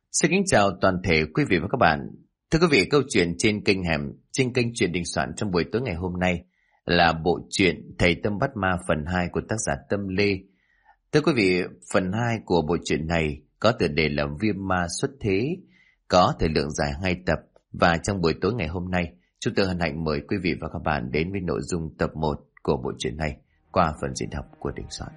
Xin kính chào toàn thể quý vị và các bạn. Thưa quý vị, câu chuyện trên kênh trên kênh Chuyện Đình Soạn trong buổi tối ngày hôm nay là bộ truyện Thầy Tâm Bắt Ma phần 2 của tác giả Tâm Lê. Thưa quý vị, phần 2 của bộ truyện này có tựa đề là Viêm Ma Xuất Thế, có thời lượng dài 2 tập, và trong buổi tối ngày hôm nay, chúng tôi hân hạnh mời quý vị và các bạn đến với nội dung tập 1 của bộ truyện này qua phần diễn đọc của Đình Soạn.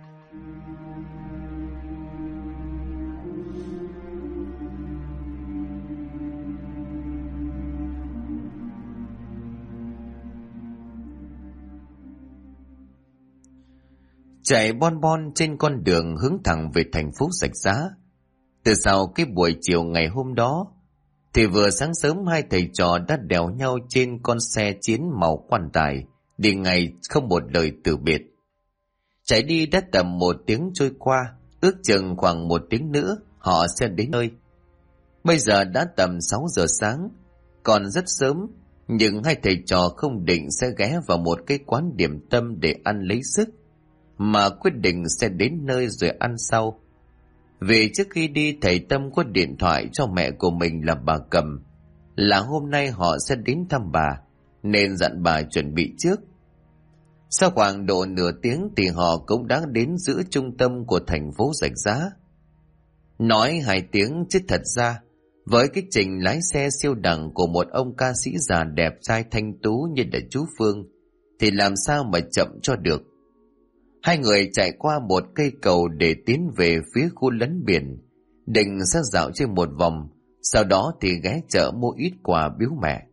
Chạy bon bon trên con đường hướng thẳng về thành phố Rạch Giá. Từ sau cái buổi chiều ngày hôm đó, thì vừa sáng sớm hai thầy trò đã đèo nhau trên con xe chiến màu quan tài, đi ngay không một lời từ biệt. Chạy đi đã tầm 1 tiếng trôi qua, ước chừng khoảng 1 tiếng nữa họ sẽ đến nơi. Bây giờ đã tầm 6 giờ sáng, còn rất sớm, nhưng hai thầy trò không định sẽ ghé vào một cái quán điểm tâm để ăn lấy sức, mà quyết định sẽ đến nơi rồi ăn sau. Vì trước khi đi, thầy Tâm có điện thoại cho mẹ của mình là bà Cầm, là hôm nay họ sẽ đến thăm bà, nên dặn bà chuẩn bị trước. Sau khoảng độ nửa tiếng thì họ cũng đã đến giữa trung tâm của thành phố Rạch Giá. Nói 2 tiếng chứ thật ra, với cái trình lái xe siêu đẳng của một ông ca sĩ già đẹp trai thanh tú như là chú Phương, thì làm sao mà chậm cho được. Hai người chạy qua một cây cầu để tiến về phía khu lấn biển, định sẽ dạo trên một vòng, sau đó thì ghé chợ mua ít quà biếu mẹ.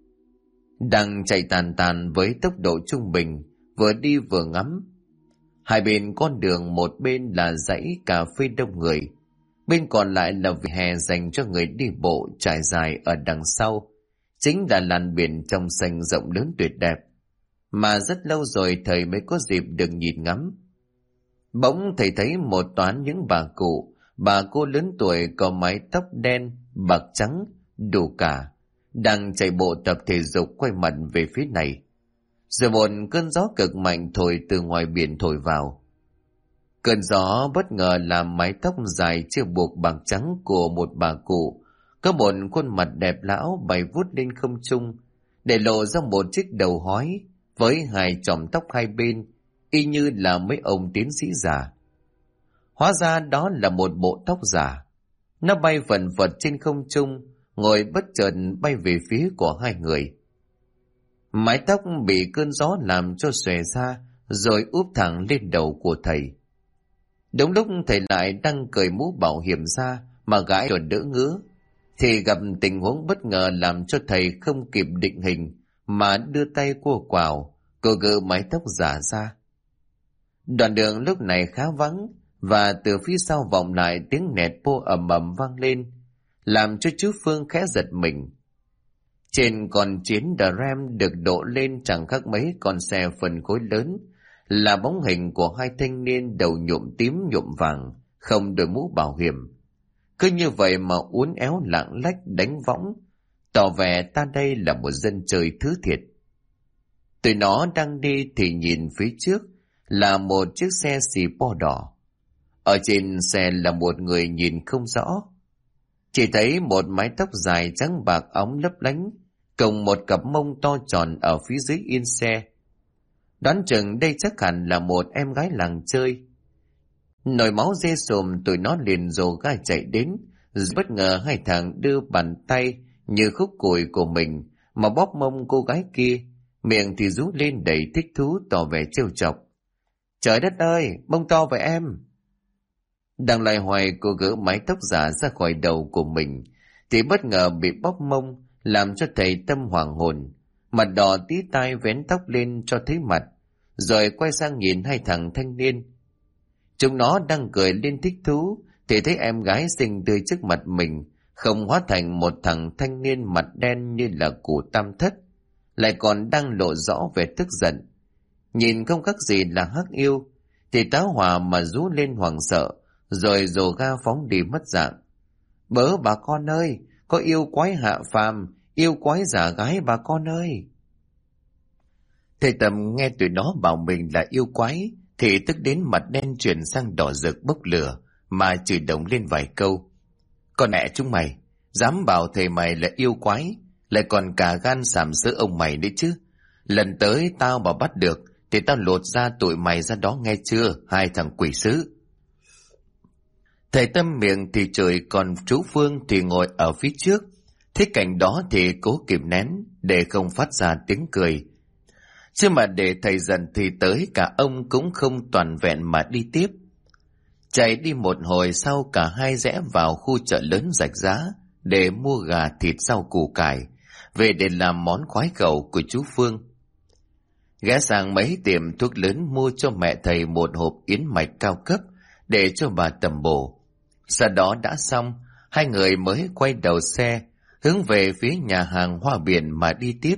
Đang chạy tàn tàn với tốc độ trung bình, vừa đi vừa ngắm. Hai bên con đường, một bên là dãy cà phê đông người, bên còn lại là vỉa hè dành cho người đi bộ trải dài ở đằng sau, chính là làn biển trong xanh rộng lớn tuyệt đẹp, mà rất lâu rồi thầy mới có dịp được nhìn ngắm. Bỗng thầy thấy một toán những bà cô lớn tuổi có mái tóc đen, bạc trắng, đủ cả, đang chạy bộ tập thể dục quay mặt về phía này. Rồi một cơn gió cực mạnh thổi từ ngoài biển thổi vào. Cơn gió bất ngờ làm mái tóc dài chưa buộc bạc trắng của một bà cụ, có một khuôn mặt đẹp lão bay vút lên không trung, để lộ ra một chiếc đầu hói với 2 chòm tóc hai bên, y như là mấy ông tiến sĩ già. Hóa ra đó là một bộ tóc giả. Nó bay vần vật trên không trung, ngồi bất chợt bay về phía của hai người. Mái tóc bị cơn gió làm cho xòe ra, rồi úp thẳng lên đầu của thầy. Đúng lúc thầy lại đang cởi mũ bảo hiểm ra mà gãi rồi đỡ ngứa, thì gặp tình huống bất ngờ làm cho thầy không kịp định hình, mà đưa tay cua quào, gỡ mái tóc giả ra. Đoạn đường lúc này khá vắng, và từ phía sau vọng lại tiếng nẹt bô ầm ầm vang lên, làm cho chú Phương khẽ giật mình. Trên con chiến Ram được độ lên chẳng khác mấy con xe phân khối lớn, là bóng hình của 2 thanh niên đầu nhuộm tím nhuộm vàng, không đội mũ bảo hiểm. Cứ như vậy mà uốn éo lạng lách đánh võng, tỏ vẻ ta đây là một dân chơi thứ thiệt. Tụi nó đang đi thì nhìn phía trước là một chiếc xe xì po đỏ. Ở trên xe là một người nhìn không rõ, chỉ thấy một mái tóc dài trắng bạc óng lấp lánh, cùng một cặp mông to tròn ở phía dưới yên xe. Đoán chừng đây chắc hẳn là một em gái làng chơi. Nổi máu dê sồm, tụi nó liền rồ ga chạy đến, bất ngờ 2 thằng đưa bàn tay như khúc cùi của mình mà bóp mông cô gái kia, miệng thì rú lên đầy thích thú, tỏ vẻ trêu chọc. Trời đất ơi, mông to vậy em! Đang loay hoay cô gỡ mái tóc giả ra khỏi đầu của mình, thì bất ngờ bị bóp mông, làm cho thầy Tâm hoảng hồn, mặt đỏ tí tai vén tóc lên cho thấy mặt, rồi quay sang nhìn 2 thằng thanh niên. Chúng nó đang cười lên thích thú, thì thấy em gái xinh tươi trước mặt mình không hóa thành một thằng thanh niên mặt đen như là cụ Tam Thất, lại còn đang lộ rõ vẻ tức giận. Nhìn không khác gì là hắc yêu, thì táo hỏa mà rú lên hoảng sợ, rồi rồ ga phóng đi mất dạng. Bớ bà con ơi, có yêu quái hạ phàm, yêu quái giả gái bà con ơi! Thầy Tâm nghe tụi nó bảo mình là yêu quái, thì tức đến mặt đen chuyển sang đỏ rực bốc lửa, mà chửi đồng lên vài câu. Con mẹ chúng mày, dám bảo thầy mày là yêu quái, lại còn cả gan sàm sỡ ông mày đấy chứ. Lần tới tao mà bắt được thì tao lột ra tụi mày ra đó nghe chưa, hai thằng quỷ sứ. Thầy Tâm miệng thì chửi, còn chú Phương thì ngồi ở phía trước. Thế cảnh đó thì cố kìm nén để không phát ra tiếng cười. Chứ mà để thầy giận thì tới cả ông cũng không toàn vẹn mà đi tiếp. Chạy đi một hồi sau, cả hai rẽ vào khu chợ lớn Rạch Giá để mua gà, thịt, rau củ cải về để làm món khoái khẩu của chú Phương. Ghé sang mấy tiệm thuốc lớn mua cho mẹ thầy một hộp yến mạch cao cấp để cho bà tầm bổ. Sau đó đã xong, hai người mới quay đầu xe hướng về phía nhà hàng Hoa Biển mà đi tiếp.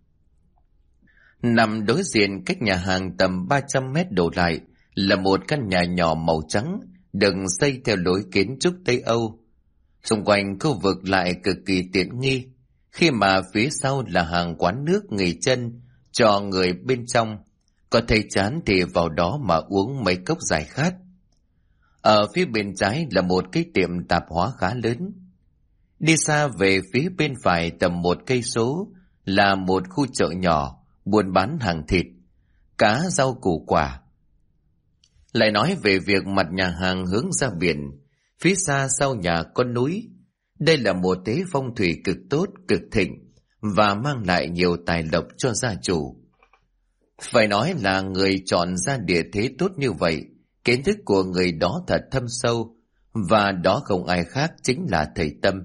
Nằm đối diện cách nhà hàng tầm 300 mét đổ lại là một căn nhà nhỏ màu trắng được xây theo lối kiến trúc Tây Âu. Xung quanh khu vực lại cực kỳ tiện nghi, khi mà phía sau là hàng quán nước nghỉ chân cho người bên trong, có thấy chán thì vào đó mà uống mấy cốc giải khát. Ở phía bên trái là một cái tiệm tạp hóa khá lớn. Đi xa về phía bên phải tầm 1 cây số là một khu chợ nhỏ buôn bán hàng thịt, cá, rau củ quả. Lại nói về việc mặt nhà hàng hướng ra biển, phía xa sau nhà có núi. Đây là một thế phong thủy cực tốt, cực thịnh và mang lại nhiều tài lộc cho gia chủ. Phải nói là người chọn ra địa thế tốt như vậy, kiến thức của người đó thật thâm sâu, và đó không ai khác chính là thầy Tâm.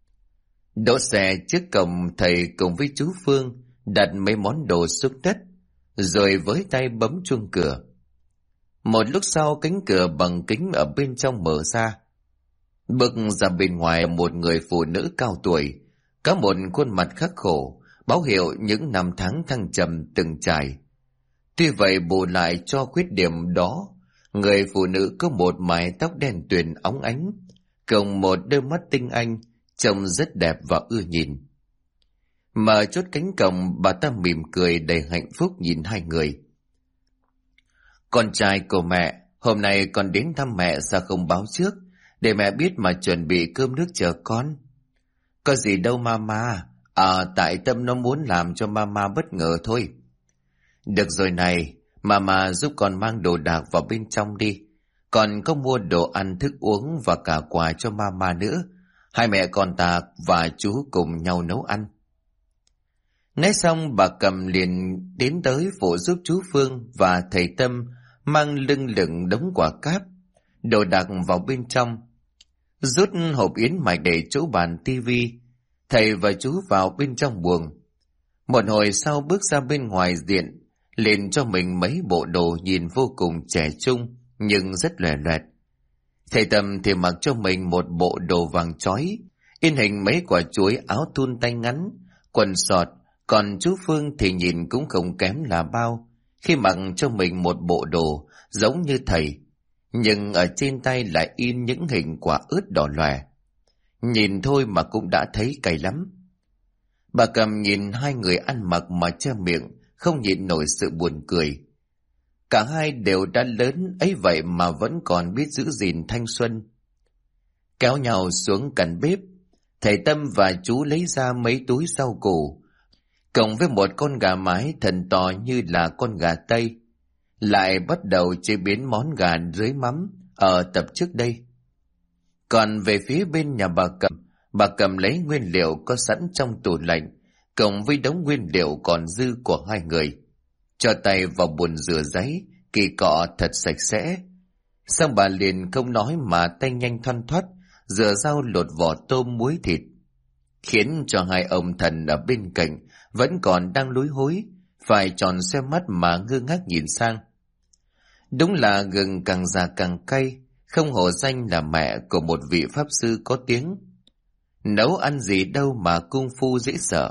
Đỗ xe trước cổng, thầy cùng với chú Phương đặt mấy món đồ xuống đất, rồi với tay bấm chuông cửa. Một lúc sau, cánh cửa bằng kính ở bên trong mở ra. Bước ra bên ngoài một người phụ nữ cao tuổi, có một khuôn mặt khắc khổ, báo hiệu những năm tháng thăng trầm từng trải. Tuy vậy bù lại cho khuyết điểm đó, người phụ nữ có một mái tóc đen tuyền óng ánh, cùng một đôi mắt tinh anh, trông rất đẹp và ưa nhìn. Mở chốt cánh cổng, bà ta mỉm cười đầy hạnh phúc nhìn hai người. Con trai của mẹ, hôm nay con đến thăm mẹ sao không báo trước, để mẹ biết mà chuẩn bị cơm nước chờ con. Có gì đâu mama, tại Tâm nó muốn làm cho mama bất ngờ thôi. Được rồi này, mama giúp con mang đồ đạc vào bên trong đi. Con có mua đồ ăn, thức uống và cả quà cho mama nữa. Hai mẹ con ta và chú cùng nhau nấu ăn. Nói xong, bà Cầm liền đến tới phụ giúp chú Phương và thầy Tâm mang lưng lửng đống quả cáp, đồ đạc vào bên trong. Rút hộp yến mạch để chỗ bàn tivi, thầy và chú vào bên trong buồng. Một hồi sau bước ra bên ngoài diện, liền cho mình mấy bộ đồ nhìn vô cùng trẻ trung nhưng rất lòe loẹt. Thầy Tâm thì mặc cho mình một bộ đồ vàng chói, in hình mấy quả chuối, áo thun tay ngắn, quần sọt. Còn chú Phương thì nhìn cũng không kém là bao, khi mặc cho mình một bộ đồ giống như thầy, nhưng ở trên tay lại in những hình quả ớt đỏ lòe. Nhìn thôi mà cũng đã thấy cay lắm. Bà Cầm nhìn hai người ăn mặc mà che miệng, không nhịn nổi sự buồn cười. Cả hai đều đã lớn ấy vậy mà vẫn còn biết giữ gìn thanh xuân. Kéo nhau xuống căn bếp, thầy Tâm và chú lấy ra mấy túi rau củ, cộng với một con gà mái thần to như là con gà Tây, lại bắt đầu chế biến món gà dưới mắm ở tập trước đây. Còn về phía bên nhà bà Cầm lấy nguyên liệu có sẵn trong tủ lạnh, cộng với đống nguyên liệu còn dư của hai người, cho tay vào bồn rửa giấy, kỳ cọ thật sạch sẽ. Xong bà liền không nói mà tay nhanh thoăn thoắt, rửa rau, lột vỏ tôm, muối, thịt, khiến cho hai ông thần ở bên cạnh vẫn còn đang lúi húi, phải tròn xe mắt mà ngơ ngác nhìn sang. Đúng là gừng càng già càng cay, không hổ danh là mẹ của một vị pháp sư có tiếng. Nấu ăn gì đâu mà công phu dễ sợ.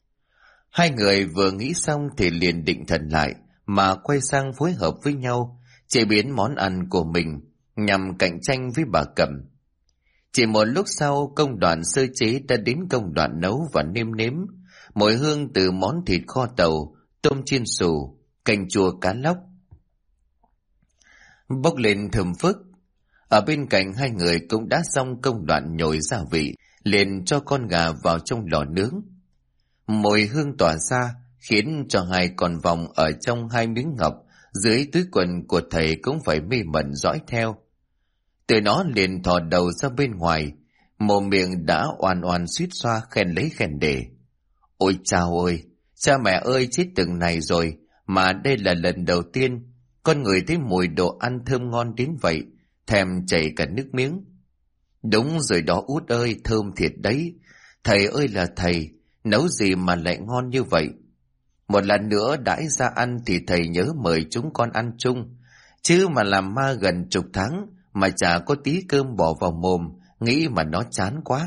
Hai người vừa nghĩ xong thì liền định thần lại, mà quay sang phối hợp với nhau, chế biến món ăn của mình, nhằm cạnh tranh với bà Cẩm. Chỉ một lúc sau, công đoạn sơ chế đã đến công đoạn nấu và nêm nếm. Mùi hương từ món thịt kho tàu, tôm chiên xù, canh chua cá lóc bốc lên thơm phức. Ở bên cạnh hai người cũng đã xong công đoạn nhồi gia vị, liền cho con gà vào trong lò nướng. Mùi hương tỏa ra khiến cho hai con vòng ở trong hai miếng ngọc dưới túi quần của thầy cũng phải mê mẩn dõi theo. Từ nó liền thò đầu ra bên ngoài, mồm miệng đã oan oan suýt xoa khen lấy khen để. Ôi chao ơi, cha mẹ ơi, chết từng này rồi mà đây là lần đầu tiên con người thấy mùi đồ ăn thơm ngon đến vậy, thèm chảy cả nước miếng. Đúng rồi đó Út ơi, thơm thiệt đấy. Thầy ơi là thầy, nấu gì mà lại ngon như vậy. Một lần nữa đãi ra ăn thì thầy nhớ mời chúng con ăn chung, chứ mà làm ma gần chục tháng mà chả có tí cơm bỏ vào mồm, nghĩ mà nó chán quá.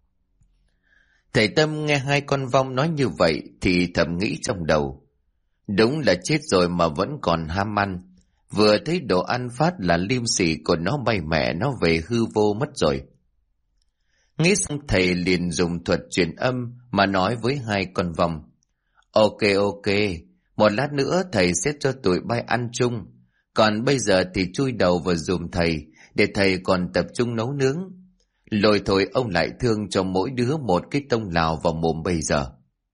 Thầy Tâm nghe hai con vong nói như vậy thì thầm nghĩ trong đầu. Đúng là chết rồi mà vẫn còn ham ăn. Vừa thấy đồ ăn phát là liêm sỉ của nó bay mẹ nó về hư vô mất rồi. Nghĩ xong thầy liền dùng thuật truyền âm mà nói với hai con vong. Ok, một lát nữa thầy sẽ cho tụi bay ăn chung. Còn bây giờ thì chui đầu vào giùm thầy, để thầy còn tập trung nấu nướng. Lôi thôi ông lại thương cho mỗi đứa một cái tông lào vào mồm bây giờ.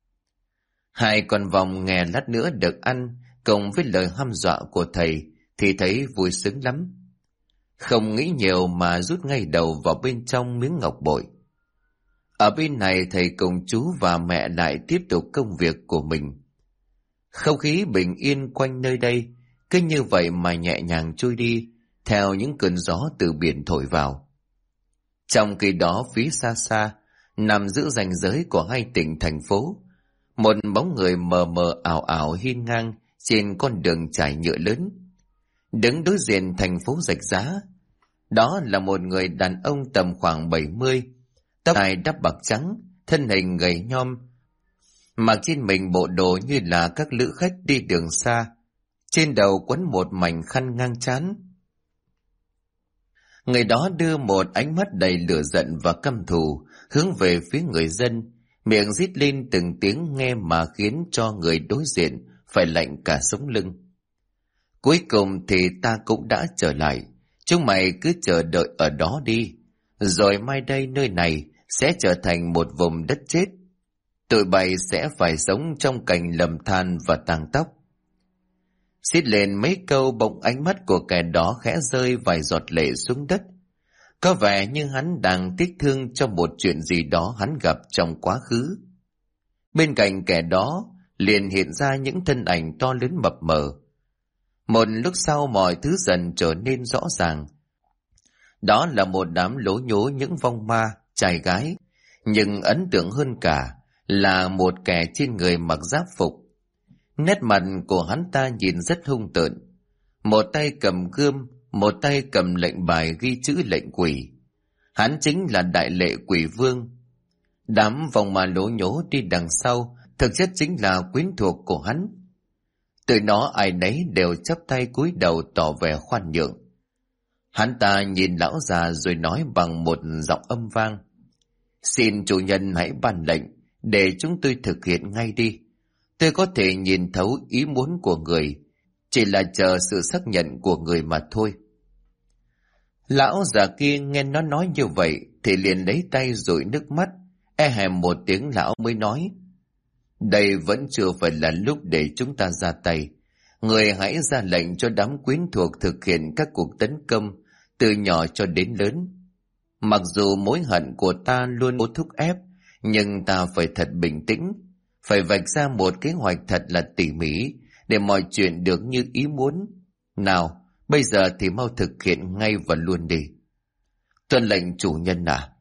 Hai con vòng nghe lát nữa được ăn, cộng với lời hăm dọa của thầy, thì thấy vui sướng lắm. Không nghĩ nhiều mà rút ngay đầu vào bên trong miếng ngọc bội. Ở bên này thầy cùng chú và mẹ lại tiếp tục công việc của mình. Không khí bình yên quanh nơi đây, cứ như vậy mà nhẹ nhàng trôi đi, theo những cơn gió từ biển thổi vào. Trong khi đó phía xa xa, nằm giữa ranh giới của hai tỉnh thành phố, một bóng người mờ mờ ảo ảo hiên ngang trên con đường trải nhựa lớn. Đứng đối diện thành phố Rạch Giá, đó là một người đàn ông tầm khoảng 70, tóc dài đắp bạc trắng, thân hình gầy nhom, mặc trên mình bộ đồ như là các lữ khách đi đường xa, trên đầu quấn một mảnh khăn ngang trán. Người đó đưa một ánh mắt đầy lửa giận và căm thù hướng về phía người dân, miệng rít lên từng tiếng nghe mà khiến cho người đối diện phải lạnh cả sống lưng. Cuối cùng thì ta cũng đã trở lại, chúng mày cứ chờ đợi ở đó đi, rồi mai đây nơi này sẽ trở thành một vùng đất chết. Tụi bay sẽ phải sống trong cảnh lầm than và tang tóc. Xít lên mấy câu, bỗng ánh mắt của kẻ đó khẽ rơi vài giọt lệ xuống đất. Có vẻ như hắn đang tiếc thương cho một chuyện gì đó hắn gặp trong quá khứ. Bên cạnh kẻ đó liền hiện ra những thân ảnh to lớn mập mờ. Một lúc sau mọi thứ dần trở nên rõ ràng. Đó là một đám lố nhố những vong ma, trai gái, nhưng ấn tượng hơn cả là một kẻ trên người mặc giáp phục. Nét mặt của hắn ta nhìn rất hung tợn. Một tay cầm gươm, một tay cầm lệnh bài ghi chữ lệnh quỷ. Hắn chính là đại lệ quỷ vương. Đám vong ma lố nhố đi đằng sau thực chất chính là quyến thuộc của hắn. Từ nó ai nấy đều chắp tay cúi đầu tỏ vẻ khoan nhượng. Hắn ta nhìn lão già rồi nói bằng một giọng âm vang. Xin chủ nhân hãy ban lệnh để chúng tôi thực hiện ngay đi. Tôi có thể nhìn thấu ý muốn của người, chỉ là chờ sự xác nhận của người mà thôi. Lão già kia nghe nó nói như vậy thì liền lấy tay dụi nước mắt, e hèm một tiếng lão mới nói. Đây vẫn chưa phải là lúc để chúng ta ra tay. Người hãy ra lệnh cho đám quyến thuộc thực hiện các cuộc tấn công từ nhỏ cho đến lớn. Mặc dù mối hận của ta luôn cố thúc ép, nhưng ta phải thật bình tĩnh, phải vạch ra một kế hoạch thật là tỉ mỉ để mọi chuyện được như ý muốn. Nào, bây giờ thì mau thực hiện ngay và luôn đi. Tuân lệnh chủ nhân à.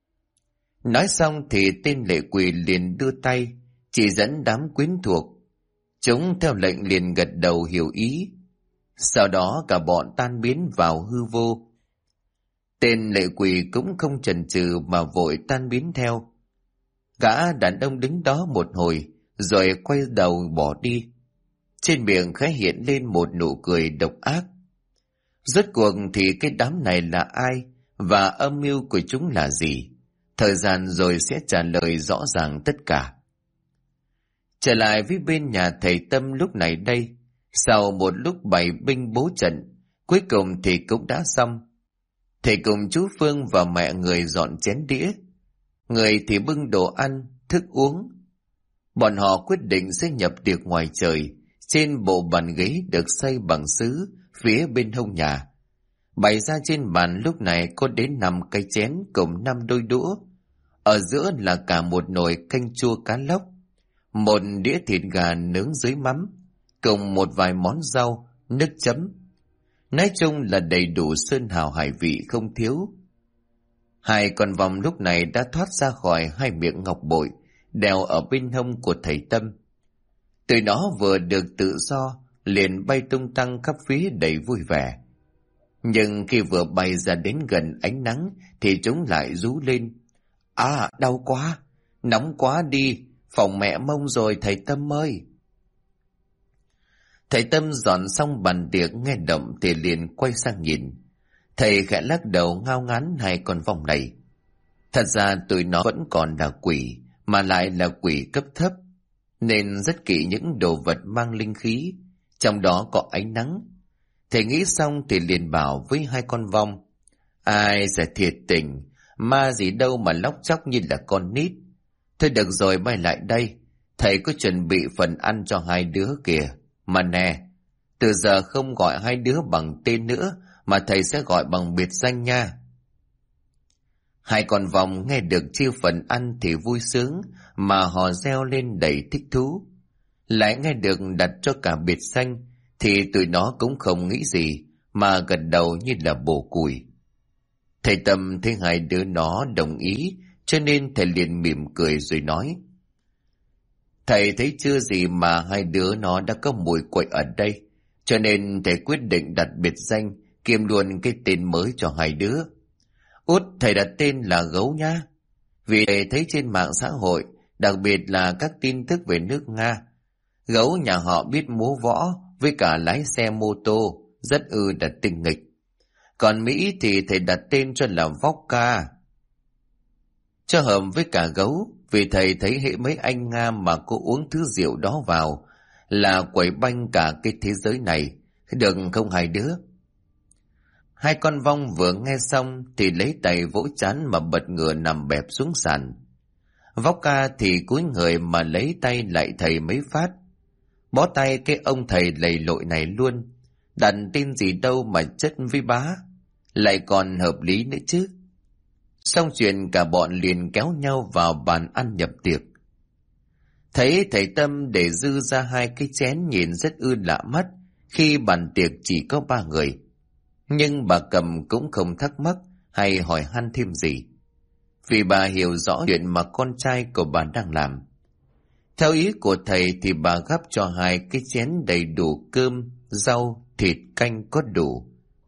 Nói xong thì tên lệ quỷ liền đưa tay chỉ dẫn đám quyến thuộc. Chúng theo lệnh liền gật đầu hiểu ý. Sau đó cả bọn tan biến vào hư vô. Tên lệ quỷ cũng không chần chừ mà vội tan biến theo. Gã đàn ông đứng đó một hồi rồi quay đầu bỏ đi. Trên miệng khẽ hiện lên một nụ cười độc ác. Rốt cuộc thì cái đám này là ai và âm mưu của chúng là gì? Thời gian rồi sẽ trả lời rõ ràng tất cả. Trở lại với bên nhà thầy Tâm lúc này đây, sau một lúc bày binh bố trận, cuối cùng thì cũng đã xong. Thầy cùng chú Phương và mẹ người dọn chén đĩa, người thì bưng đồ ăn, thức uống. Bọn họ quyết định sẽ nhập tiệc ngoài trời, trên bộ bàn ghế được xây bằng sứ phía bên hông nhà. Bày ra trên bàn lúc này có đến 5 cái chén cùng 5 đôi đũa. Ở giữa là cả một nồi canh chua cá lóc, một đĩa thịt gà nướng dưới mắm, cùng một vài món rau, nước chấm. Nói chung là đầy đủ sơn hào hải vị không thiếu. Hai con vòng lúc này đã thoát ra khỏi hai miệng ngọc bội đeo ở bên hông của thầy Tâm. Tụi nó vừa được tự do liền bay tung tăng khắp phía đầy vui vẻ. Nhưng khi vừa bay ra đến gần ánh nắng thì chúng lại rú lên. À, đau quá, nóng quá đi, phòng mẹ mông rồi thầy Tâm ơi. Thầy Tâm dọn xong bàn tiệc nghe động thì liền quay sang nhìn. Thầy khẽ lắc đầu ngao ngán hai con vòng này. Thật ra tụi nó vẫn còn là quỷ, mà lại là quỷ cấp thấp, nên rất kỹ những đồ vật mang linh khí, trong đó có ánh nắng. Thầy nghĩ xong thì liền bảo với hai con vong. Ai sẽ thiệt tình, ma gì đâu mà lóc chóc như là con nít. Thôi được rồi, bay lại đây, thầy có chuẩn bị phần ăn cho hai đứa kìa. Mà nè, từ giờ không gọi hai đứa bằng tên nữa, mà thầy sẽ gọi bằng biệt danh nha. Hai con vòng nghe được chia phần ăn thì vui sướng, mà họ reo lên đầy thích thú. Lại nghe được đặt cho cả biệt danh, thì tụi nó cũng không nghĩ gì, mà gật đầu như là bổ củi. Thầy Tâm thấy hai đứa nó đồng ý, cho nên thầy liền mỉm cười rồi nói. Thầy thấy chưa gì mà hai đứa nó đã có mùi quậy ở đây, cho nên thầy quyết định đặt biệt danh, kiêm luôn cái tên mới cho hai đứa. Út, thầy đặt tên là Gấu nhá. Vì thầy thấy trên mạng xã hội, đặc biệt là các tin tức về nước Nga, Gấu nhà họ biết múa võ với cả lái xe mô tô, rất đặt tinh nghịch. Còn Mỹ thì thầy đặt tên cho là Vodka, cho hợp với cả Gấu, vì thầy thấy hệ mấy anh Nga mà cô uống thứ rượu đó vào là quẩy banh cả cái thế giới này, được không hai đứa? Hai con vong vừa nghe xong thì lấy tay vỗ trán mà bật ngửa nằm bẹp xuống sàn. Vodka thì cúi người mà lấy tay lại thầy mấy phát. Bó tay cái ông thầy lầy lội này luôn, đặt tên gì đâu mà chất với bá, lại còn hợp lý nữa chứ. Xong chuyện cả bọn liền kéo nhau vào bàn ăn nhập tiệc. Thấy thầy Tâm để dư ra hai cái chén nhìn rất lạ mắt khi bàn tiệc chỉ có 3 người. Nhưng bà Cầm cũng không thắc mắc hay hỏi han thêm gì, vì bà hiểu rõ chuyện mà con trai của bà đang làm. Theo ý của thầy thì bà gắp cho hai cái chén đầy đủ cơm, rau, thịt, canh có đủ,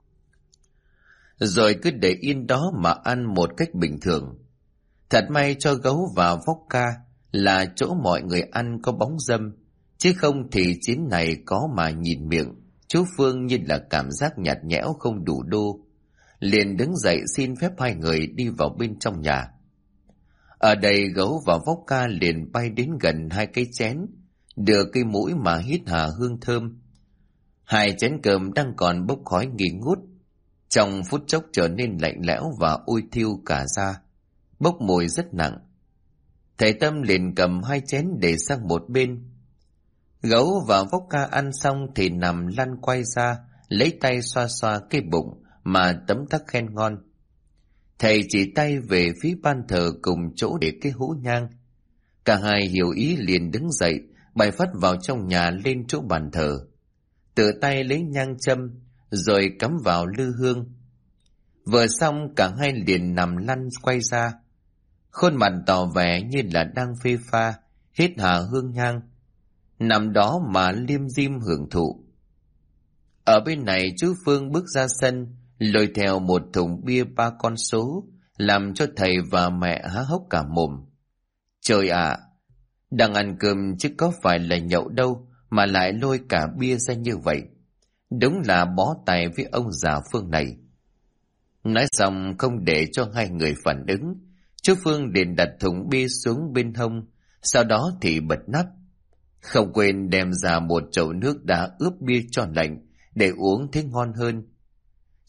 rồi cứ để yên đó mà ăn một cách bình thường. Thật may cho Gấu và Vodka là chỗ mọi người ăn có bóng râm, chứ không thì chuyến này có mà nhìn miệng chú Phương như là cảm giác nhạt nhẽo không đủ đô. Liền đứng dậy xin phép hai người đi vào bên trong nhà. Ở đây Gấu và Vodka liền bay đến gần hai cái chén, đưa cái mũi mà hít hà hương thơm. Hai chén cơm đang còn bốc khói nghi ngút, trong phút chốc trở nên lạnh lẽo và ôi thiêu cả da, bốc mùi rất nặng. Thầy Tâm liền cầm hai chén để sang một bên. Gấu và Vodka ăn xong thì nằm lăn quay ra, lấy tay xoa xoa cái bụng mà tấm tắc khen ngon. Thầy chỉ tay về phía ban thờ cùng chỗ để cái hũ nhang. Cả hai hiểu ý liền đứng dậy, bày phất vào trong nhà lên chỗ bàn thờ, tự tay lấy nhang châm rồi cắm vào lư hương. Vừa xong cả hai liền nằm lăn quay ra, khuôn mặt tỏ vẻ như là đang phê pha, hít hà hương nhang, nằm đó mà liêm diêm hưởng thụ. Ở bên này chú Phương bước ra sân, lôi theo một thùng bia 3 con số, làm cho thầy và mẹ há hốc cả mồm. Trời ạ, đang ăn cơm chứ có phải là nhậu đâu mà lại lôi cả bia ra như vậy. Đúng là bó tay với ông già Phương này. Nói xong không để cho hai người phản ứng, chú Phương liền đặt thùng bia xuống bên hông, sau đó thì bật nắp. Không quên đem ra một chậu nước đã ướp bia cho lạnh để uống thấy ngon hơn.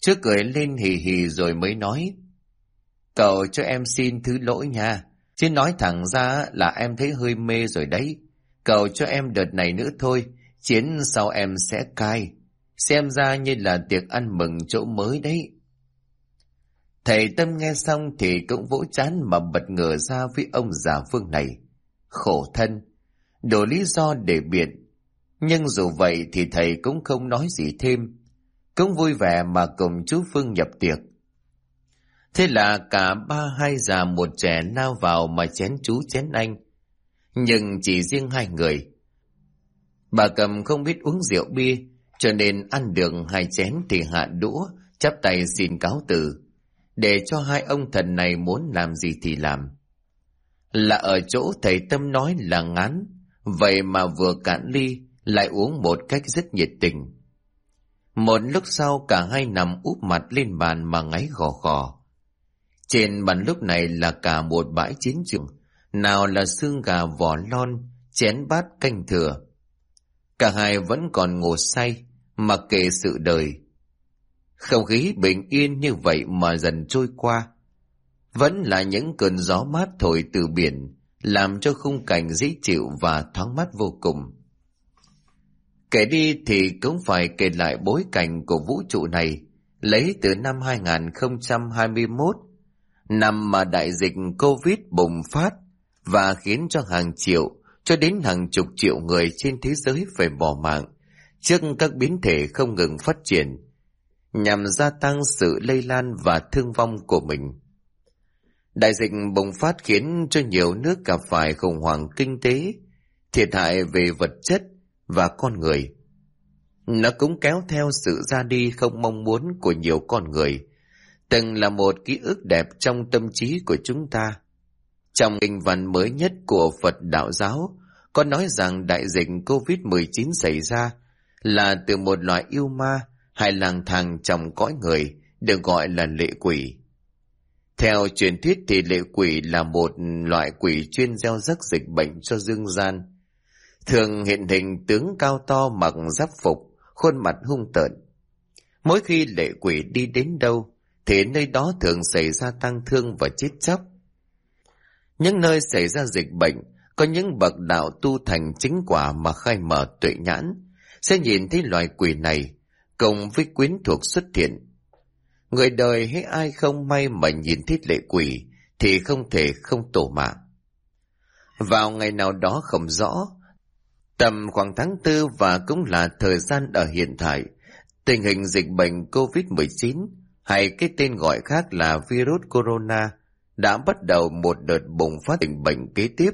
Chứ cười lên hì hì rồi mới nói: Cậu cho em xin thứ lỗi nha, chứ nói thẳng ra là em thấy hơi mê rồi đấy. Cậu cho em đợt này nữa thôi, chiến sau em sẽ cai. Xem ra như là tiệc ăn mừng chỗ mới đấy. Thầy Tâm nghe xong thì cũng vỗ trán mà bật ngửa ra với ông già Phương này. Khổ thân, đủ lý do để biện. Nhưng dù vậy thì thầy cũng không nói gì thêm, cũng vui vẻ mà cùng chú Phương nhập tiệc. Thế là cả ba hai già một trẻ lao vào mà chén chú chén anh. Nhưng chỉ riêng hai người. Bà Cầm không biết uống rượu bia, cho nên ăn được hai chén thì hạ đũa, chắp tay xin cáo từ, để cho hai ông thần này muốn làm gì thì làm. Là ở chỗ thầy Tâm nói là ngán, vậy mà vừa cạn ly lại uống một cách rất nhiệt tình. Một lúc sau cả hai nằm úp mặt lên bàn mà ngáy gò gò. Trên bàn lúc này là cả một bãi chiến trường, nào là xương gà vỏ lon, chén bát canh thừa. Cả hai vẫn còn ngủ say, mặc kệ sự đời. Không khí bình yên như vậy mà dần trôi qua. Vẫn là những cơn gió mát thổi từ biển, làm cho khung cảnh dễ chịu và thoáng mát vô cùng. Kể đi thì cũng phải kể lại bối cảnh của vũ trụ này, lấy từ năm 2021, năm mà đại dịch Covid bùng phát và khiến cho hàng triệu cho đến hàng chục triệu người trên thế giới phải bỏ mạng trước các biến thể không ngừng phát triển, nhằm gia tăng sự lây lan và thương vong của mình. Đại dịch bùng phát khiến cho nhiều nước gặp phải khủng hoảng kinh tế, thiệt hại về vật chất và con người. Nó cũng kéo theo sự ra đi không mong muốn của nhiều con người, từng là một ký ức đẹp trong tâm trí của chúng ta. Trong kinh văn mới nhất của Phật Đạo giáo có nói rằng đại dịch Covid-19 xảy ra là từ một loại yêu ma hay lang thang trong cõi người, được gọi là lệ quỷ. Theo truyền thuyết thì lệ quỷ là một loại quỷ chuyên gieo rắc dịch bệnh cho dương gian, thường hiện hình tướng cao to mặc giáp phục, khuôn mặt hung tợn. Mỗi khi lệ quỷ đi đến đâu thì nơi đó thường xảy ra tang thương và chết chóc. Những nơi xảy ra dịch bệnh, có những bậc đạo tu thành chính quả mà khai mở tuệ nhãn sẽ nhìn thấy loài quỷ này cùng với quyến thuộc xuất hiện. Người đời hay ai không may mà nhìn thấy lệ quỷ thì không thể không tổ mạng. Vào ngày nào đó không rõ, tầm khoảng tháng 4 và cũng là thời gian ở hiện tại, tình hình dịch bệnh Covid-19 hay cái tên gọi khác là virus corona đã bắt đầu một đợt bùng phát dịch bệnh kế tiếp.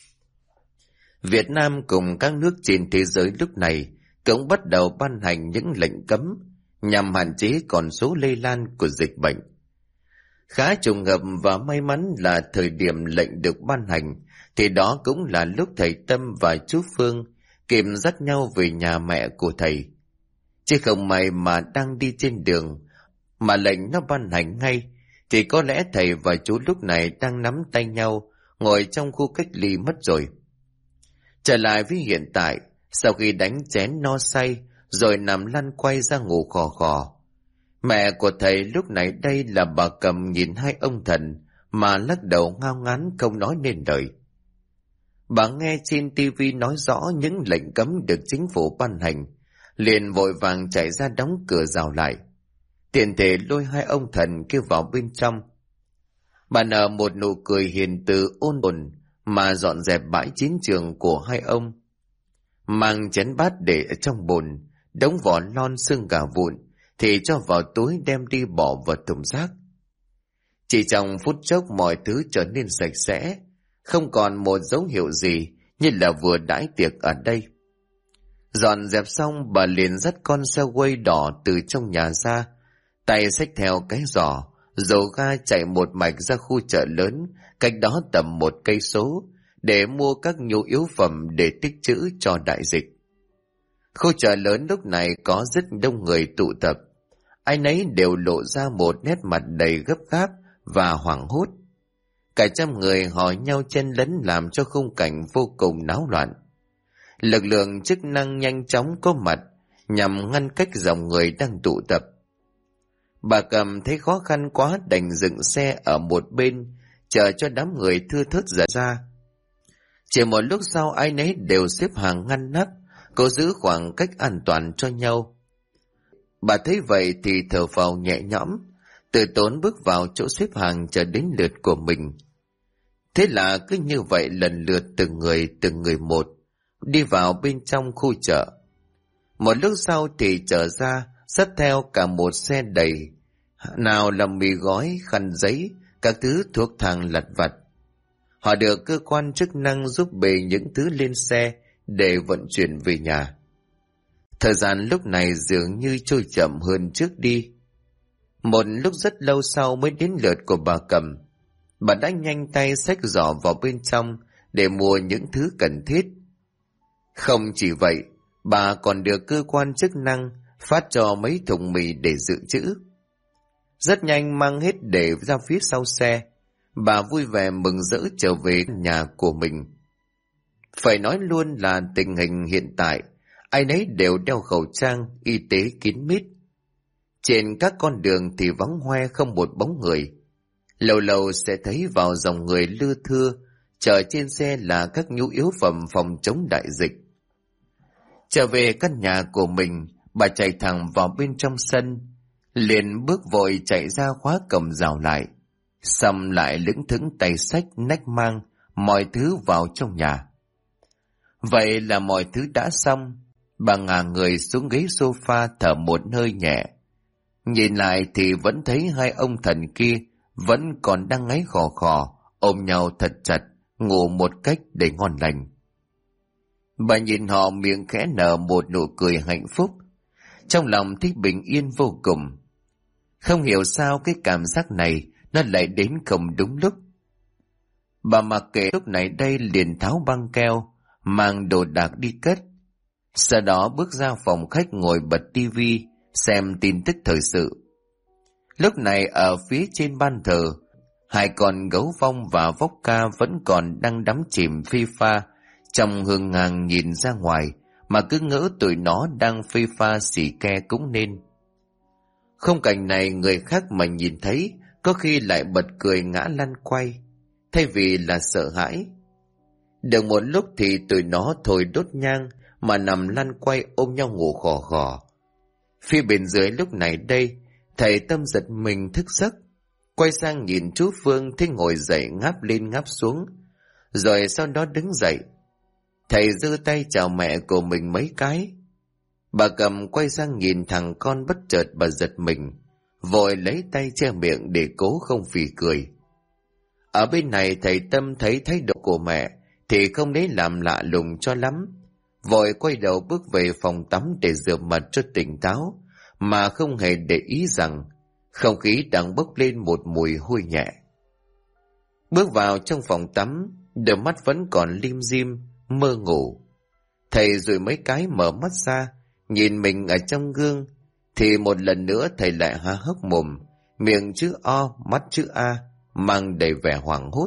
Việt Nam cùng các nước trên thế giới lúc này cũng bắt đầu ban hành những lệnh cấm nhằm hạn chế con số lây lan của dịch bệnh. Khá trùng hợp và may mắn là thời điểm lệnh được ban hành thì đó cũng là lúc thầy Tâm và chú Phương kịp dắt nhau về nhà mẹ của thầy. Chứ không may mà đang đi trên đường mà lệnh nó ban hành ngay thì có lẽ thầy và chú lúc này đang nắm tay nhau ngồi trong khu cách ly mất rồi. Trở lại với hiện tại, sau khi đánh chén no say rồi nằm lăn quay ra ngủ khò khò, mẹ của thầy lúc này đây là bà Cầm nhìn hai ông thần mà lắc đầu ngao ngán không nói nên lời. Bà nghe trên tivi nói rõ những lệnh cấm được chính phủ ban hành, liền vội vàng chạy ra đóng cửa rào lại, tiện thể lôi hai ông thần kêu vào bên trong. Bà nở một nụ cười hiền từ ôn ồn mà dọn dẹp bãi chiến trường của hai ông, mang chén bát để ở trong bồn, đống vỏ lon xương gà vụn thì cho vào túi đem đi bỏ vào thùng rác. Chỉ trong phút chốc mọi thứ trở nên sạch sẽ, không còn một dấu hiệu gì như là vừa đãi tiệc ở đây. Dọn dẹp xong, bà liền dắt con xe quay đỏ từ trong nhà ra, tay xách theo cái giỏ, dầu ga chạy một mạch ra khu chợ lớn, cách đó tầm 1 cây số, để mua các nhu yếu phẩm để tích trữ cho đại dịch. Khu chợ lớn lúc này có rất đông người tụ tập, ai nấy đều lộ ra một nét mặt đầy gấp gáp và hoảng hốt. Cả trăm người hò nhau chen lấn làm cho khung cảnh vô cùng náo loạn. Lực lượng chức năng nhanh chóng có mặt nhằm ngăn cách dòng người đang tụ tập. Bà Cầm thấy khó khăn quá đành dựng xe ở một bên, chờ cho đám người thưa thớt dần ra. Chỉ một lúc sau ai nấy đều xếp hàng ngăn nắp, cố giữ khoảng cách an toàn cho nhau. Bà thấy vậy thì thở phào nhẹ nhõm, từ tốn bước vào chỗ xếp hàng chờ đến lượt của mình. Thế là cứ như vậy lần lượt từng người một, đi vào bên trong khu chợ. Một lúc sau thì trở ra, xách theo cả một xe đầy, nào là mì gói, khăn giấy, các thứ thuốc thang lặt vặt. Họ được cơ quan chức năng giúp bê những thứ lên xe để vận chuyển về nhà. Thời gian lúc này dường như trôi chậm hơn trước đi. Một lúc rất lâu sau mới đến lượt của bà Cầm. Bà đã nhanh tay xách giỏ vào bên trong để mua những thứ cần thiết. Không chỉ vậy, bà còn được cơ quan chức năng phát cho mấy thùng mì để dự trữ. Rất nhanh mang hết để ra phía sau xe, bà vui vẻ mừng rỡ trở về nhà của mình. Phải nói luôn là tình hình hiện tại, ai nấy đều đeo khẩu trang y tế kín mít. Trên các con đường thì vắng hoe không một bóng người. Lâu lâu sẽ thấy vào dòng người lưa thưa, chở trên xe là các nhu yếu phẩm phòng chống đại dịch. Trở về căn nhà của mình, bà chạy thẳng vào bên trong sân, liền bước vội chạy ra khóa cổng rào lại, xong lại lững thững tay xách nách mang mọi thứ vào trong nhà. Vậy là mọi thứ đã xong, bà ngả người xuống ghế sofa thở một hơi nhẹ. Nhìn lại thì vẫn thấy hai ông thần kia vẫn còn đang ngáy khò khò, ôm nhau thật chặt, ngủ một cách để ngon lành. Bà nhìn họ miệng khẽ nở một nụ cười hạnh phúc, trong lòng thích bình yên vô cùng. Không hiểu sao cái cảm giác này nó lại đến không đúng lúc. Bà mặc kệ lúc này đây liền tháo băng keo, mang đồ đạc đi cất. Sau đó bước ra phòng khách ngồi bật tivi xem tin tức thời sự. Lúc này ở phía trên ban thờ, hai con gấu vong và vốc ca vẫn còn đang đắm chìm phê pha trong hương ngang nhìn ra ngoài, mà cứ ngỡ tụi nó đang phê pha xì ke cũng nên. Không cảnh này người khác mà nhìn thấy có khi lại bật cười ngã lăn quay, thay vì là sợ hãi. Được một lúc thì tụi nó thôi đốt nhang mà nằm lăn quay ôm nhau ngủ khò khò. Phía bên dưới lúc này đây, thầy Tâm giật mình thức giấc, quay sang nhìn chú Phương thấy ngồi dậy ngáp lên ngáp xuống, rồi sau đó đứng dậy. Thầy giơ tay chào mẹ của mình mấy cái. Bà Cầm quay sang nhìn thằng con, bất chợt bà giật mình, vội lấy tay che miệng để cố không phì cười. Ở bên này thầy Tâm thấy thái độ của mẹ thì không lấy làm lạ lùng cho lắm, vội quay đầu bước về phòng tắm để rửa mặt cho tỉnh táo, mà không hề để ý rằng không khí đang bốc lên một mùi hôi nhẹ. Bước vào trong phòng tắm, đôi mắt vẫn còn lim dim, mơ ngủ. Thầy rồi mấy cái mở mắt ra, nhìn mình ở trong gương, thì một lần nữa thầy lại há hốc mồm, miệng chữ O, mắt chữ A, mang đầy vẻ hoảng hốt.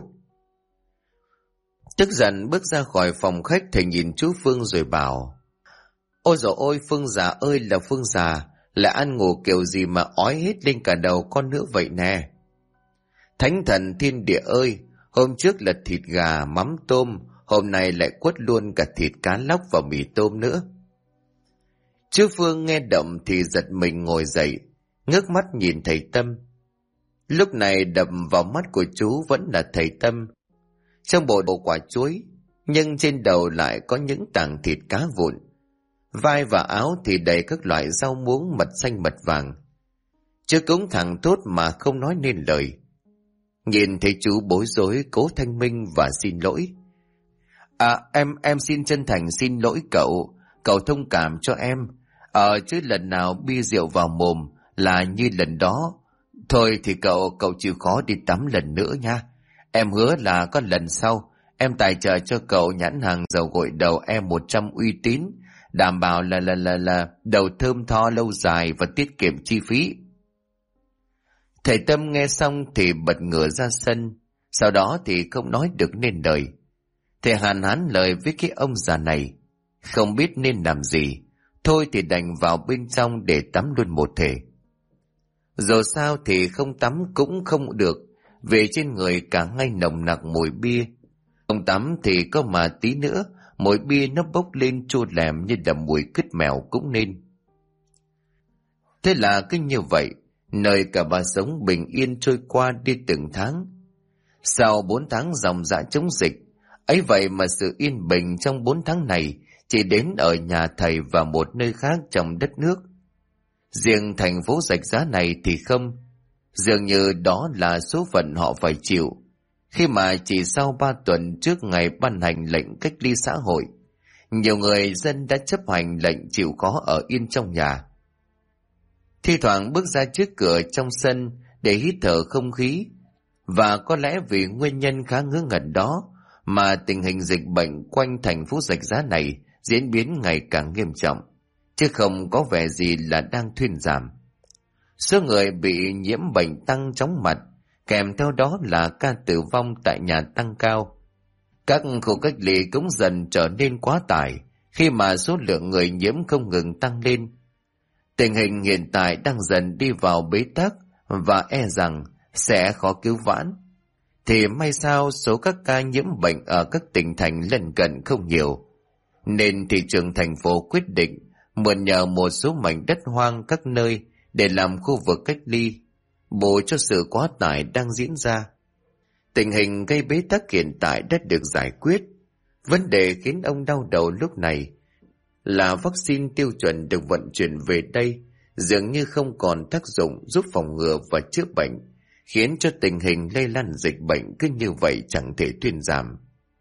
Tức giận bước ra khỏi phòng khách, thầy nhìn chú Phương rồi bảo: Ôi dồi ôi, Phương già ơi là Phương già, lại ăn ngủ kiểu gì mà ói hết lên cả đầu con nữa vậy nè. Thánh thần thiên địa ơi, hôm trước là thịt gà mắm tôm, hôm nay lại quất luôn cả thịt cá lóc và mì tôm nữa. Chú Phương nghe động thì giật mình ngồi dậy, ngước mắt nhìn thầy Tâm. Lúc này đập vào mắt của chú vẫn là thầy Tâm, trong bộ đồ quả chuối, nhưng trên đầu lại có những tảng thịt cá vụn. Vai và áo thì đầy các loại rau muống mật xanh mật vàng. Chú cũng thẳng thốt mà không nói nên lời. Nhìn thấy chú bối rối cố thanh minh và xin lỗi. Em xin chân thành xin lỗi cậu thông cảm cho em. Chứ lần nào bia rượu vào mồm là như lần đó. Thôi thì cậu chịu khó đi tắm lần nữa nha. Em hứa là có lần sau em tài trợ cho cậu nhãn hàng dầu gội đầu E100 uy tín, đảm bảo là đầu thơm tho lâu dài và tiết kiệm chi phí. Thầy Tâm nghe xong thì bật ngửa ra sân, sau đó thì không nói được nên lời. Thầy hàn hán lời với cái ông già này, không biết nên làm gì, thôi thì đành vào bên trong để tắm luôn một thể. Dù sao thì không tắm cũng không được, vì trên người cả ngay nồng nặc mùi bia. Không tắm thì có mà tí nữa, mùi bia nó bốc lên chua lèm như là mùi cứt mèo cũng nên. Thế là cứ như vậy, nơi cả ba sống bình yên trôi qua đi từng tháng. Sau 4 tháng dòng dã chống dịch, ấy vậy mà sự yên bình trong 4 tháng này chỉ đến ở nhà thầy và một nơi khác trong đất nước. Riêng thành phố Rạch Giá này thì không, dường như đó là số phận họ phải chịu, khi mà chỉ sau 3 tuần trước ngày ban hành lệnh cách ly xã hội, nhiều người dân đã chấp hành lệnh chịu khó ở yên trong nhà. Thi thoảng bước ra trước cửa trong sân để hít thở không khí, và có lẽ vì nguyên nhân khá ngớ ngẩn đó mà tình hình dịch bệnh quanh thành phố Rạch Giá này diễn biến ngày càng nghiêm trọng, chứ không có vẻ gì là đang thuyên giảm. Số người bị nhiễm bệnh tăng chóng mặt, kèm theo đó là ca tử vong tại nhà tăng cao. Các khu cách ly cũng dần trở nên quá tải khi mà số lượng người nhiễm không ngừng tăng lên. Tình hình hiện tại đang dần đi vào bế tắc và e rằng sẽ khó cứu vãn. Thì may sao số các ca nhiễm bệnh ở các tỉnh thành lân cận không nhiều, nên thị trường thành phố quyết định mượn nhờ một số mảnh đất hoang các nơi để làm khu vực cách ly, bù cho sự quá tải đang diễn ra. Tình hình gây bế tắc hiện tại đã được giải quyết. Vấn đề khiến ông đau đầu lúc này là vaccine tiêu chuẩn được vận chuyển về đây dường như không còn tác dụng giúp phòng ngừa và chữa bệnh, khiến cho tình hình lây lan dịch bệnh cứ như vậy chẳng thể thuyên giảm.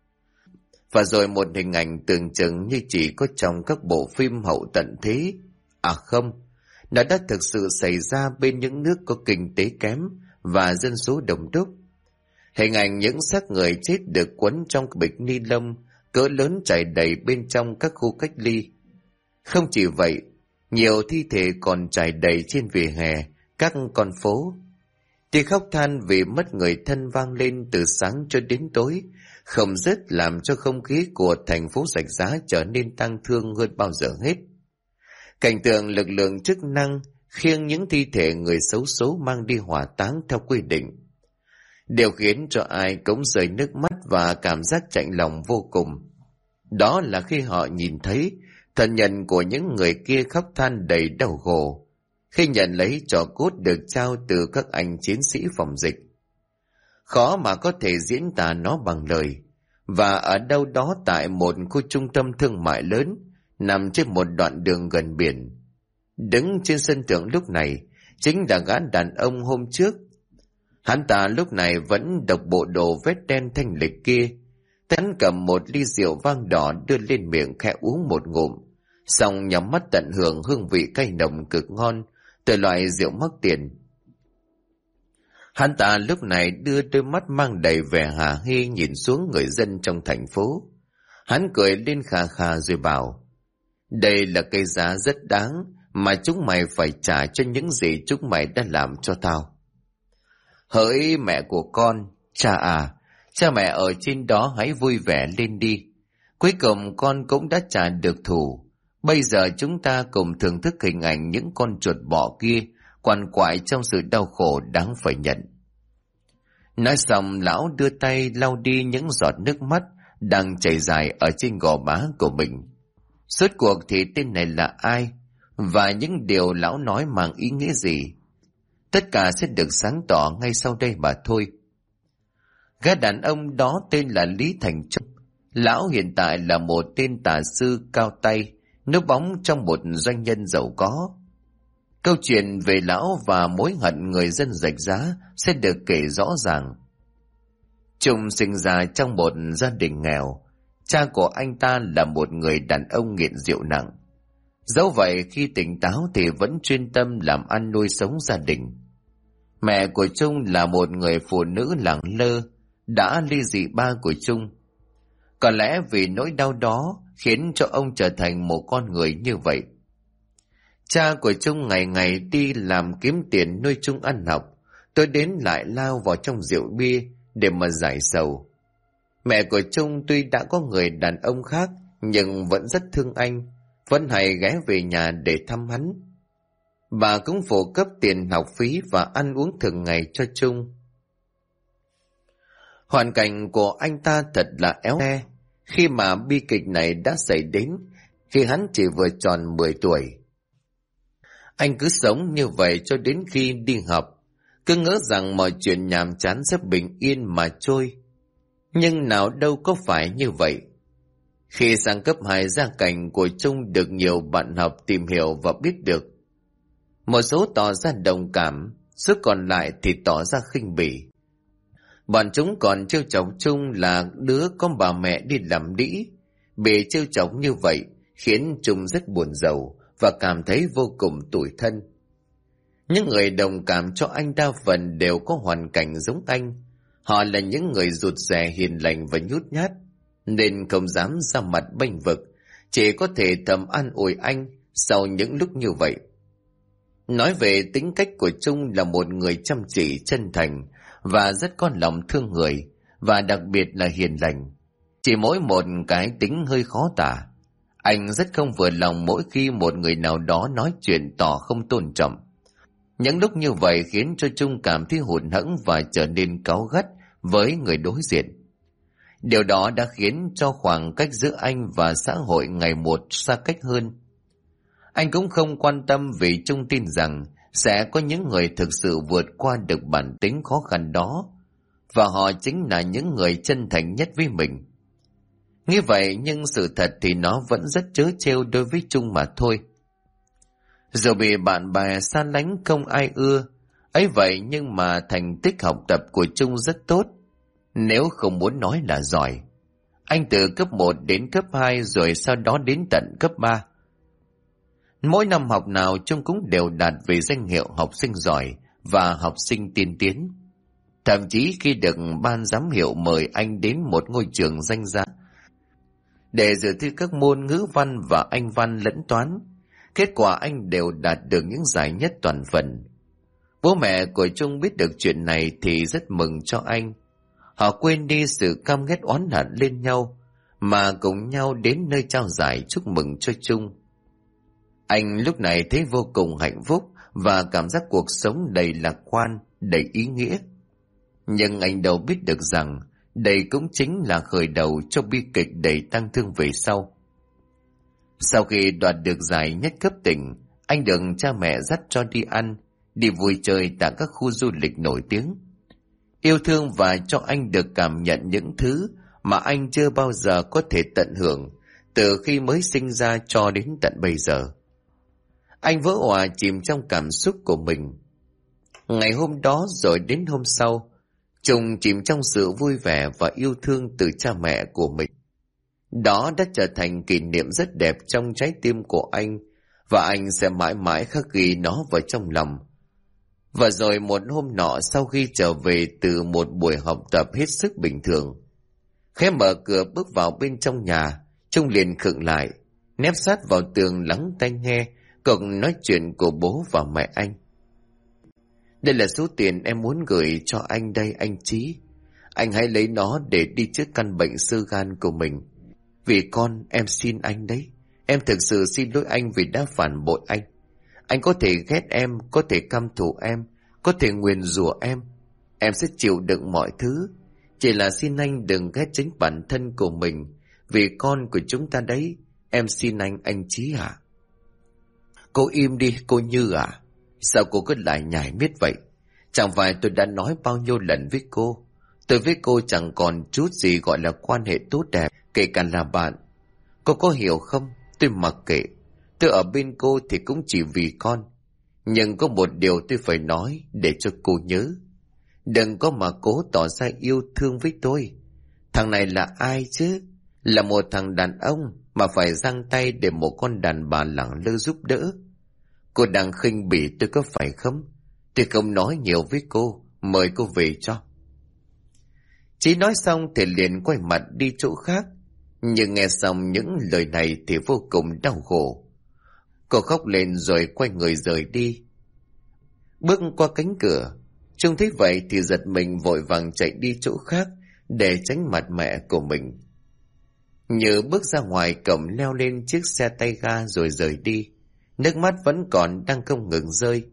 Và rồi một hình ảnh tưởng chừng như chỉ có trong các bộ phim hậu tận thế. À không, nó đã thực sự xảy ra bên những nước có kinh tế kém và dân số đông đúc. Hình ảnh những xác người chết được quấn trong bịch ni lông cỡ lớn trải đầy bên trong các khu cách ly. Không chỉ vậy, nhiều thi thể còn trải đầy trên vỉa hè các con phố. Tiếng khóc than vì mất người thân vang lên từ sáng cho đến tối, không dứt làm cho không khí của thành phố Rạch Giá trở nên tang thương hơn bao giờ hết. Cảnh tượng lực lượng chức năng khiêng những thi thể người xấu số mang đi hỏa táng theo quy định, điều khiến cho ai cũng rơi nước mắt và cảm giác chạnh lòng vô cùng. Đó là khi họ nhìn thấy thân nhân của những người kia khóc than đầy đau khổ khi nhận lấy tro cốt được trao từ các anh chiến sĩ phòng dịch. Khó mà có thể diễn tả nó bằng lời. Và ở đâu đó tại một khu trung tâm thương mại lớn nằm trên một đoạn đường gần biển, đứng trên sân thượng lúc này chính là gã đàn ông hôm trước. Hắn ta lúc này vẫn độc bộ đồ vét đen thanh lịch kia. Hắn cầm một ly rượu vang đỏ đưa lên miệng khẽ uống một ngụm, xong nhắm mắt tận hưởng hương vị cay nồng cực ngon từ loại rượu mắc tiền. Hắn ta lúc này đưa đôi mắt mang đầy vẻ hả hê nhìn xuống người dân trong thành phố. Hắn cười lên khà khà rồi bảo: đây là cái giá rất đáng mà chúng mày phải trả cho những gì chúng mày đã làm cho tao. Hỡi mẹ của con, cha mẹ ở trên đó hãy vui vẻ lên đi. Cuối cùng con cũng đã trả được thù. Bây giờ chúng ta cùng thưởng thức hình ảnh những con chuột bọ kia quằn quại trong sự đau khổ đáng phải nhận. Nói xong, lão đưa tay lau đi những giọt nước mắt đang chảy dài ở trên gò má của mình. Rốt cuộc thì tên này là ai, và những điều lão nói mang ý nghĩa gì? Tất cả sẽ được sáng tỏ ngay sau đây mà thôi. Gã đàn ông đó tên là Lý Thành Trung. Lão hiện tại là một tên tà sư cao tay, núp bóng trong một doanh nhân giàu có. Câu chuyện về lão và mối hận người dân Rạch Giá sẽ được kể rõ ràng. Trung sinh ra trong một gia đình nghèo. Cha của anh ta là một người đàn ông nghiện rượu nặng. Dẫu vậy khi tỉnh táo thì vẫn chuyên tâm làm ăn nuôi sống gia đình. Mẹ của Trung là một người phụ nữ lẳng lơ, đã ly dị ba của Trung. Có lẽ vì nỗi đau đó khiến cho ông trở thành một con người như vậy. Cha của Trung ngày ngày đi làm kiếm tiền nuôi Trung ăn học, tối đến lại lao vào trong rượu bia để mà giải sầu. Mẹ của Trung tuy đã có người đàn ông khác nhưng vẫn rất thương anh, vẫn hay ghé về nhà để thăm hắn. Bà cũng phụ cấp tiền học phí và ăn uống thường ngày cho Trung. Hoàn cảnh của anh ta thật là éo le khi mà bi kịch này đã xảy đến khi hắn chỉ vừa tròn 10 tuổi. Anh cứ sống như vậy cho đến khi đi học, cứ ngỡ rằng mọi chuyện nhàm chán sẽ bình yên mà trôi. Nhưng nào đâu có phải như vậy. Khi sang cấp 2, gia cảnh của Trung được nhiều bạn học tìm hiểu và biết được. Một số tỏ ra đồng cảm, số còn lại thì tỏ ra khinh bỉ. Bọn chúng còn trêu chọc Trung là đứa có bà mẹ đi làm đĩ. Bị trêu chọc như vậy khiến Trung rất buồn rầu và cảm thấy vô cùng tủi thân. Những người đồng cảm cho anh đa phần đều có hoàn cảnh giống anh. Họ là những người rụt rè, hiền lành và nhút nhát, nên không dám ra mặt bênh vực, chỉ có thể thầm an ủi anh sau những lúc như vậy. Nói về tính cách của Trung là một người chăm chỉ, chân thành và rất có lòng thương người, và đặc biệt là hiền lành. Chỉ mỗi một cái tính hơi khó tả. Anh rất không vừa lòng mỗi khi một người nào đó nói chuyện tỏ không tôn trọng. Những lúc như vậy khiến cho Trung cảm thấy hụt hẫng và trở nên cáu gắt với người đối diện. Điều đó đã khiến cho khoảng cách giữa anh và xã hội ngày một xa cách hơn. Anh cũng không quan tâm vì Trung tin rằng sẽ có những người thực sự vượt qua được bản tính khó khăn đó, và họ chính là những người chân thành nhất với mình. Như vậy nhưng sự thật thì nó vẫn rất trớ trêu đối với Trung mà thôi. Dù bị bạn bè xa lánh không ai ưa, ấy vậy nhưng mà thành tích học tập của Trung rất tốt, nếu không muốn nói là giỏi. Anh từ cấp 1 đến cấp 2 rồi sau đó đến tận cấp 3. Mỗi năm học nào Trung cũng đều đạt về danh hiệu học sinh giỏi và học sinh tiên tiến. Thậm chí khi được ban giám hiệu mời anh đến một ngôi trường danh giá để dự thi các môn ngữ văn và Anh văn lẫn toán, kết quả anh đều đạt được những giải nhất toàn phần. Bố mẹ của Trung biết được chuyện này thì rất mừng cho anh. Họ quên đi sự căm ghét oán hận lên nhau mà cùng nhau đến nơi trao giải chúc mừng cho Trung. Anh lúc này thấy vô cùng hạnh phúc và cảm giác cuộc sống đầy lạc quan, đầy ý nghĩa. Nhưng anh đâu biết được rằng đây cũng chính là khởi đầu cho bi kịch đầy tang thương về sau. Sau khi đoạt được giải nhất cấp tỉnh, anh được cha mẹ dắt cho đi ăn, đi vui chơi tại các khu du lịch nổi tiếng. Yêu thương và cho anh được cảm nhận những thứ mà anh chưa bao giờ có thể tận hưởng từ khi mới sinh ra cho đến tận bây giờ. Anh vỡ òa chìm trong cảm xúc của mình. Ngày hôm đó rồi đến hôm sau, Trung chìm trong sự vui vẻ và yêu thương từ cha mẹ của mình. Đó đã trở thành kỷ niệm rất đẹp trong trái tim của anh, và anh sẽ mãi mãi khắc ghi nó vào trong lòng. Và rồi một hôm nọ, sau khi trở về từ một buổi học tập hết sức bình thường, khẽ mở cửa bước vào bên trong nhà, Trung liền khựng lại, nép sát vào tường lắng tai nghe cuộc nói chuyện của bố và mẹ anh. Đây là số tiền em muốn gửi cho anh đây anh Chí. Anh hãy lấy nó để đi chữa căn bệnh xơ gan của mình. Vì con, em xin anh đấy. Em thực sự xin lỗi anh vì đã phản bội anh. Anh có thể ghét em, có thể căm thù em, có thể nguyền rủa em. Em sẽ chịu đựng mọi thứ. Chỉ là xin anh đừng ghét chính bản thân của mình, vì con của chúng ta đấy. Em xin anh Chí ạ. Cô im đi, cô Như ạ. Sao cô cứ lại nhải miết vậy? Chẳng phải tôi đã nói bao nhiêu lần với cô. Tôi với cô chẳng còn chút gì gọi là quan hệ tốt đẹp, kể cả là bạn. Cô có hiểu không? Tôi mặc kệ. Tôi ở bên cô thì cũng chỉ vì con. Nhưng có một điều tôi phải nói để cho cô nhớ. Đừng có mà cố tỏ ra yêu thương với tôi. Thằng này là ai chứ? Là một thằng đàn ông mà phải giang tay để một con đàn bà lẳng lơ giúp đỡ. Cô đang khinh bỉ tôi có phải không? Tôi không nói nhiều với cô, mời cô về cho. Chí nói xong thì liền quay mặt đi chỗ khác, nhưng nghe xong những lời này thì vô cùng đau khổ. Cô khóc lên rồi quay người rời đi. Bước qua cánh cửa, Trung thấy vậy thì giật mình vội vàng chạy đi chỗ khác để tránh mặt mẹ của mình. Như bước ra ngoài cổng leo lên chiếc xe tay ga rồi rời đi. nước mắt vẫn còn đang không ngừng rơi.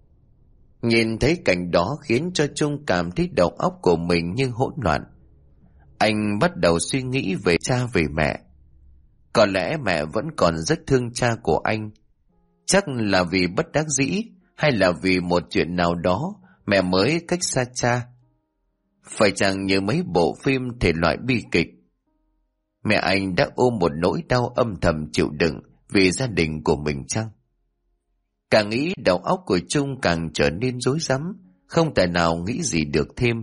Nhìn thấy cảnh đó khiến cho Trung cảm thấy đầu óc của mình như hỗn loạn. Anh bắt đầu suy nghĩ về cha về mẹ. Có lẽ mẹ vẫn còn rất thương cha của anh. Chắc là vì bất đắc dĩ hay là vì một chuyện nào đó mẹ mới cách xa cha. Phải chăng như mấy bộ phim thể loại bi kịch, mẹ anh đã ôm một nỗi đau âm thầm chịu đựng vì gia đình của mình chăng? Càng nghĩ đầu óc của Trung càng trở nên rối rắm, không thể nào nghĩ gì được thêm.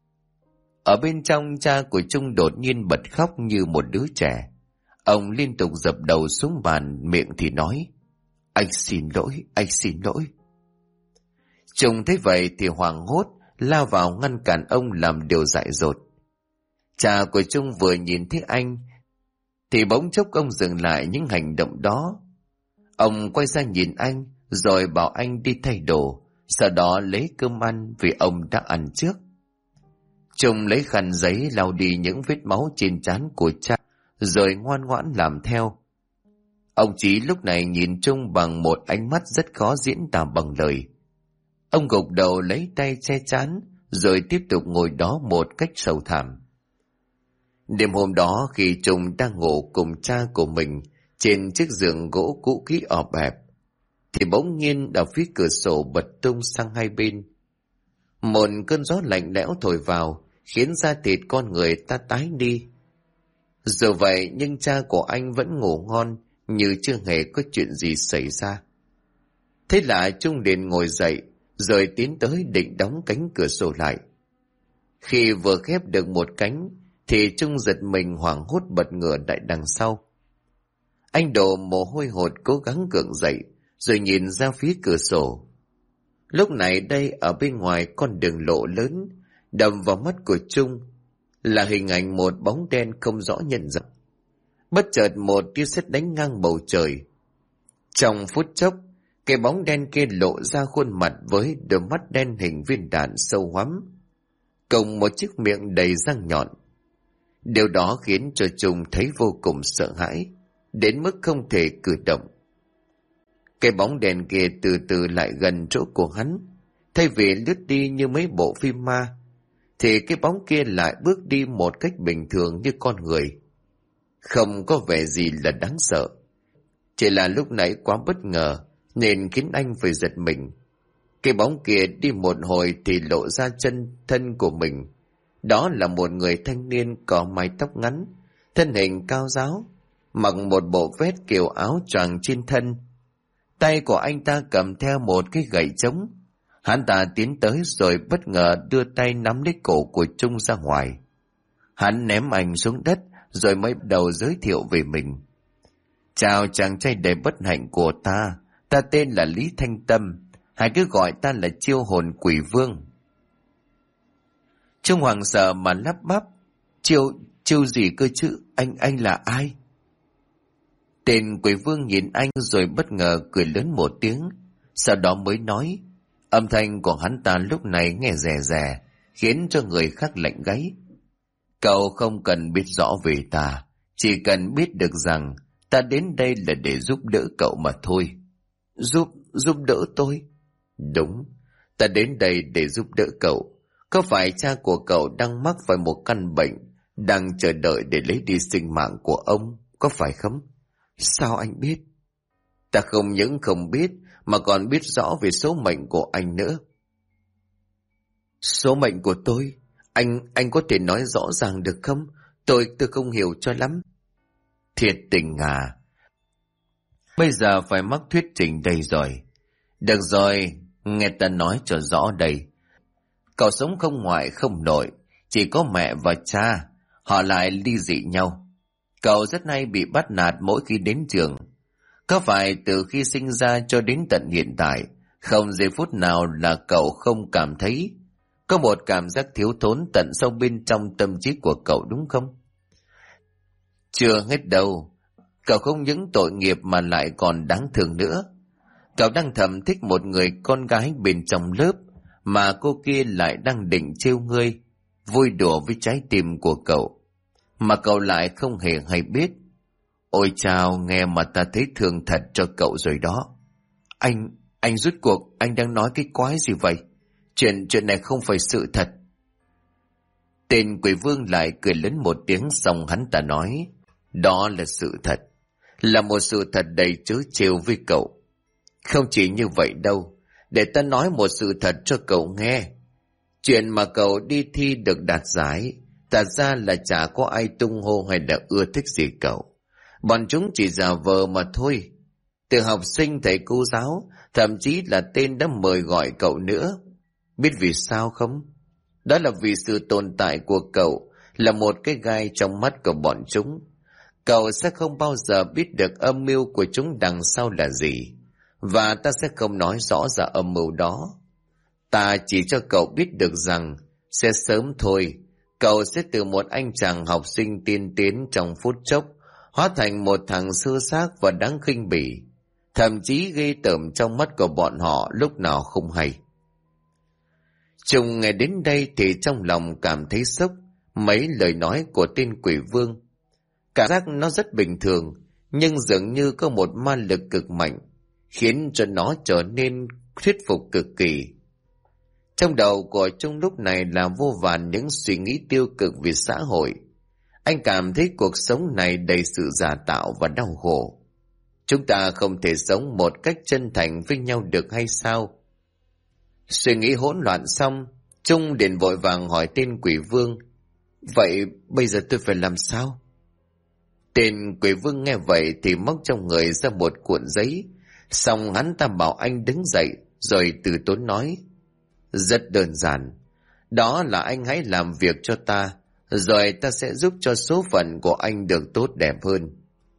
Ở bên trong, cha của Trung đột nhiên bật khóc như một đứa trẻ. Ông liên tục dập đầu xuống bàn, miệng thì nói: "Anh xin lỗi, anh xin lỗi." Trung thấy vậy thì hoảng hốt, lao vào ngăn cản ông làm điều dại dột. Cha của Trung vừa nhìn thấy anh thì bỗng chốc ông dừng lại những hành động đó. Ông quay ra nhìn anh rồi bảo anh đi thay đồ, sau đó lấy cơm ăn vì ông đã ăn trước. Trung lấy khăn giấy lau đi những vết máu trên trán của cha rồi ngoan ngoãn làm theo. Ông Chí lúc này nhìn Trung bằng một ánh mắt rất khó diễn tả bằng lời. Ông gục đầu lấy tay che trán rồi tiếp tục ngồi đó một cách sầu thảm. Đêm hôm đó khi Trung đang ngủ cùng cha của mình trên chiếc giường gỗ cũ kỹ ọp ẹp, thì bỗng nhiên ở phía cửa sổ bật tung sang hai bên. Một cơn gió lạnh lẽo thổi vào khiến da thịt con người ta tái đi. Dù vậy nhưng cha của anh vẫn ngủ ngon như chưa hề có chuyện gì xảy ra. Thế là Trung liền ngồi dậy rồi tiến tới định đóng cánh cửa sổ lại. Khi vừa khép được một cánh thì Trung giật mình hoảng hốt bật ngửa lại đằng sau. Anh đổ mồ hôi hột cố gắng gượng dậy rồi nhìn ra phía cửa sổ. Lúc này đây ở bên ngoài con đường lộ lớn, đập vào mắt của Trung là hình ảnh một bóng đen không rõ nhận dạng. Bất chợt một tia sét đánh ngang bầu trời. Trong phút chốc, cái bóng đen kia lộ ra khuôn mặt với đôi mắt đen hình viên đạn sâu hoắm, cùng một chiếc miệng đầy răng nhọn. Điều đó khiến cho Trung thấy vô cùng sợ hãi, đến mức không thể cử động. Cái bóng đèn kia từ từ lại gần chỗ của hắn. Thay vì lướt đi như mấy bộ phim ma, thì cái bóng kia lại bước đi một cách bình thường như con người. Không có vẻ gì là đáng sợ. Chỉ là lúc nãy quá bất ngờ nên khiến anh phải giật mình. Cái bóng kia đi một hồi thì lộ ra chân thân của mình. Đó là một người thanh niên có mái tóc ngắn, thân hình cao ráo, mặc một bộ vest kiểu áo choàng trên thân. Tay của anh ta cầm theo một cái gậy trống. Hắn ta tiến tới rồi bất ngờ đưa tay nắm lấy cổ của Trung ra ngoài. Hắn ném anh xuống đất rồi mới đầu giới thiệu về mình. "Chào chàng trai đầy bất hạnh của ta, ta tên là Lý Thanh Tâm, hãy cứ gọi ta là chiêu hồn quỷ vương." Trung hoàng sợ mà lắp bắp: Chiêu gì cơ chứ, anh là ai?" Tên quỷ vương nhìn anh rồi bất ngờ cười lớn một tiếng, sau đó mới nói. Âm thanh của hắn ta lúc này nghe rè rè, khiến cho người khác lạnh gáy. "Cậu không cần biết rõ về ta, chỉ cần biết được rằng ta đến đây là để giúp đỡ cậu mà thôi." Giúp đỡ tôi?" "Đúng, ta đến đây để giúp đỡ cậu. Có phải cha của cậu đang mắc phải một căn bệnh, đang chờ đợi để lấy đi sinh mạng của ông, có phải không?" "Sao anh biết?" "Ta không những không biết mà còn biết rõ về số mệnh của anh nữa." "Số mệnh của tôi? Anh có thể nói rõ ràng được không? Tôi không hiểu cho lắm." "Thiệt tình à? Bây giờ phải mắc thuyết trình đây rồi. Được rồi, nghe ta nói cho rõ đây. Cậu sống không ngoại không nội, chỉ có mẹ và cha, họ lại ly dị nhau. Cậu rất hay bị bắt nạt mỗi khi đến trường. Có phải từ khi sinh ra cho đến tận hiện tại, không giây phút nào là cậu không cảm thấy có một cảm giác thiếu thốn tận sâu bên trong tâm trí của cậu đúng không?" "Chưa hết đâu. Cậu không những tội nghiệp mà lại còn đáng thương nữa. Cậu đang thầm thích một người con gái bên trong lớp, mà cô kia lại đang định trêu ngươi, vui đùa với trái tim của cậu, mà cậu lại không hề hay biết. Ôi chao, nghe mà ta thấy thương thật cho cậu rồi đó." Anh rút cuộc, anh đang nói cái quái gì vậy? Chuyện này không phải sự thật. Tên quỷ vương lại cười lớn một tiếng, xong hắn ta nói, đó là sự thật, là một sự thật đầy trớ trêu với cậu. Không chỉ như vậy đâu, để ta nói một sự thật cho cậu nghe. Chuyện mà cậu đi thi được đạt giải, thật ra là chả có ai tung hô hay là ưa thích gì cậu. Bọn chúng chỉ giả vờ mà thôi. Từ học sinh, thầy cô giáo, thậm chí là tên đã mời gọi cậu nữa. Biết vì sao không? Đó là vì sự tồn tại của cậu là một cái gai trong mắt của bọn chúng. Cậu sẽ không bao giờ biết được âm mưu của chúng đằng sau là gì. Và ta sẽ không nói rõ ra âm mưu đó. Ta chỉ cho cậu biết được rằng sẽ sớm thôi, cậu sẽ từ một anh chàng học sinh tiên tiến trong phút chốc hóa thành một thằng sơ xác và đáng khinh bỉ, thậm chí ghê tởm trong mắt của bọn họ lúc nào không hay. Trùng nghe đến đây thì trong lòng cảm thấy sốc mấy lời nói của tên quỷ vương. Cảm giác nó rất bình thường, nhưng dường như có một ma lực cực mạnh, khiến cho nó trở nên thuyết phục cực kỳ. Trong đầu của Trung lúc này là vô vàn những suy nghĩ tiêu cực về xã hội. Anh cảm thấy cuộc sống này đầy sự giả tạo và đau khổ. Chúng ta không thể sống một cách chân thành với nhau được hay sao? Suy nghĩ hỗn loạn xong, Trung liền vội vàng hỏi tên quỷ vương, vậy bây giờ tôi phải làm sao? Tên quỷ vương nghe vậy thì móc trong người ra một cuộn giấy, xong hắn ta bảo anh đứng dậy, rồi từ tốn nói, rất đơn giản, đó là anh hãy làm việc cho ta, rồi ta sẽ giúp cho số phận của anh được tốt đẹp hơn.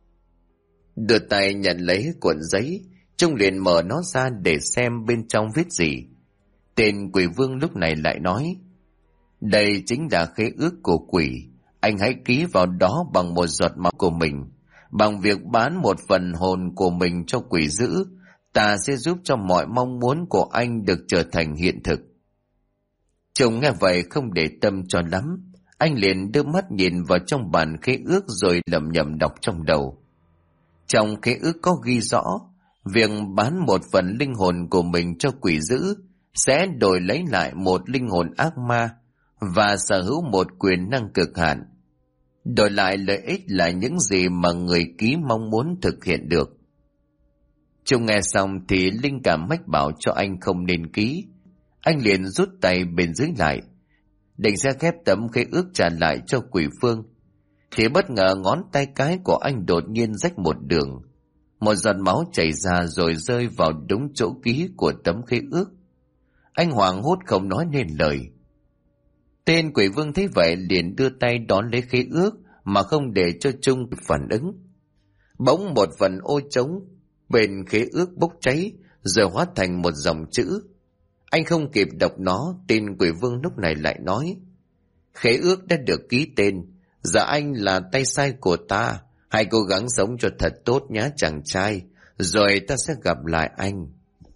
Đưa tay nhận lấy cuộn giấy, Trung liền mở nó ra để xem bên trong viết gì. Tên quỷ vương lúc này lại nói, đây chính là khế ước của quỷ, anh hãy ký vào đó bằng một giọt máu của mình. Bằng việc bán một phần hồn của mình cho quỷ dữ, ta sẽ giúp cho mọi mong muốn của anh được trở thành hiện thực. Chồng nghe vậy không để tâm cho lắm, anh liền đưa mắt nhìn vào trong bản khế ước rồi lẩm nhẩm đọc trong đầu. Trong khế ước có ghi rõ, việc bán một phần linh hồn của mình cho quỷ dữ sẽ đổi lấy lại một linh hồn ác ma và sở hữu một quyền năng cực hạn. Đổi lại lợi ích là những gì mà người ký mong muốn thực hiện được. Trung nghe xong thì linh cảm mách bảo cho anh không nên ký. Anh liền rút tay bên dưới lại, định sẽ khép tấm khế ước trả lại cho quỷ phương, thì bất ngờ ngón tay cái của anh đột nhiên rách một đường. Một giọt máu chảy ra rồi rơi vào đúng chỗ ký của tấm khế ước. Anh hoảng hốt không nói nên lời. Tên quỷ vương thấy vậy liền đưa tay đón lấy khế ước mà không để cho Trung phản ứng. Bỗng một phần ô trống bên khế ước bốc cháy rồi hóa thành một dòng chữ. Anh không kịp đọc nó, tên quỷ vương lúc này lại nói, khế ước đã được ký tên, giờ anh là tay sai của ta, hãy cố gắng sống cho thật tốt nhá chàng trai, rồi ta sẽ gặp lại anh.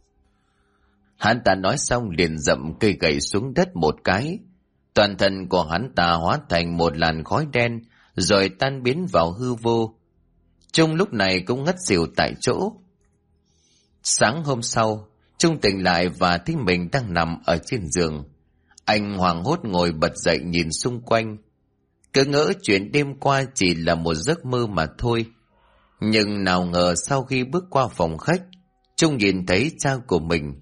Hắn ta nói xong liền dậm cây gậy xuống đất một cái. Toàn thân của hắn ta hóa thành một làn khói đen, rồi tan biến vào hư vô. Trung lúc này cũng ngất xỉu tại chỗ. Sáng hôm sau, Trung tỉnh lại và thấy mình đang nằm ở trên giường. Anh hoảng hốt ngồi bật dậy nhìn xung quanh. Cứ ngỡ chuyện đêm qua chỉ là một giấc mơ mà thôi. Nhưng nào ngờ sau khi bước qua phòng khách, Trung nhìn thấy cha của mình.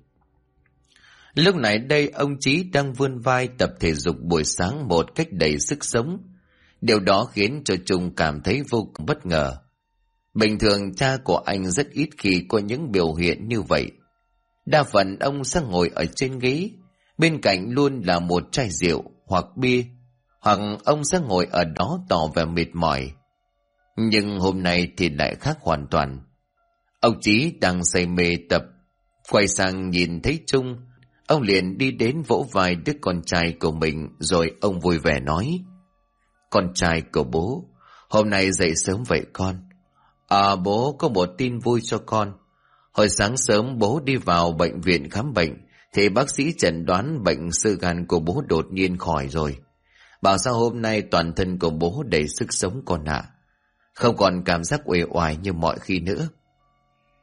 Lúc này đây ông Chí đang vươn vai tập thể dục buổi sáng một cách đầy sức sống. Điều đó khiến cho Trung cảm thấy vô cùng bất ngờ. Bình thường cha của anh rất ít khi có những biểu hiện như vậy. Đa phần ông sẽ ngồi ở trên ghế, bên cạnh luôn là một chai rượu hoặc bia, hoặc ông sẽ ngồi ở đó tỏ vẻ mệt mỏi. Nhưng hôm nay thì lại khác hoàn toàn. Ông Chí đang say mê tập, quay sang nhìn thấy Trung, ông liền đi đến vỗ vai đứa con trai của mình, rồi ông vui vẻ nói, con trai của bố, hôm nay dậy sớm vậy con? Bố có một tin vui cho con. Hồi sáng sớm bố đi vào bệnh viện khám bệnh, thì bác sĩ chẩn đoán bệnh xơ gan của bố đột nhiên khỏi rồi. Bảo sao hôm nay toàn thân của bố đầy sức sống con ạ. Không còn cảm giác uể oải như mọi khi nữa.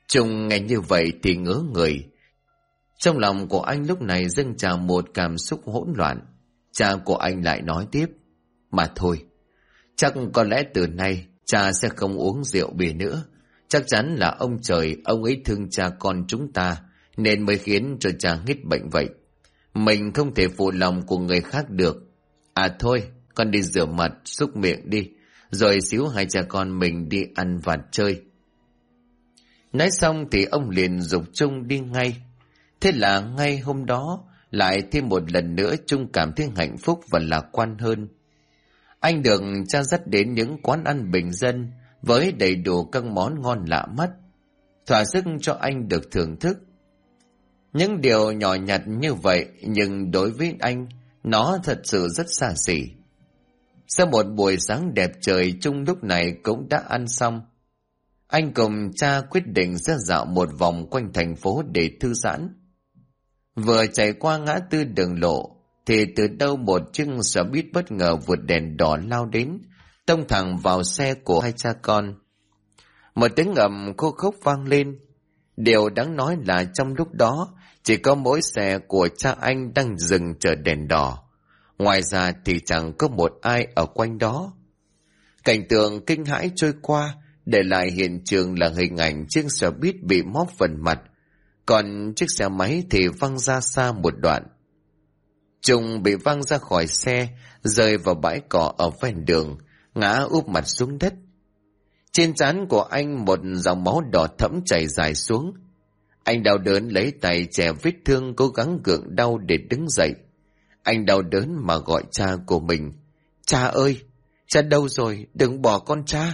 Trung nghe như vậy thì ngớ người. Trong lòng của anh lúc này dâng trào một cảm xúc hỗn loạn. Cha của anh lại nói tiếp: Mà thôi, chắc có lẽ từ nay cha sẽ không uống rượu bia nữa. Chắc chắn là ông trời, ông ấy thương cha con chúng ta, nên mới khiến cho cha nghít bệnh vậy. Mình không thể phụ lòng của người khác được. À thôi, con đi rửa mặt, súc miệng đi, rồi xíu hai cha con mình đi ăn vặt chơi. Nói xong thì ông liền giục Trung đi ngay. Thế là ngay hôm đó, lại thêm một lần nữa Trung cảm thấy hạnh phúc và lạc quan hơn. Anh được cha dắt đến những quán ăn bình dân với đầy đủ các món ngon lạ mắt, thỏa sức cho anh được thưởng thức. Những điều nhỏ nhặt như vậy nhưng đối với anh, nó thật sự rất xa xỉ. Sau một buổi sáng đẹp trời, Trung lúc này cũng đã ăn xong. Anh cùng cha quyết định ra dạo một vòng quanh thành phố để thư giãn. Vừa chạy qua ngã tư đường lộ, thì từ đâu một chiếc xe buýt bất ngờ vượt đèn đỏ lao đến, tông thẳng vào xe của hai cha con. Một tiếng ầm khô khốc vang lên. Điều đáng nói là trong lúc đó, chỉ có mỗi xe của cha anh đang dừng chờ đèn đỏ. Ngoài ra thì chẳng có một ai ở quanh đó. Cảnh tượng kinh hãi trôi qua, để lại hiện trường là hình ảnh chiếc xe buýt bị móp phần mặt, còn chiếc xe máy thì văng ra xa một đoạn. Trung bị văng ra khỏi xe, rơi vào bãi cỏ ở ven đường, ngã úp mặt xuống đất. Trên trán của anh một dòng máu đỏ thẫm chảy dài xuống. Anh đau đớn lấy tay chè vết thương, cố gắng gượng đau để đứng dậy. Anh đau đớn mà gọi cha của mình: Cha ơi, cha đâu rồi, đừng bỏ con cha.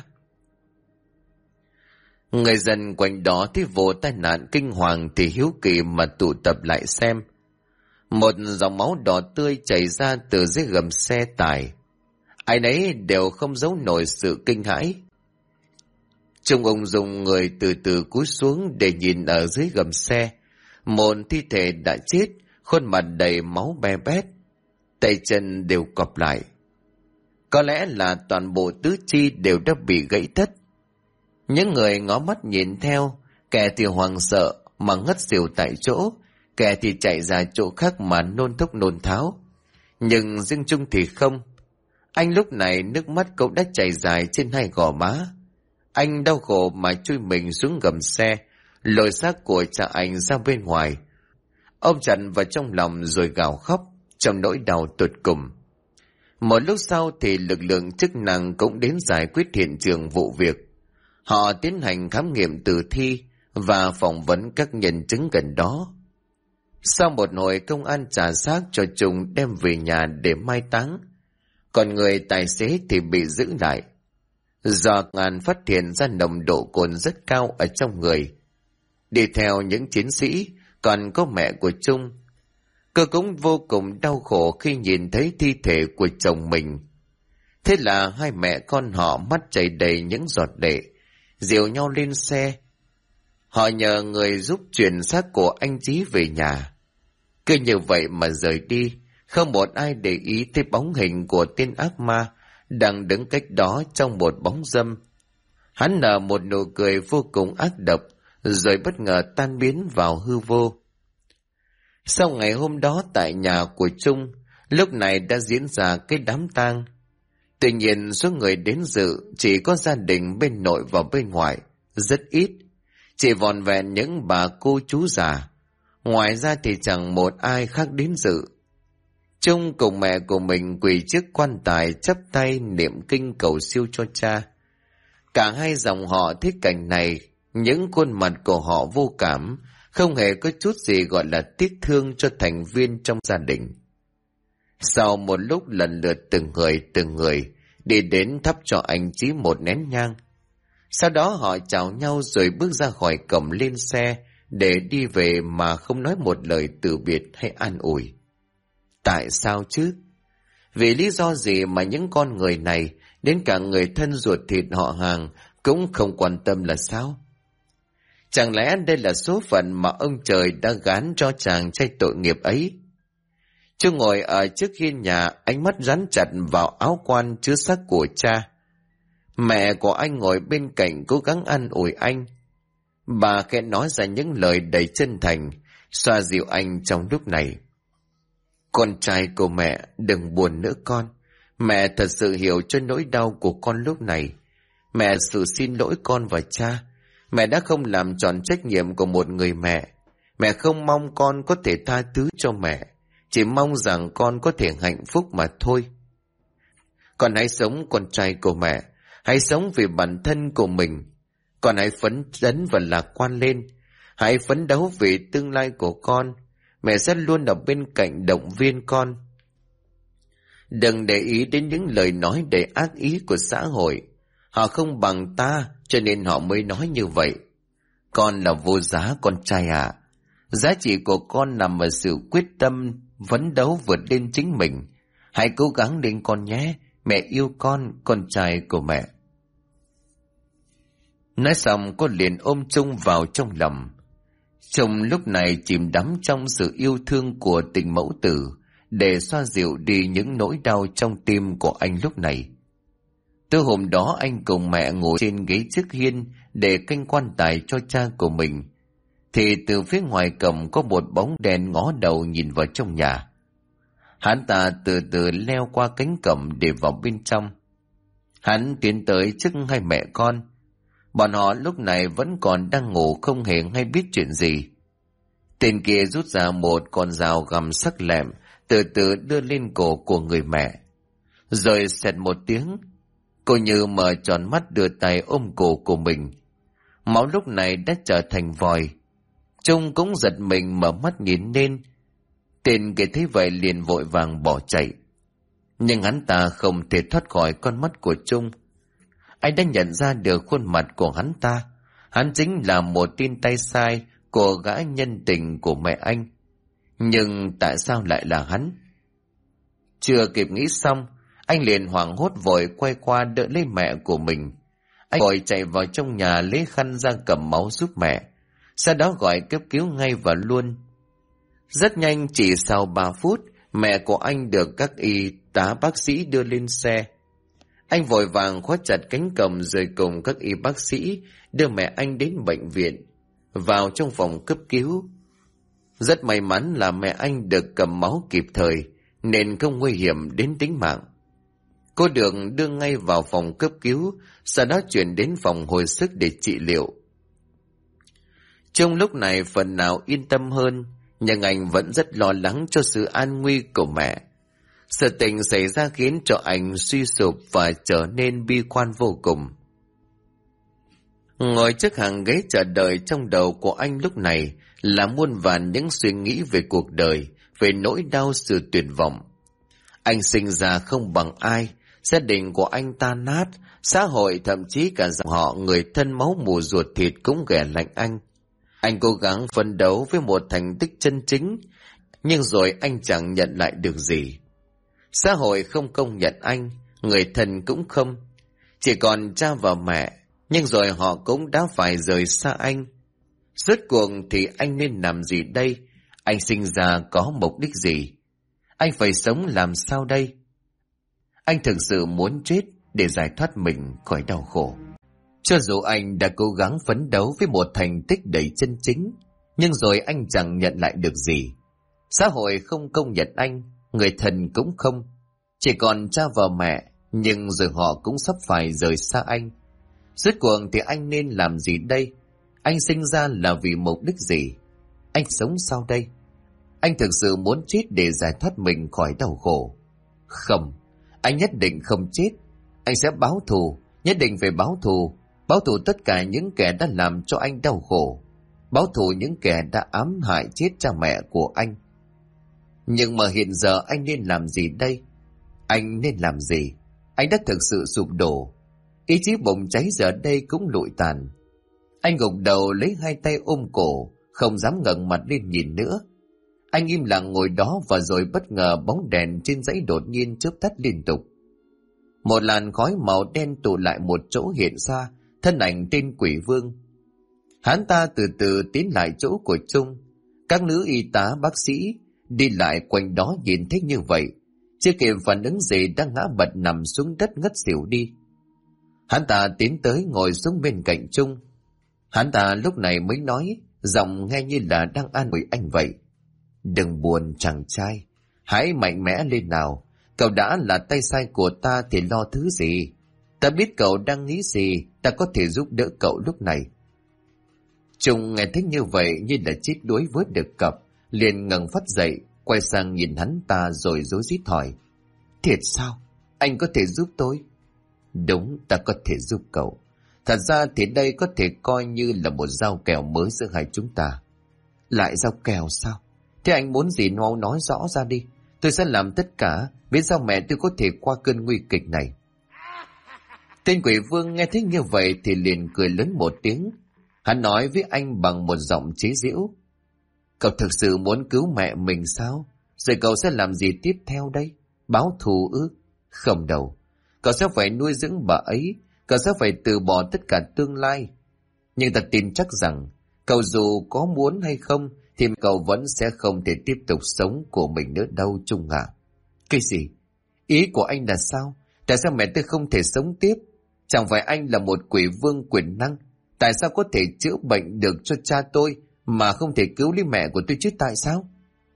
Người dân quanh đó thấy vụ tai nạn kinh hoàng thì hiếu kỳ mà tụ tập lại xem. Một dòng máu đỏ tươi chảy ra từ dưới gầm xe tải. Ai nấy đều không giấu nổi sự kinh hãi. Trung ung dung người từ từ cúi xuống để nhìn ở dưới gầm xe. Một thi thể đã chết, khuôn mặt đầy máu be bét, tay chân đều cọp lại. Có lẽ là toàn bộ tứ chi đều đã bị gãy thất. Những người ngó mắt nhìn theo, kẻ thì hoảng sợ mà ngất xỉu tại chỗ, kẻ thì chạy ra chỗ khác mà nôn thốc nôn tháo. Nhưng riêng Trung thì không. Anh lúc này nước mắt cũng đã chảy dài trên hai gò má. Anh đau khổ mà chui mình xuống gầm xe, lôi xác của cha anh ra bên ngoài. Ôm chặt vào trong lòng rồi gào khóc trong nỗi đau tột cùng. Một lúc sau thì lực lượng chức năng cũng đến giải quyết hiện trường vụ việc. Họ tiến hành khám nghiệm tử thi và phỏng vấn các nhân chứng gần đó. Sau một hồi, công an trả xác cho Trung đem về nhà để mai táng. Còn người tài xế thì bị giữ lại. Do ngàn phát hiện ra nồng độ cồn rất cao ở trong người. Đi theo những chiến sĩ còn có mẹ của Trung. Cô cũng vô cùng đau khổ khi nhìn thấy thi thể của chồng mình. Thế là hai mẹ con họ mắt chảy đầy những giọt lệ, dìu nhau lên xe. Họ nhờ người giúp chuyển xác của anh Chí về nhà. Cứ như vậy mà rời đi, không một ai để ý tới bóng hình của tên ác ma đang đứng cách đó trong một bóng râm. Hắn nở một nụ cười vô cùng ác độc, rồi bất ngờ tan biến vào hư vô. Sau ngày hôm đó tại nhà của Trung, lúc này đã diễn ra cái đám tang. Tuy nhiên số người đến dự chỉ có gia đình bên nội và bên ngoại, rất ít. Chỉ vòn vẹn những bà cô chú già. Ngoài ra thì chẳng một ai khác đến dự. Trung cùng mẹ của mình quỳ trước quan tài chắp tay niệm kinh cầu siêu cho cha. Cả hai dòng họ thấy cảnh này, những khuôn mặt của họ vô cảm, không hề có chút gì gọi là tiếc thương cho thành viên trong gia đình. Sau một lúc lần lượt từng người đi đến thắp cho anh Chí một nén nhang. Sau đó họ chào nhau rồi bước ra khỏi cổng lên xe để đi về mà không nói một lời từ biệt hay an ủi. Tại sao chứ? Vì lý do gì mà những con người này, đến cả người thân ruột thịt họ hàng cũng không quan tâm là sao? Chẳng lẽ đây là số phận mà ông trời đã gán cho chàng trai tội nghiệp ấy? Trung ngồi ở trước hiên nhà, ánh mắt dán chặt vào áo quan chứa xác của cha. Mẹ của anh ngồi bên cạnh cố gắng an ủi anh. Bà khẽ nói ra những lời đầy chân thành, xoa dịu anh trong lúc này. Con trai của mẹ, đừng buồn nữa con. Mẹ thật sự hiểu cho nỗi đau của con lúc này. Mẹ sự xin lỗi con và cha. Mẹ đã không làm tròn trách nhiệm của một người mẹ. Mẹ không mong con có thể tha thứ cho mẹ, chỉ mong rằng con có thể hạnh phúc mà thôi. Con hãy sống, con trai của mẹ. Hãy sống vì bản thân của mình. Con hãy phấn chấn và lạc quan lên. Hãy phấn đấu vì tương lai của con. Mẹ sẽ luôn ở bên cạnh động viên con. Đừng để ý đến những lời nói đầy ác ý của xã hội. Họ không bằng ta, cho nên họ mới nói như vậy. Con là vô giá, con trai ạ. Giá trị của con nằm ở sự quyết tâm, phấn đấu vượt lên chính mình. Hãy cố gắng lên con nhé. Mẹ yêu con trai của mẹ. Nói xong cô liền ôm Trung vào trong lòng. Chồng lúc này chìm đắm trong sự yêu thương của tình mẫu tử, để xoa dịu đi những nỗi đau trong tim của anh lúc này. Từ hôm đó anh cùng mẹ ngồi trên ghế trước hiên để canh quan tài cho cha của mình, thì từ phía ngoài cổng có một bóng đèn ngó đầu nhìn vào trong nhà. Hắn ta từ từ leo qua cánh cổng để vào bên trong. Hắn tiến tới trước hai mẹ con. Bọn họ lúc này vẫn còn đang ngủ, không hề hay biết chuyện gì. Tên kia rút ra một con dao găm sắc lẹm, từ từ đưa lên cổ của người mẹ. Rồi xẹt một tiếng, cô Như mở tròn mắt đưa tay ôm cổ của mình. Máu lúc này đã trở thành vòi. Trung cũng giật mình mở mắt nhìn lên. Tên kia thấy vậy liền vội vàng bỏ chạy. Nhưng hắn ta không thể thoát khỏi con mắt của Trung. Anh đã nhận ra được khuôn mặt của hắn ta. Hắn chính là một tên tay sai của gã nhân tình của mẹ anh. Nhưng tại sao lại là hắn? Chưa kịp nghĩ xong, anh liền hoảng hốt vội quay qua đỡ lấy mẹ của mình. Anh vội chạy vào trong nhà lấy khăn ra cầm máu giúp mẹ, sau đó gọi cấp cứu ngay và luôn. Rất nhanh, chỉ sau 3 phút, mẹ của anh được các y tá bác sĩ đưa lên xe. Anh vội vàng khóa chặt cánh cổng rồi cùng các y bác sĩ đưa mẹ anh đến bệnh viện, vào trong phòng cấp cứu. Rất may mắn là mẹ anh được cầm máu kịp thời nên không nguy hiểm đến tính mạng. Cô được đưa ngay vào phòng cấp cứu, sau đó chuyển đến phòng hồi sức để trị liệu. Trong lúc này phần nào yên tâm hơn, nhưng anh vẫn rất lo lắng cho sự an nguy của mẹ. Sự tình xảy ra khiến cho anh suy sụp và trở nên bi quan vô cùng. Ngồi trước hàng ghế chờ đợi, trong đầu của anh lúc này là muôn vàn những suy nghĩ về cuộc đời, về nỗi đau, sự tuyệt vọng. Anh sinh ra không bằng ai, gia đình của anh tan nát, xã hội thậm chí cả dòng họ người thân máu mủ ruột thịt cũng ghẻ lạnh anh. Anh cố gắng phấn đấu với một thành tích chân chính, nhưng rồi anh chẳng nhận lại được gì. Xã hội không công nhận anh, người thân cũng không. Chỉ còn cha và mẹ, nhưng rồi họ cũng đã phải rời xa anh. Rốt cuộc thì anh nên làm gì đây? Anh sinh ra có mục đích gì? Anh phải sống làm sao đây? Anh thực sự muốn chết để giải thoát mình khỏi đau khổ. Cho dù anh đã cố gắng phấn đấu với một thành tích đầy chân chính, nhưng rồi anh chẳng nhận lại được gì. Xã hội không công nhận anh, người thân cũng không. Chỉ còn cha và mẹ, nhưng rồi họ cũng sắp phải rời xa anh. Rốt cuộc thì anh nên làm gì đây? Anh sinh ra là vì mục đích gì? Anh sống sao đây? Anh thực sự muốn chết để giải thoát mình khỏi đau khổ. Không, anh nhất định không chết. Anh sẽ báo thù, nhất định phải báo thù. Báo thù tất cả những kẻ đã làm cho anh đau khổ. Báo thù những kẻ đã ám hại chết cha mẹ của anh. Nhưng mà hiện giờ anh nên làm gì đây? Anh nên làm gì? Anh đã thực sự sụp đổ. Ý chí bùng cháy giờ đây cũng lụi tàn. Anh gục đầu lấy hai tay ôm cổ, không dám ngẩng mặt lên nhìn nữa. Anh im lặng ngồi đó và rồi bất ngờ bóng đèn trên dãy đột nhiên chớp tắt liên tục. Một làn khói màu đen tụ lại một chỗ hiện ra, thân ảnh tên Quỷ Vương. Hắn ta từ từ tiến lại chỗ của Trung. Các nữ y tá bác sĩ đi lại quanh đó nhìn thấy như vậy, chưa kịp phản ứng gì đã ngã bật nằm xuống đất ngất xỉu đi. Hắn ta tiến tới ngồi xuống bên cạnh Trung. Hắn ta lúc này mới nói, giọng nghe như là đang an ủi anh vậy. Đừng buồn chàng trai, hãy mạnh mẽ lên nào. Cậu đã là tay sai của ta thì lo thứ gì? Ta biết cậu đang nghĩ gì, ta có thể giúp đỡ cậu lúc này. Trung nghe thấy như vậy như là chết đuối vớt được cặp, liền ngẩng phát dậy, quay sang nhìn hắn ta rồi rối rít hỏi. Thiệt sao? Anh có thể giúp tôi? Đúng, ta có thể giúp cậu. Thật ra thì đây có thể coi như là một giao kèo mới giữa hai chúng ta. Lại giao kèo sao? Thế anh muốn gì mau nói rõ ra đi. Tôi sẽ làm tất cả, biết sao mẹ tôi có thể qua cơn nguy kịch này. Tên quỷ vương nghe thấy như vậy thì liền cười lớn một tiếng. Hắn nói với anh bằng một giọng chế giễu. Cậu thực sự muốn cứu mẹ mình sao? Rồi cậu sẽ làm gì tiếp theo đây? Báo thù ư? Không đâu. Cậu sẽ phải nuôi dưỡng bà ấy. Cậu sẽ phải từ bỏ tất cả tương lai. Nhưng ta tin chắc rằng cậu dù có muốn hay không thì cậu vẫn sẽ không thể tiếp tục sống của mình nữa đâu Trung ạ. Cái gì? Ý của anh là sao? Tại sao mẹ tôi không thể sống tiếp? Chẳng phải anh là một quỷ vương quyền năng? Tại sao có thể chữa bệnh được cho cha tôi mà không thể cứu lấy mẹ của tôi chứ tại sao?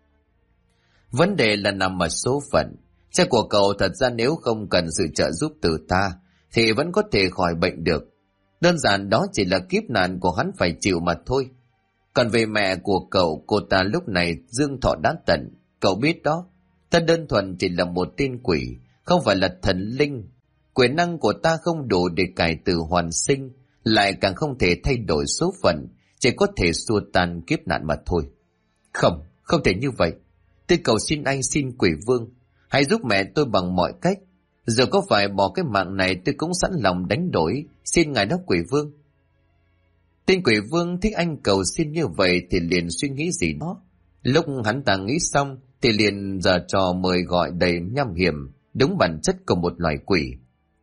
Vấn đề là nằm ở số phận. Cha của cậu thật ra nếu không cần sự trợ giúp từ ta thì vẫn có thể khỏi bệnh được. Đơn giản đó chỉ là kiếp nạn của hắn phải chịu mà thôi. Còn về mẹ của cậu, cô ta lúc này dương thọ đã tận. Cậu biết đó, ta đơn thuần chỉ là một tên quỷ, không phải là thần linh. Quyền năng của ta không đủ để cải tử hoàn sinh, lại càng không thể thay đổi số phận, chỉ có thể xua tan kiếp nạn mà thôi. Không, không thể như vậy. Tôi cầu xin anh, xin quỷ vương, hãy giúp mẹ tôi bằng mọi cách. Giờ có phải bỏ cái mạng này tôi cũng sẵn lòng đánh đổi, xin ngài đó quỷ vương. Tên quỷ vương thích anh cầu xin như vậy thì liền suy nghĩ gì đó. Lúc hắn ta nghĩ xong thì liền giở trò mời gọi đầy nham hiểm, đúng bản chất của một loài quỷ.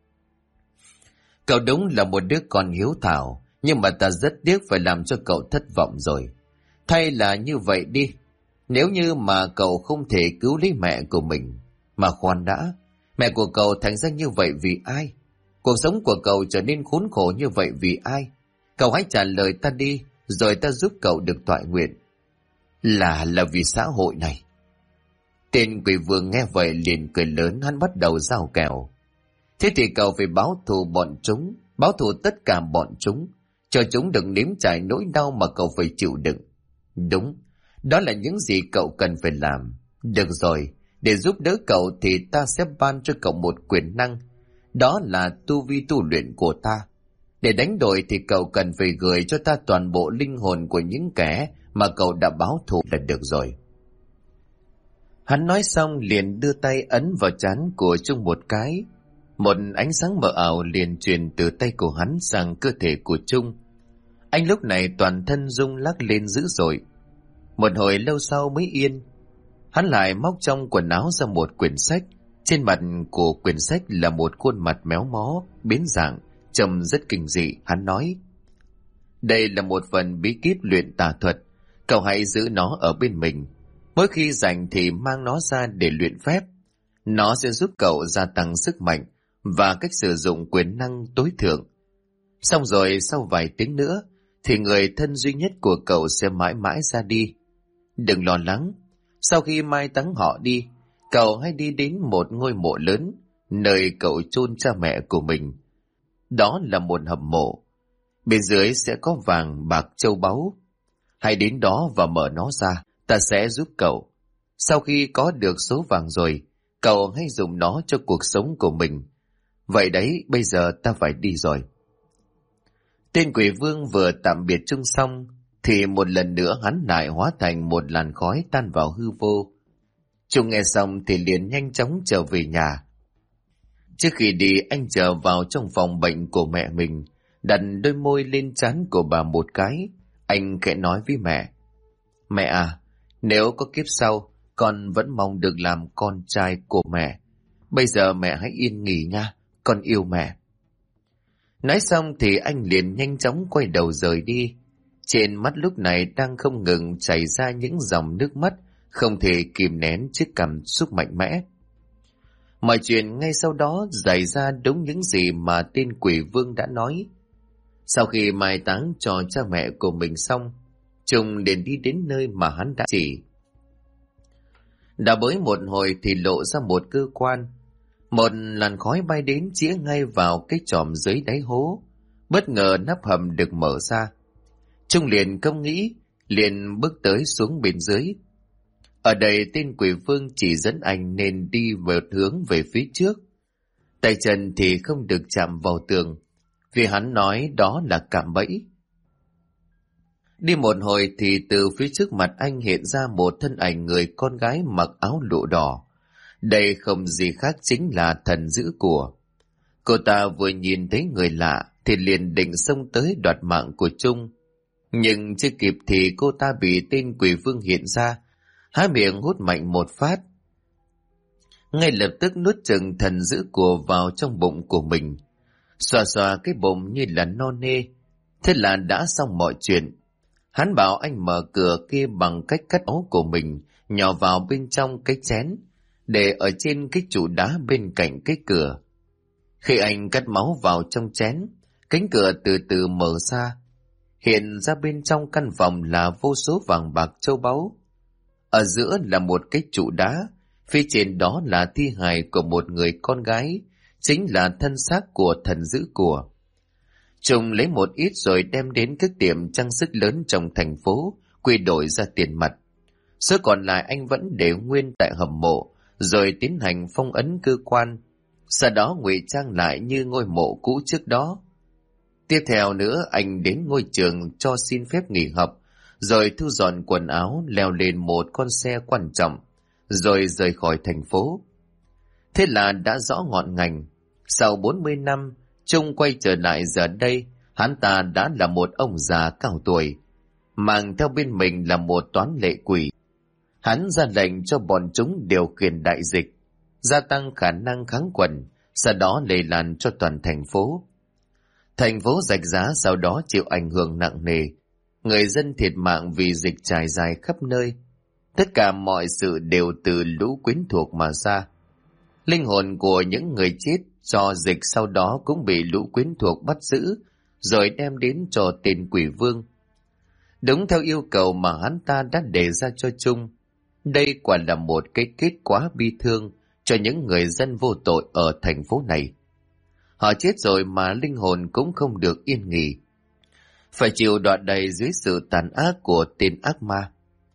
Cậu đúng là một đứa con hiếu thảo, nhưng mà ta rất tiếc phải làm cho cậu thất vọng rồi. Thay là như vậy đi, nếu như mà cậu không thể cứu lấy mẹ của mình. Mà khoan đã, mẹ của cậu thành ra như vậy vì ai? Cuộc sống của cậu trở nên khốn khổ như vậy vì ai? Cậu hãy trả lời ta đi, rồi ta giúp cậu được toại nguyện. Là vì xã hội này. Tên quỷ vương nghe vậy liền cười lớn, hắn bắt đầu giao kèo. Thế thì cậu phải báo thù bọn chúng, báo thù tất cả bọn chúng, cho chúng đừng nếm trải nỗi đau mà cậu phải chịu đựng. Đúng, đó là những gì cậu cần phải làm. Được rồi, để giúp đỡ cậu thì ta sẽ ban cho cậu một quyền năng. Đó là tu vi tu luyện của ta. Để đánh đổi thì cậu cần phải gửi cho ta toàn bộ linh hồn của những kẻ mà cậu đã báo thù là được rồi. Hắn nói xong liền đưa tay ấn vào trán của Trung một cái. Một ánh sáng mờ ảo liền truyền từ tay của hắn sang cơ thể của Trung. Anh lúc này toàn thân rung lắc lên dữ dội. Một hồi lâu sau mới yên. Hắn lại móc trong quần áo ra một quyển sách. Trên mặt của quyển sách là một khuôn mặt méo mó, biến dạng, trông rất kinh dị. Hắn nói: đây là một phần bí kíp luyện tà thuật. Cậu hãy giữ nó ở bên mình. Mỗi khi rảnh thì mang nó ra để luyện phép. Nó sẽ giúp cậu gia tăng sức mạnh và cách sử dụng quyền năng tối thượng. Xong rồi sau vài tiếng nữa thì người thân duy nhất của cậu sẽ mãi mãi ra đi. Đừng lo lắng. Sau khi mai táng họ đi, cậu hãy đi đến một ngôi mộ lớn, nơi cậu chôn cha mẹ của mình. Đó là một hầm mộ. Bên dưới sẽ có vàng, bạc, châu báu. Hãy đến đó và mở nó ra, ta sẽ giúp cậu. Sau khi có được số vàng rồi, cậu hãy dùng nó cho cuộc sống của mình. Vậy đấy, bây giờ ta phải đi rồi. Tên quỷ vương vừa tạm biệt Trung xong, thì một lần nữa hắn lại hóa thành một làn khói tan vào hư vô. Trung nghe xong thì liền nhanh chóng trở về nhà. Trước khi đi, anh trở vào trong phòng bệnh của mẹ mình, đặt đôi môi lên trán của bà một cái. Anh khẽ nói với mẹ: mẹ à, nếu có kiếp sau, con vẫn mong được làm con trai của mẹ. Bây giờ mẹ hãy yên nghỉ nha, con yêu mẹ. Nói xong thì anh liền nhanh chóng quay đầu rời đi. Trên mắt lúc này đang không ngừng chảy ra những dòng nước mắt không thể kìm nén trước cảm xúc mạnh mẽ. Mọi chuyện ngay sau đó xảy ra đúng những gì mà tên quỷ vương đã nói. Sau khi mai táng cho cha mẹ của mình xong, Trung liền đi đến nơi mà hắn đã chỉ. Đã bới một hồi thì lộ ra một cơ quan. Một làn khói bay đến chĩa ngay vào cái chòm dưới đáy hố. Bất ngờ nắp hầm được mở ra. Trung liền không nghĩ, liền bước tới xuống bên dưới. Ở đây tên quỷ vương chỉ dẫn anh nên đi vượt hướng về phía trước. Tay chân thì không được chạm vào tường, vì hắn nói đó là cạm bẫy. Đi một hồi thì từ phía trước mặt anh hiện ra một thân ảnh người con gái mặc áo lụa đỏ. Đây không gì khác chính là thần giữ của. Cô ta vừa nhìn thấy người lạ thì liền định xông tới đoạt mạng của Trung. Nhưng chưa kịp thì cô ta bị tên quỷ vương hiện ra, há miệng hút mạnh một phát. Ngay lập tức nuốt chừng thần giữ của vào trong bụng của mình. Xoa xoa cái bụng như là no nê. Thế là đã xong mọi chuyện. Hắn bảo anh mở cửa kia bằng cách cắt áo của mình nhỏ vào bên trong cái chén, để ở trên cái trụ đá bên cạnh cái cửa. Khi anh cắt máu vào trong chén, cánh cửa từ từ mở ra. Hiện ra bên trong căn phòng là vô số vàng bạc châu báu. Ở giữa là một cái trụ đá, phía trên đó là thi hài của một người con gái, chính là thân xác của thần giữ của. Trung lấy một ít rồi đem đến các tiệm trang sức lớn trong thành phố, quy đổi ra tiền mặt. Số còn lại anh vẫn để nguyên tại hầm mộ, rồi tiến hành phong ấn cơ quan, sau đó ngụy trang lại như ngôi mộ cũ trước đó. Tiếp theo nữa anh đến ngôi trường cho xin phép nghỉ học, rồi thu dọn quần áo leo lên một con xe quan trọng, rồi rời khỏi thành phố. Thế là đã rõ ngọn ngành. Sau 40 năm, Trung quay trở lại giờ đây, hắn ta đã là một ông già cao tuổi, mang theo bên mình là một toán lệ quỷ. Hắn ra lệnh cho bọn chúng điều khiển đại dịch, gia tăng khả năng kháng khuẩn, sau đó lây lan cho toàn thành phố. Thành phố Rạch Giá sau đó chịu ảnh hưởng nặng nề, người dân thiệt mạng vì dịch trải dài khắp nơi. Tất cả mọi sự đều từ lũ quyến thuộc mà ra. Linh hồn của những người chết do dịch sau đó cũng bị lũ quyến thuộc bắt giữ, rồi đem đến cho tên quỷ vương. Đúng theo yêu cầu mà hắn ta đã đề ra cho Trung. Đây quả là một cái kết quá bi thương cho những người dân vô tội ở thành phố này. Họ chết rồi mà linh hồn cũng không được yên nghỉ, phải chịu đọa đầy dưới sự tàn ác của tên ác ma.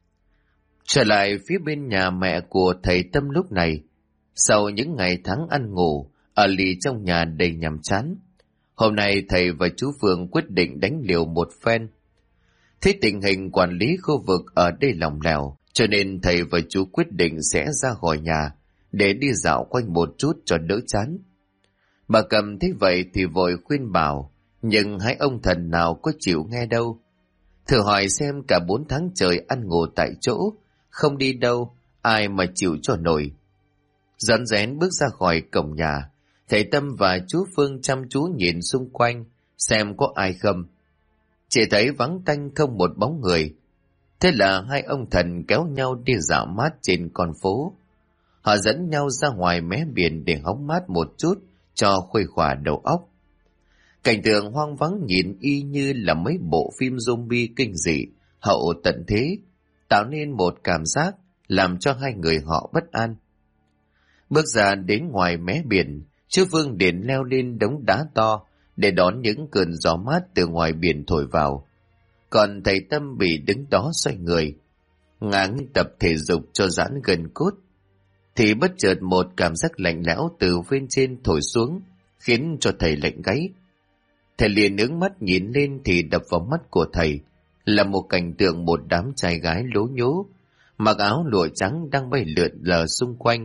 Trở lại phía bên nhà mẹ của thầy Tâm lúc này, sau những ngày tháng ăn ngủ, ở lì trong nhà đầy nhàm chán, hôm nay thầy và chú Phương quyết định đánh liều một phen. Thấy tình hình quản lý khu vực ở đây lỏng lẻo, cho nên thầy và chú quyết định sẽ ra khỏi nhà để đi dạo quanh một chút cho đỡ chán. Bà Cầm thấy vậy thì vội khuyên bảo, nhưng hai ông thần nào có chịu nghe đâu. Thử hỏi xem cả 4 tháng trời ăn ngủ tại chỗ, không đi đâu, ai mà chịu cho nổi. Rón rén bước ra khỏi cổng nhà, thầy Tâm và chú Phương chăm chú nhìn xung quanh, xem có ai không. Chỉ thấy vắng tanh không một bóng người. Thế là hai ông thần kéo nhau đi dạo mát trên con phố. Họ dẫn nhau ra ngoài mé biển để hóng mát một chút cho khuây khỏa đầu óc. Cảnh tượng hoang vắng nhìn y như là mấy bộ phim zombie kinh dị hậu tận thế, tạo nên một cảm giác làm cho hai người họ bất an. Bước ra đến ngoài mé biển, chú Vương Điền leo lên đống đá to để đón những cơn gió mát từ ngoài biển thổi vào. Còn thầy Tâm bị đứng đó xoay người, ngáng tập thể dục cho giãn gần cốt, thì bất chợt một cảm giác lạnh lẽo từ bên trên thổi xuống, khiến cho thầy lạnh gáy. Thầy liền hướng mắt nhìn lên thì đập vào mắt của thầy là một cảnh tượng một đám trai gái lố nhố, mặc áo lụa trắng đang bay lượn lờ xung quanh.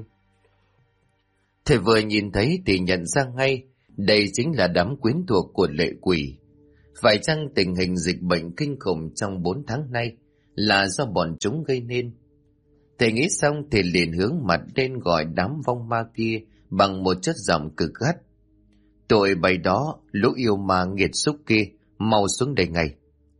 Thầy vừa nhìn thấy thì nhận ra ngay đây chính là đám quyến thuộc của lệ quỷ. Phải chăng tình hình dịch bệnh kinh khủng trong 4 tháng nay là do bọn chúng gây nên? Thầy nghĩ xong thì liền hướng mặt lên gọi đám vong ma kia bằng một chất giọng cực gắt. Tụi bày đó, lũ yêu ma nghiệt xúc kia, mau xuống đây ngay.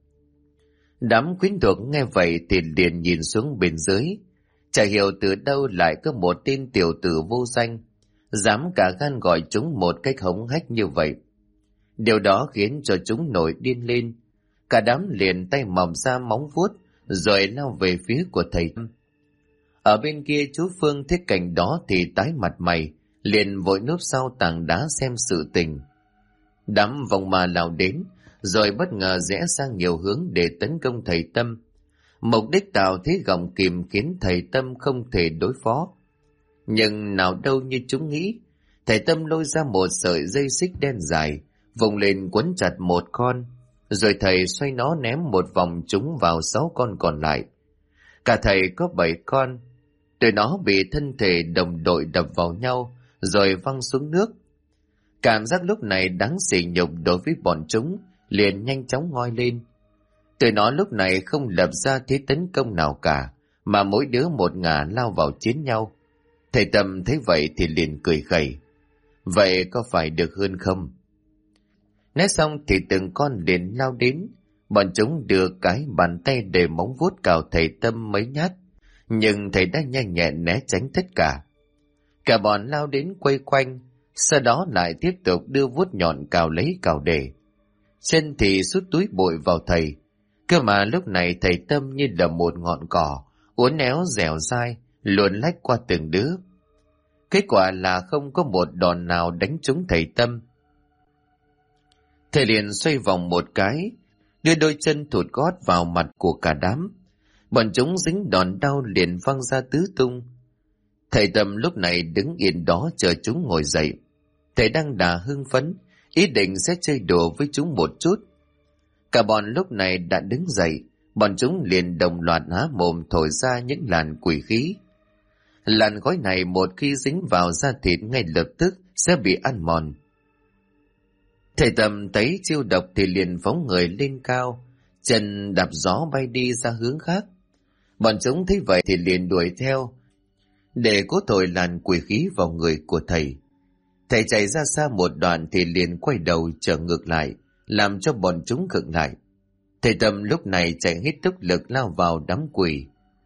Đám quyến thuộc nghe vậy thì liền nhìn xuống bên dưới. Chả hiểu từ đâu lại có một tên tiểu tử vô danh, dám cả gan gọi chúng một cách hống hách như vậy. Điều đó khiến cho chúng nổi điên lên. Cả đám liền tay mọc ra móng vuốt, rồi lao về phía của thầy Tâm. Ở bên kia chú Phương thấy cảnh đó thì tái mặt mày, liền vội núp sau tảng đá xem sự tình. Đám vòng ma lao đến, rồi bất ngờ rẽ sang nhiều hướng để tấn công thầy Tâm. Mục đích tạo thế gọng kìm khiến thầy Tâm không thể đối phó. Nhưng nào đâu như chúng nghĩ, thầy Tâm lôi ra một sợi dây xích đen dài, vùng lên quấn chặt một con, rồi thầy xoay nó ném một vòng chúng vào 6 con còn lại. Cả thầy có 7 con, tụi nó bị thân thể đồng đội đập vào nhau, rồi văng xuống nước. Cảm giác lúc này đáng sỉ nhục đối với bọn chúng, liền nhanh chóng ngoi lên. Tụi nó lúc này không lập ra thế tấn công nào cả, mà mỗi đứa một ngả lao vào chiến nhau. Thầy Tâm thấy vậy thì liền cười khẩy. Vậy có phải được hơn không? Nói xong thì từng con liền lao đến. Bọn chúng đưa cái bàn tay để móng vuốt cào thầy Tâm mấy nhát, nhưng thầy đã nhanh nhẹn né tránh tất cả. Cả bọn lao đến quay quanh, sau đó lại tiếp tục đưa vuốt nhọn cào lấy cào để. Chân thì sút túi bụi vào thầy. Cơ mà lúc này thầy Tâm như là một ngọn cỏ, uốn éo dẻo dai, luồn lách qua từng đứa. Kết quả là không có một đòn nào đánh trúng thầy Tâm. Thầy liền xoay vòng một cái, đưa đôi chân thụt gót vào mặt của cả đám. Bọn chúng dính đòn đau liền văng ra tứ tung. Thầy Tâm lúc này đứng yên đó chờ chúng ngồi dậy. Thầy đang đà hưng phấn, ý định sẽ chơi đùa với chúng một chút. Cả bọn lúc này đã đứng dậy, bọn chúng liền đồng loạt há mồm thổi ra những làn quỷ khí. Làn khói này một khi dính vào da thịt ngay lập tức sẽ bị ăn mòn. Thầy Tâm thấy chiêu độc thì liền phóng người lên cao, chân đạp gió bay đi ra hướng khác. Bọn chúng thấy vậy thì liền đuổi theo, để cố thổi làn quỷ khí vào người của thầy. Thầy chạy ra xa một đoạn thì liền quay đầu trở ngược lại, làm cho bọn chúng khựng lại. Thầy Tâm lúc này chạy hết tốc lực lao vào đám quỷ.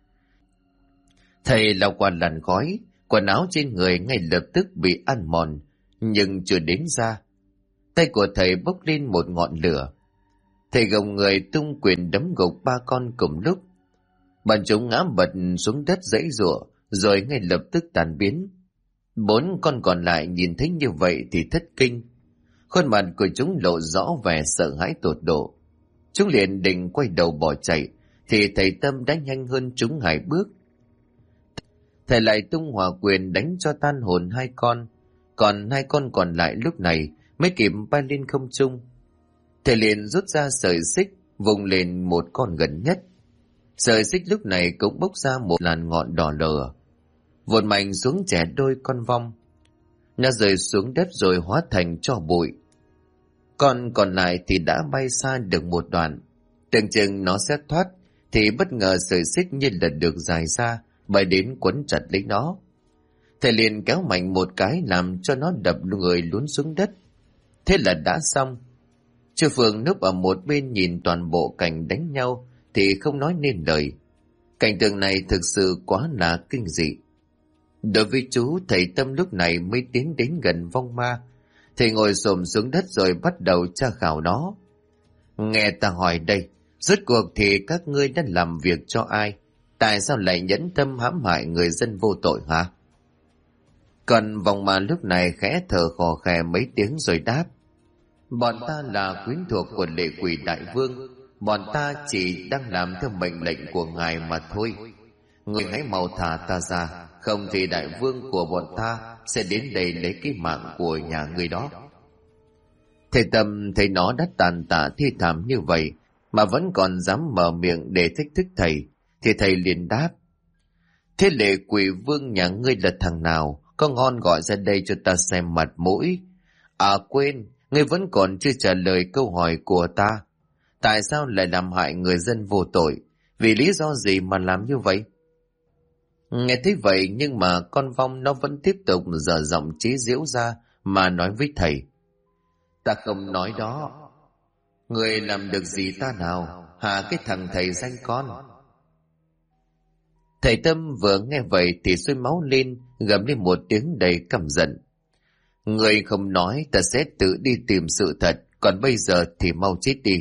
Thầy lao qua làn khói, quần áo trên người ngay lập tức bị ăn mòn, nhưng chưa đến ra. Tay của thầy bốc lên một ngọn lửa. Thầy gồng người tung quyền đấm gục 3 con cùng lúc. Bọn chúng ngã bật xuống đất giãy giụa, rồi ngay lập tức tan biến. 4 con còn lại nhìn thấy như vậy thì thất kinh. Khuôn mặt của chúng lộ rõ vẻ sợ hãi tột độ. Chúng liền định quay đầu bỏ chạy, thì thầy Tâm đã nhanh hơn chúng 2 bước. Thầy lại tung hỏa quyền đánh cho tan hồn 2 con, còn 2 con còn lại lúc này mới kịp bay lên không trung. Thầy liền rút ra sợi xích, vùng lên một con gần nhất. Sợi xích lúc này cũng bốc ra một làn ngọn đỏ lửa, vụt mạnh xuống chẻ đôi con vong. Nó rơi xuống đất rồi hóa thành tro bụi. Con còn lại thì đã bay xa được một đoạn. Tưởng chừng nó sẽ thoát, thì bất ngờ sợi xích như là được dài ra, bay đến quấn chặt lấy nó. Thầy liền kéo mạnh một cái làm cho nó đập người lún xuống đất. Thế là đã xong. Chú Phương núp ở một bên nhìn toàn bộ cảnh đánh nhau thì không nói nên lời. Cảnh tượng này thực sự quá là kinh dị. Đối với chú, thầy Tâm lúc này mới tiến đến gần vong ma. Thầy ngồi xổm xuống đất rồi bắt đầu tra khảo nó. Nghe ta hỏi đây, rốt cuộc thì các ngươi đã làm việc cho ai? Tại sao lại nhẫn tâm hãm hại người dân vô tội hả? Còn vong ma lúc này khẽ thở khò khè mấy tiếng rồi đáp. Bọn ta là quyến thuộc của lệ quỷ đại vương. Bọn ta chỉ đang làm theo mệnh lệnh của ngài mà thôi. Người hãy mau thả ta ra, không thì đại vương của bọn ta sẽ đến đây lấy cái mạng của nhà người đó. Thầy Tâm thấy nó đã tàn tạ thi thảm như vậy mà vẫn còn dám mở miệng để thách thức thầy, thì thầy liền đáp. Thế lệ quỷ vương nhà ngươi là thằng nào? Có ngon gọi ra đây cho ta xem mặt mũi. À quên, ngươi vẫn còn chưa trả lời câu hỏi của ta. Tại sao lại làm hại người dân vô tội? Vì lý do gì mà làm như vậy? Nghe thấy vậy nhưng mà con vong nó vẫn tiếp tục dở giọng chế giễu ra mà nói với thầy. Ta không nói đó. Người làm được gì ta nào? Hả cái thằng thầy danh con? Thầy Tâm vừa nghe vậy thì sôi máu lên, gầm lên một tiếng đầy căm giận. Người không nói, ta sẽ tự đi tìm sự thật, còn bây giờ thì mau chết đi.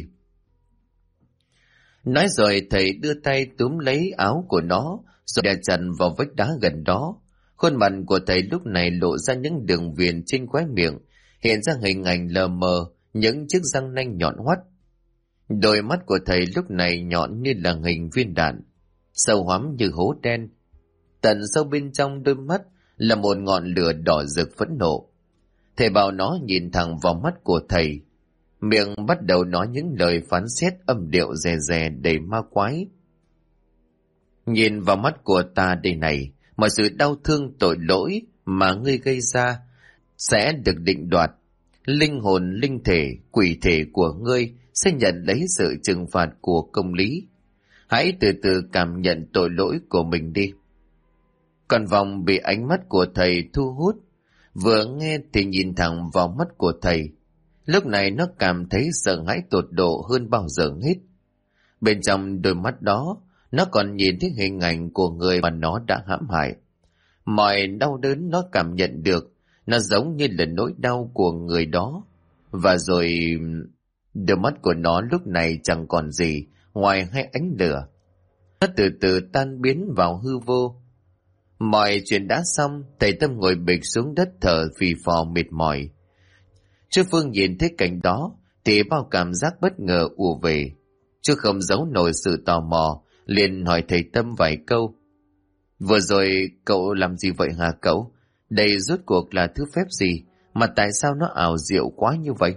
Nói rồi thầy đưa tay túm lấy áo của nó, rồi đè chặt vào vách đá gần đó. Khuôn mặt của thầy lúc này lộ ra những đường viền trên khóe miệng, hiện ra hình ảnh lờ mờ, những chiếc răng nanh nhọn hoắt. Đôi mắt của thầy lúc này nhọn như là hình viên đạn, sâu hoắm như hố đen. Tận sâu bên trong đôi mắt là một ngọn lửa đỏ rực phẫn nộ. Thầy bảo nó nhìn thẳng vào mắt của thầy, miệng bắt đầu nói những lời phán xét âm điệu rè rè đầy ma quái. Nhìn vào mắt của ta đây này, mọi sự đau thương tội lỗi mà ngươi gây ra sẽ được định đoạt. Linh hồn, linh thể, quỷ thể của ngươi sẽ nhận lấy sự trừng phạt của công lý. Hãy từ từ cảm nhận tội lỗi của mình đi. Con vòng bị ánh mắt của thầy thu hút, vừa nghe thì nhìn thẳng vào mắt của thầy. Lúc này nó cảm thấy sợ hãi tột độ hơn bao giờ hết. Bên trong đôi mắt đó, nó còn nhìn thấy hình ảnh của người mà nó đã hãm hại. Mọi đau đớn nó cảm nhận được, nó giống như là nỗi đau của người đó. Và rồi, đôi mắt của nó lúc này chẳng còn gì ngoài hai ánh lửa. Nó từ từ tan biến vào hư vô. Mọi chuyện đã xong, thầy Tâm ngồi bịch xuống đất thở phì phò mệt mỏi. Chú Phương nhìn thấy cảnh đó thì bao cảm giác bất ngờ ùa về. Chú không giấu nổi sự tò mò, liền hỏi thầy Tâm vài câu. Vừa rồi cậu làm gì vậy hả cậu? Đây rốt cuộc là thứ phép gì mà tại sao nó ảo diệu quá như vậy?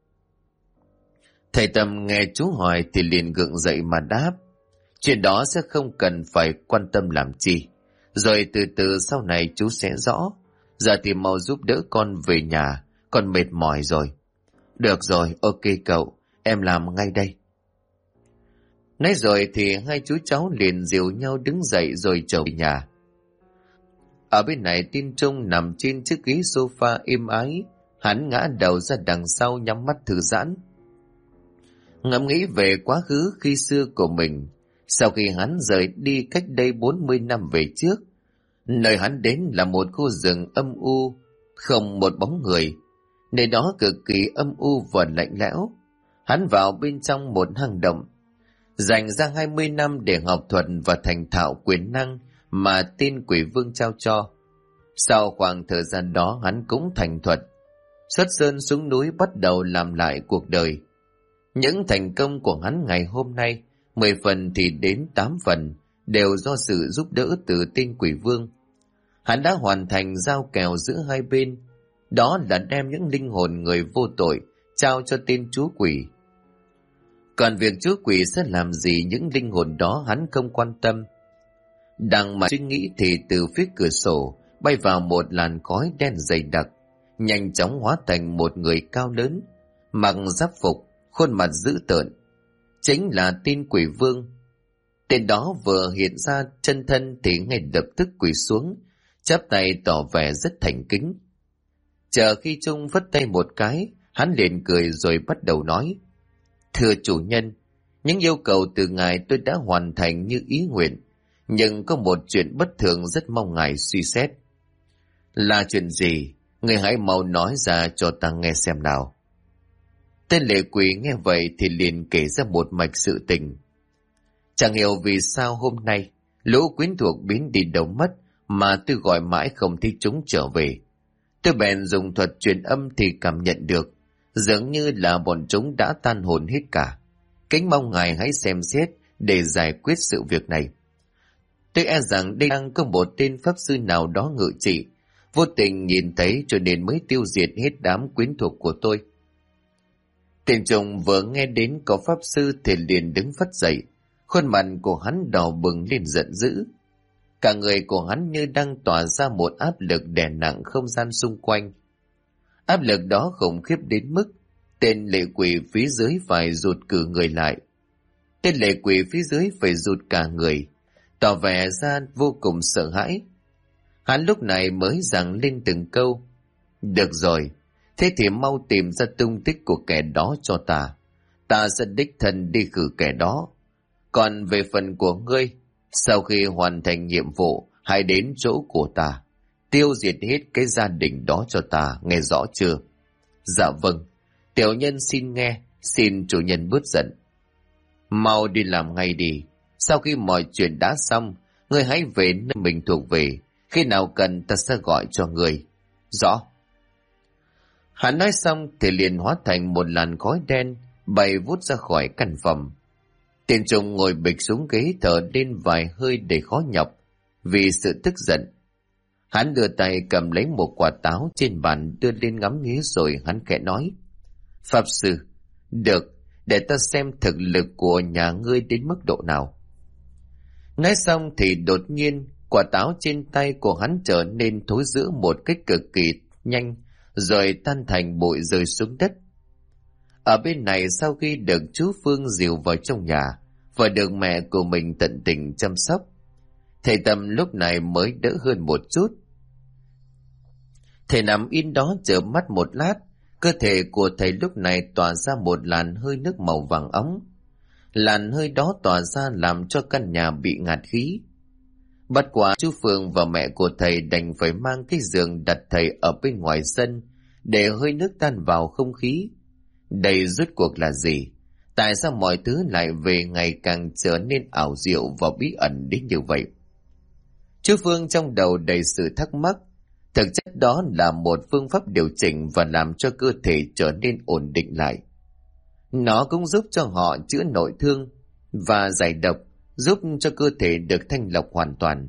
Thầy Tâm nghe chú hỏi thì liền gượng dậy mà đáp. Chuyện đó sẽ không cần phải quan tâm làm chi. Rồi từ từ sau này chú sẽ rõ. Giờ thì mau giúp đỡ con về nhà, con mệt mỏi rồi. Được rồi, ok cậu, em làm ngay đây. Nói rồi thì hai chú cháu liền dìu nhau đứng dậy rồi trở về nhà. Ở bên này Tin Trung nằm trên chiếc ghế sofa êm ái, hắn ngã đầu ra đằng sau nhắm mắt thư giãn. Ngẫm nghĩ về quá khứ khi xưa của mình, sau khi hắn rời đi cách đây 40 năm về trước, nơi hắn đến là một khu rừng âm u, không một bóng người. Nơi đó cực kỳ âm u và lạnh lẽo. Hắn vào bên trong một hang động, dành ra 20 năm để học thuật và thành thạo quyền năng mà tên Quỷ Vương trao cho. Sau khoảng thời gian đó hắn cũng thành thuật, xuất sơn xuống núi bắt đầu làm lại cuộc đời. Những thành công của hắn ngày hôm nay, 10 phần thì đến 8 phần, đều do sự giúp đỡ từ tên Quỷ Vương. Hắn đã hoàn thành giao kèo giữa hai bên, đó là đem những linh hồn người vô tội trao cho tên chúa quỷ. Còn việc chúa quỷ sẽ làm gì những linh hồn đó hắn không quan tâm. Đang mà suy nghĩ thì từ phía cửa sổ bay vào một làn khói đen dày đặc, nhanh chóng hóa thành một người cao lớn, mặc giáp phục, khuôn mặt dữ tợn. Chính là tên Quỷ Vương. Tên đó vừa hiện ra chân thân thì ngay lập tức quỳ xuống, chắp tay tỏ vẻ rất thành kính. Chờ khi Trung vất tay một cái, hắn liền cười rồi bắt đầu nói. Thưa chủ nhân, những yêu cầu từ ngài tôi đã hoàn thành như ý nguyện, nhưng có một chuyện bất thường rất mong ngài suy xét. Là chuyện gì? Người hãy mau nói ra cho ta nghe xem nào. Tên lệ quỷ nghe vậy thì liền kể ra một mạch sự tình. Chẳng hiểu vì sao hôm nay lũ quyến thuộc biến đi đâu mất mà tôi gọi mãi không thấy chúng trở về. Tôi bèn dùng thuật truyền âm thì cảm nhận được, dường như là bọn chúng đã tan hồn hết cả. Kính mong ngài hãy xem xét để giải quyết sự việc này. Tôi e rằng đây đang có một tên pháp sư nào đó ngự trị, vô tình nhìn thấy cho nên mới tiêu diệt hết đám quyến thuộc của tôi. Tên Trùng vừa nghe đến có pháp sư thì liền đứng phắt dậy, khuôn mặt của hắn đỏ bừng lên giận dữ. Cả người của hắn như đang tỏa ra một áp lực đè nặng không gian xung quanh. Áp lực đó khủng khiếp đến mức tên lệ quỷ phía dưới phải rụt cử người lại. Tên lệ quỷ phía dưới phải rụt cả người, tỏ vẻ ra vô cùng sợ hãi. Hắn lúc này mới giằng lên từng câu. Được rồi, thế thì mau tìm ra tung tích của kẻ đó cho ta. Ta sẽ đích thân đi khử kẻ đó. Còn về phần của ngươi, sau khi hoàn thành nhiệm vụ, hãy đến chỗ của ta, tiêu diệt hết cái gia đình đó cho ta, nghe rõ chưa? Dạ vâng, Tiểu nhân xin nghe, xin chủ nhân bớt giận. Mau đi làm ngay đi. Sau khi mọi chuyện đã xong, ngươi hãy về nơi mình thuộc về. Khi nào cần ta sẽ gọi cho ngươi. Rõ. Hắn nói xong thì liền hóa thành một làn khói đen bay vút ra khỏi căn phòng. Tiền Trung ngồi bịch xuống ghế thở lên vài hơi để khó nhọc vì sự tức giận. Hắn đưa tay cầm lấy một quả táo trên bàn đưa lên ngắm nghía rồi hắn khẽ nói: Pháp sư, được, để ta xem thực lực của nhà ngươi đến mức độ nào. Nói xong thì đột nhiên quả táo trên tay của hắn trở nên thối rữa một cách cực kỳ nhanh, rồi tan thành bụi rơi xuống đất. Ở bên này, sau khi được chú Phương dìu vào trong nhà và được mẹ của mình tận tình chăm sóc, thầy Tâm lúc này mới đỡ hơn một chút. Thầy nằm yên đó chờ mắt một lát, cơ thể của thầy lúc này tỏa ra một làn hơi nước màu vàng óng. Làn hơi đó tỏa ra làm cho căn nhà bị ngạt khí. Bất quá chú Phương và mẹ của thầy đành phải mang cái giường đặt thầy ở bên ngoài sân để hơi nước tan vào không khí. Đây rốt cuộc là gì? Tại sao mọi thứ lại về ngày càng trở nên ảo diệu và bí ẩn đến như vậy? Chú Phương trong đầu đầy sự thắc mắc. Thực chất đó là một phương pháp điều chỉnh và làm cho cơ thể trở nên ổn định lại. Nó cũng giúp cho họ chữa nội thương và giải độc, giúp cho cơ thể được thanh lọc hoàn toàn.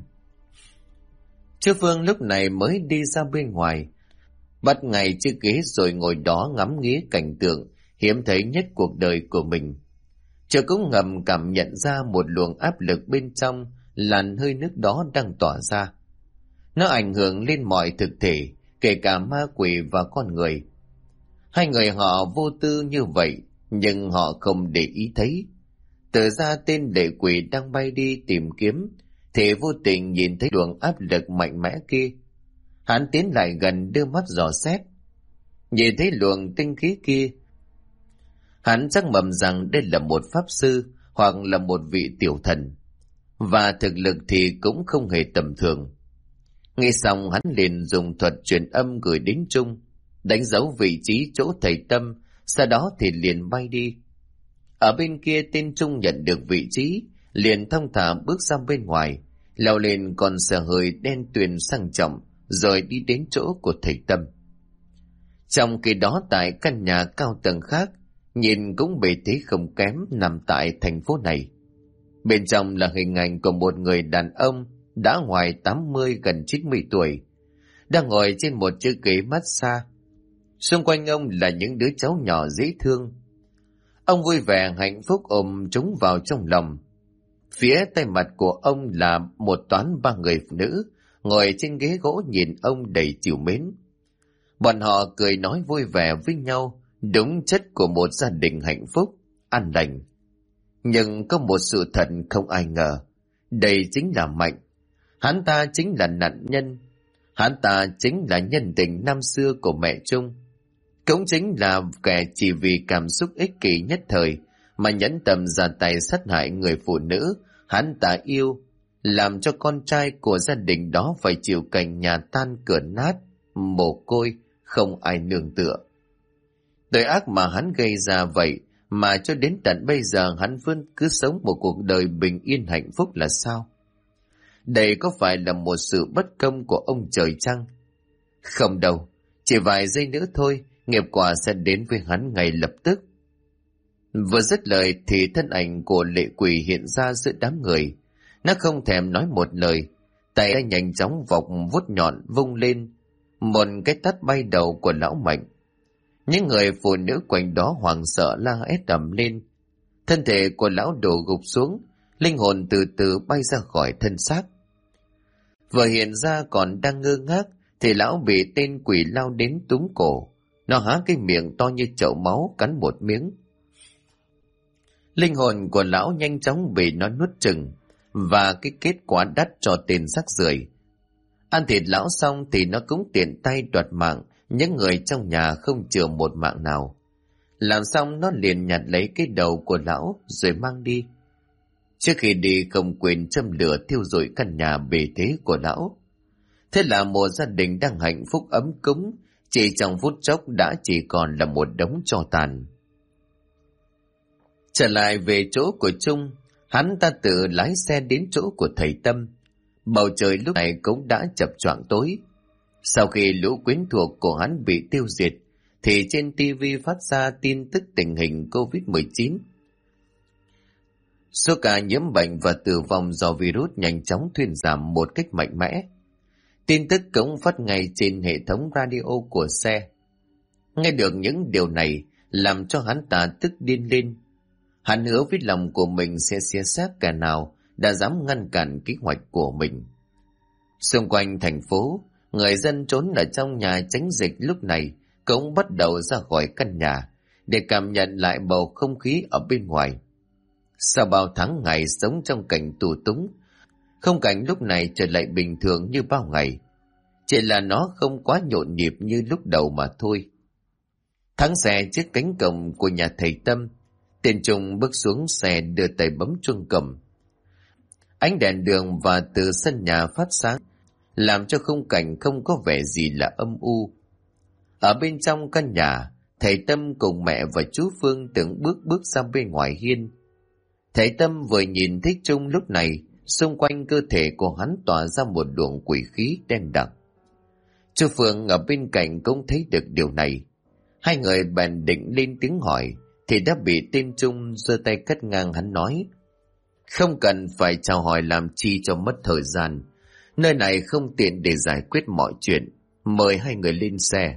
Chú Phương lúc này mới đi ra bên ngoài, bắt ngay chiếc ghế rồi ngồi đó ngắm nghía cảnh tượng hiếm thấy nhất cuộc đời của mình. Chú cũng ngầm cảm nhận ra một luồng áp lực bên trong làn hơi nước đó đang tỏa ra. Nó ảnh hưởng lên mọi thực thể, kể cả ma quỷ và con người. Hai người họ vô tư như vậy, nhưng họ không để ý thấy. Từ ra tên lệ quỷ đang bay đi tìm kiếm, thì vô tình nhìn thấy luồng áp lực mạnh mẽ kia. Hắn tiến lại gần đưa mắt dò xét. Nhìn thấy luồng tinh khí kia, hắn chắc mầm rằng đây là một pháp sư hoặc là một vị tiểu thần. Và thực lực thì cũng không hề tầm thường. Nghe xong hắn liền dùng thuật truyền âm gửi đến Trung, đánh dấu vị trí chỗ thầy Tâm, sau đó thì liền bay đi. Ở bên kia tên Trung nhận được vị trí, liền thong thả bước ra bên ngoài, leo lên con xe hơi đen tuyền sang trọng, rồi đi đến chỗ của thầy Tâm. Trong khi đó tại căn nhà cao tầng khác, nhìn cũng bề thế không kém nằm tại thành phố này. Bên trong là hình ảnh của một người đàn ông đã ngoài 80 gần 90 tuổi, đang ngồi trên một chiếc ghế massage. Xung quanh ông là những đứa cháu nhỏ dễ thương. Ông vui vẻ hạnh phúc ôm chúng vào trong lòng. Phía tay mặt của ông là một toán ba người phụ nữ ngồi trên ghế gỗ nhìn ông đầy trìu mến. Bọn họ cười nói vui vẻ với nhau, đúng chất của một gia đình hạnh phúc, an lành. Nhưng có một sự thật không ai ngờ, đây chính là Mạnh. Hắn ta chính là nạn nhân. Hắn ta chính là nhân tình năm xưa của mẹ Trung. Cũng chính là kẻ chỉ vì cảm xúc ích kỷ nhất thời mà nhẫn tâm ra tay sát hại người phụ nữ hắn ta yêu, làm cho con trai của gia đình đó phải chịu cảnh nhà tan cửa nát, mồ côi, không ai nương tựa. Tội ác mà hắn gây ra vậy mà cho đến tận bây giờ hắn vẫn cứ sống một cuộc đời bình yên hạnh phúc là sao? Đây có phải là một sự bất công của ông trời chăng? Không đâu, chỉ vài giây nữa thôi, nghiệp quả sẽ đến với hắn ngay lập tức. Vừa dứt lời thì thân ảnh của lệ quỷ hiện ra giữa đám người. Nó không thèm nói một lời, tay đã nhanh chóng vọc vuốt nhọn vung lên, một cái tát bay đầu của lão Mạnh. Những người phụ nữ quanh đó hoảng sợ la hét ầm lên. Thân thể của lão đổ gục xuống, linh hồn từ từ bay ra khỏi thân xác. Vừa hiện ra còn đang ngơ ngác thì lão bị tên quỷ lao đến túm cổ. Nó há cái miệng to như chậu máu cắn một miếng. Linh hồn của lão nhanh chóng bị nó nuốt chừng, và cái kết quả đắt cho tên rác rưởi. Ăn thịt lão xong thì nó cũng tiện tay đoạt mạng những người trong nhà không chừa một mạng nào. Làm xong nó liền nhặt lấy cái đầu của lão rồi mang đi. Trước khi đi không quên châm lửa thiêu rụi căn nhà bề thế của lão. Thế là một gia đình đang hạnh phúc ấm cúng, chỉ trong phút chốc đã chỉ còn là một đống tro tàn. Trở lại về chỗ của Trung, hắn ta tự lái xe đến chỗ của thầy Tâm. Bầu trời lúc này cũng đã chập choạng tối. Sau khi lũ quyến thuộc của hắn bị tiêu diệt, thì trên TV phát ra tin tức tình hình COVID-19. Số ca nhiễm bệnh và tử vong do virus nhanh chóng thuyên giảm một cách mạnh mẽ. Tin tức cũng phát ngay trên hệ thống radio của xe. Nghe được những điều này làm cho hắn ta tức điên lên. Hắn hứa với lòng của mình sẽ xé xác kẻ nào đã dám ngăn cản kế hoạch của mình. Xung quanh thành phố, người dân trốn ở trong nhà tránh dịch lúc này cũng bắt đầu ra khỏi căn nhà để cảm nhận lại bầu không khí ở bên ngoài. Sau bao tháng ngày sống trong cảnh tù túng, không cảnh lúc này trở lại bình thường như bao ngày. Chỉ là nó không quá nhộn nhịp như lúc đầu mà thôi. Thắng xe trước cánh cổng của nhà thầy Tâm, tên Trung bước xuống xe đưa tay bấm chuông cầm. Ánh đèn đường và từ sân nhà phát sáng, làm cho khung cảnh không có vẻ gì là âm u. Ở bên trong căn nhà, thầy Tâm cùng mẹ và chú Phương từng bước ra bên ngoài hiên. Thầy Tâm vừa nhìn thấy Trung lúc này, xung quanh cơ thể của hắn tỏa ra một luồng quỷ khí đen đặc. Chú Phương ở bên cạnh cũng thấy được điều này. Hai người bèn định lên tiếng hỏi, thì đã bị tên Trung giơ tay cắt ngang hắn nói: "Không cần phải chào hỏi làm chi cho mất thời gian. Nơi này không tiện để giải quyết mọi chuyện. Mời hai người lên xe."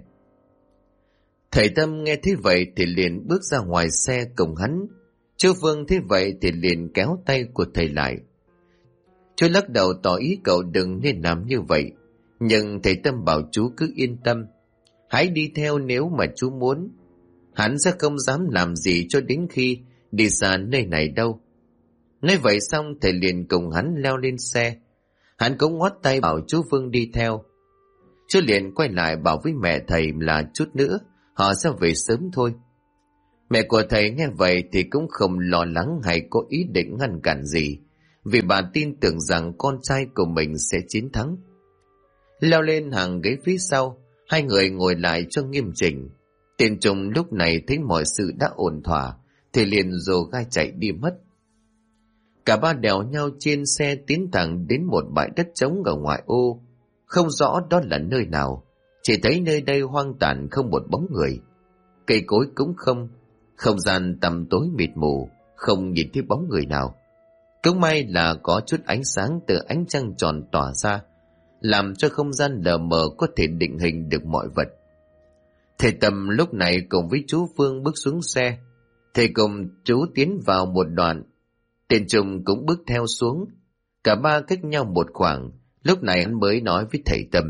Thầy Tâm nghe thế vậy thì liền bước ra ngoài xe cùng hắn. Chú Phương thế vậy thì liền kéo tay của thầy lại. Chú lắc đầu tỏ ý cậu đừng nên làm như vậy. Nhưng thầy Tâm bảo chú cứ yên tâm. Hãy đi theo nếu mà chú muốn. Hắn sẽ không dám làm gì cho đến khi đi xa nơi này đâu. Nói vậy xong thầy liền cùng hắn leo lên xe. Hắn cũng ngoắt tay bảo chú Phương đi theo. Chú liền quay lại bảo với mẹ thầy là chút nữa họ sẽ về sớm thôi. Mẹ của thầy nghe vậy thì cũng không lo lắng hay có ý định ngăn cản gì, vì bà tin tưởng rằng con trai của mình sẽ chiến thắng. Leo lên hàng ghế phía sau, hai người ngồi lại cho nghiêm chỉnh. Tên Trung lúc này thấy mọi sự đã ổn thỏa thì liền rồ gai chạy đi mất. Cả ba đèo nhau trên xe tiến thẳng đến một bãi đất trống ở ngoại ô. Không rõ đó là nơi nào, chỉ thấy nơi đây hoang tàn không một bóng người. Cây cối cũng không gian tăm tối mịt mù, không nhìn thấy bóng người nào. Cũng may là có chút ánh sáng từ ánh trăng tròn tỏa ra, làm cho không gian lờ mờ có thể định hình được mọi vật. Thầy Tâm lúc này cùng với chú Phương bước xuống xe. Thầy cùng chú tiến vào một đoạn. Tên Trung cũng bước theo xuống. Cả ba cách nhau một khoảng. Lúc này hắn mới nói với thầy Tâm: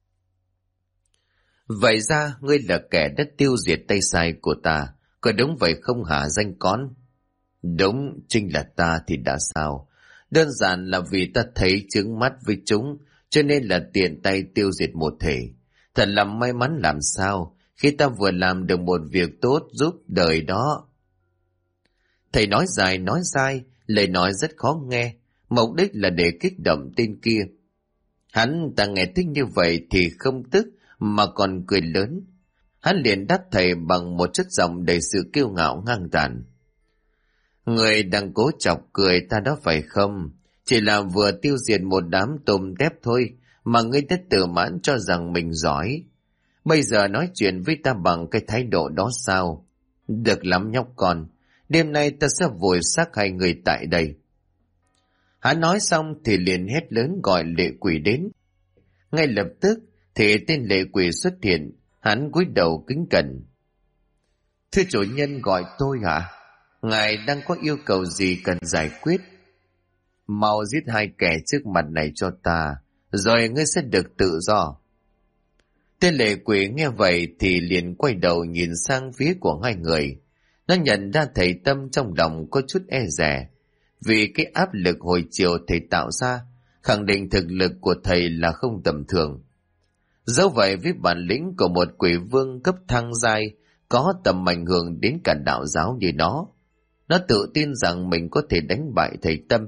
"Vậy ra ngươi là kẻ đã tiêu diệt tay sai của ta, có đúng vậy không hả danh con?" "Đúng, chính là ta thì đã sao? Đơn giản là vì ta thấy chướng mắt với chúng, cho nên là tiện tay tiêu diệt một thể. Thật là may mắn làm sao, khi ta vừa làm được một việc tốt giúp đời đó." Thầy nói dài nói dai, lời nói rất khó nghe, mục đích là để kích động tên kia. Hắn ta nghe thích như vậy thì không tức mà còn cười lớn. Hắn liền đáp thầy bằng một chất giọng đầy sự kiêu ngạo ngang tàn: "Người đang cố chọc cười ta đó phải không? Chỉ là vừa tiêu diệt một đám tôm tép thôi mà ngươi đã tự mãn cho rằng mình giỏi. Bây giờ nói chuyện với ta bằng cái thái độ đó sao? Được lắm nhóc con, đêm nay ta sẽ vùi xác hai người tại đây." Hắn nói xong thì liền hét lớn gọi lệ quỷ đến. Ngay lập tức thì tên lệ quỷ xuất hiện. Hắn cúi đầu kính cẩn: "Thưa chủ nhân gọi tôi hả? Ngài đang có yêu cầu gì cần giải quyết?" "Mau giết hai kẻ trước mặt này cho ta, rồi ngươi sẽ được tự do." Tên lệ quỷ nghe vậy thì liền quay đầu nhìn sang phía của hai người. Nó nhận ra thầy Tâm trong lòng có chút e dè, vì cái áp lực hồi chiều thầy tạo ra khẳng định thực lực của thầy là không tầm thường. Dẫu vậy với bản lĩnh của một quỷ vương cấp thăng giai có tầm ảnh hưởng đến cả đạo giáo như nó tự tin rằng mình có thể đánh bại thầy Tâm.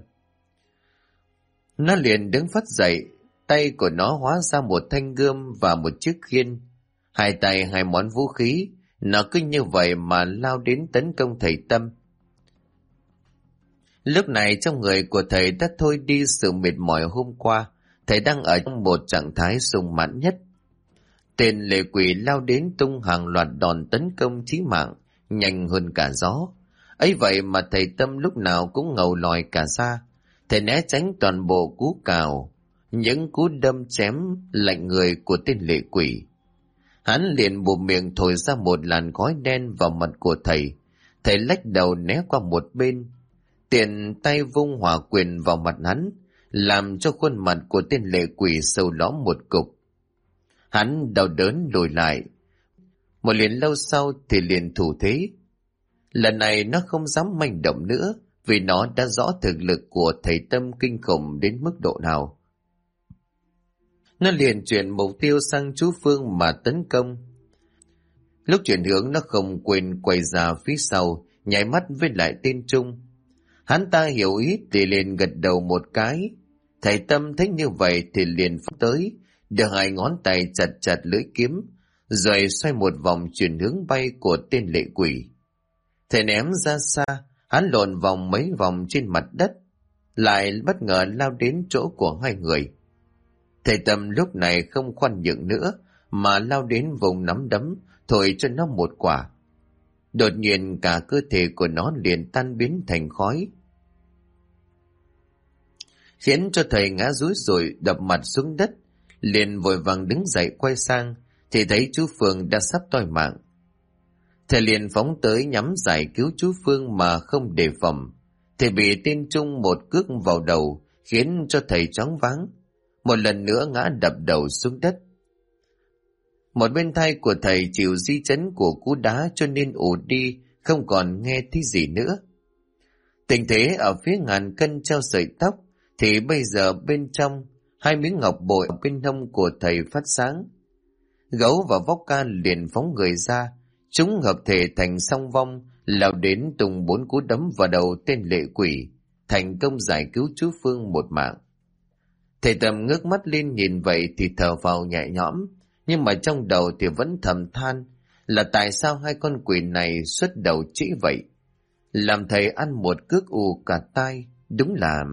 Nó liền đứng phắt dậy, tay của nó hóa ra một thanh gươm và một chiếc khiên. Hai tay hai món vũ khí, nó cứ như vậy mà lao đến tấn công thầy Tâm. Lúc này trong người của thầy đã thôi đi sự mệt mỏi hôm qua, thầy đang ở trong một trạng thái sung mãn nhất. Tên lệ quỷ lao đến tung hàng loạt đòn tấn công chí mạng, nhanh hơn cả gió. Ấy vậy mà thầy Tâm lúc nào cũng ngầu lòi cả ra. Thầy né tránh toàn bộ cú cào, những cú đâm chém lạnh người của tên lệ quỷ. Hắn liền buộc miệng thổi ra một làn khói đen vào mặt của thầy. Thầy lách đầu né qua một bên, tiện tay vung hỏa quyền vào mặt hắn, làm cho khuôn mặt của tên lệ quỷ sâu lõm một cục. Hắn đau đớn lùi lại. Một liền lâu sau thì liền thủ thế. Lần này nó không dám manh động nữa, vì nó đã rõ thực lực của thầy Tâm kinh khủng đến mức độ nào. Nó liền chuyển mục tiêu sang chú Phương mà tấn công. Lúc chuyển hướng nó không quên quay ra phía sau, nháy mắt với lại tên Trung. Hắn ta hiểu ý thì liền gật đầu một cái. Thầy Tâm thấy như vậy thì liền phóng tới, đưa hai ngón tay chặt chặt lưỡi kiếm, rồi xoay một vòng chuyển hướng bay của tên lệ quỷ. Thầy ném ra xa, hắn lộn vòng mấy vòng trên mặt đất, lại bất ngờ lao đến chỗ của hai người. Thầy Tâm lúc này không khoan nhượng nữa, mà lao đến vùng nắm đấm, thổi cho nó một quả. Đột nhiên cả cơ thể của nó liền tan biến thành khói, khiến cho thầy ngã rúi rồi đập mặt xuống đất. Liền vội vàng đứng dậy quay sang, thì thấy chú Phương đã sắp toi mạng. Thầy liền phóng tới nhắm giải cứu chú Phương mà không đề phòng, thì bị tên Trung một cước vào đầu, khiến cho thầy choáng váng, một lần nữa ngã đập đầu xuống đất. Một bên tai của thầy chịu di chấn của cú đá cho nên ù đi, không còn nghe thấy gì nữa. Tình thế ở phía ngàn cân treo sợi tóc, thì bây giờ bên trong, hai miếng ngọc bội bên hông của thầy phát sáng. Gấu và Vóc Ca liền phóng người ra, chúng hợp thể thành song vong, lao đến tung 4 cú đấm vào đầu tên lệ quỷ, thành công giải cứu chú Phương một mạng. Thầy Tâm ngước mắt lên nhìn vậy thì thở phào nhẹ nhõm, nhưng mà trong đầu thì vẫn thầm than là tại sao hai con quỷ này xuất đầu trĩ vậy, làm thầy ăn một cước ù cả tai. Đúng là...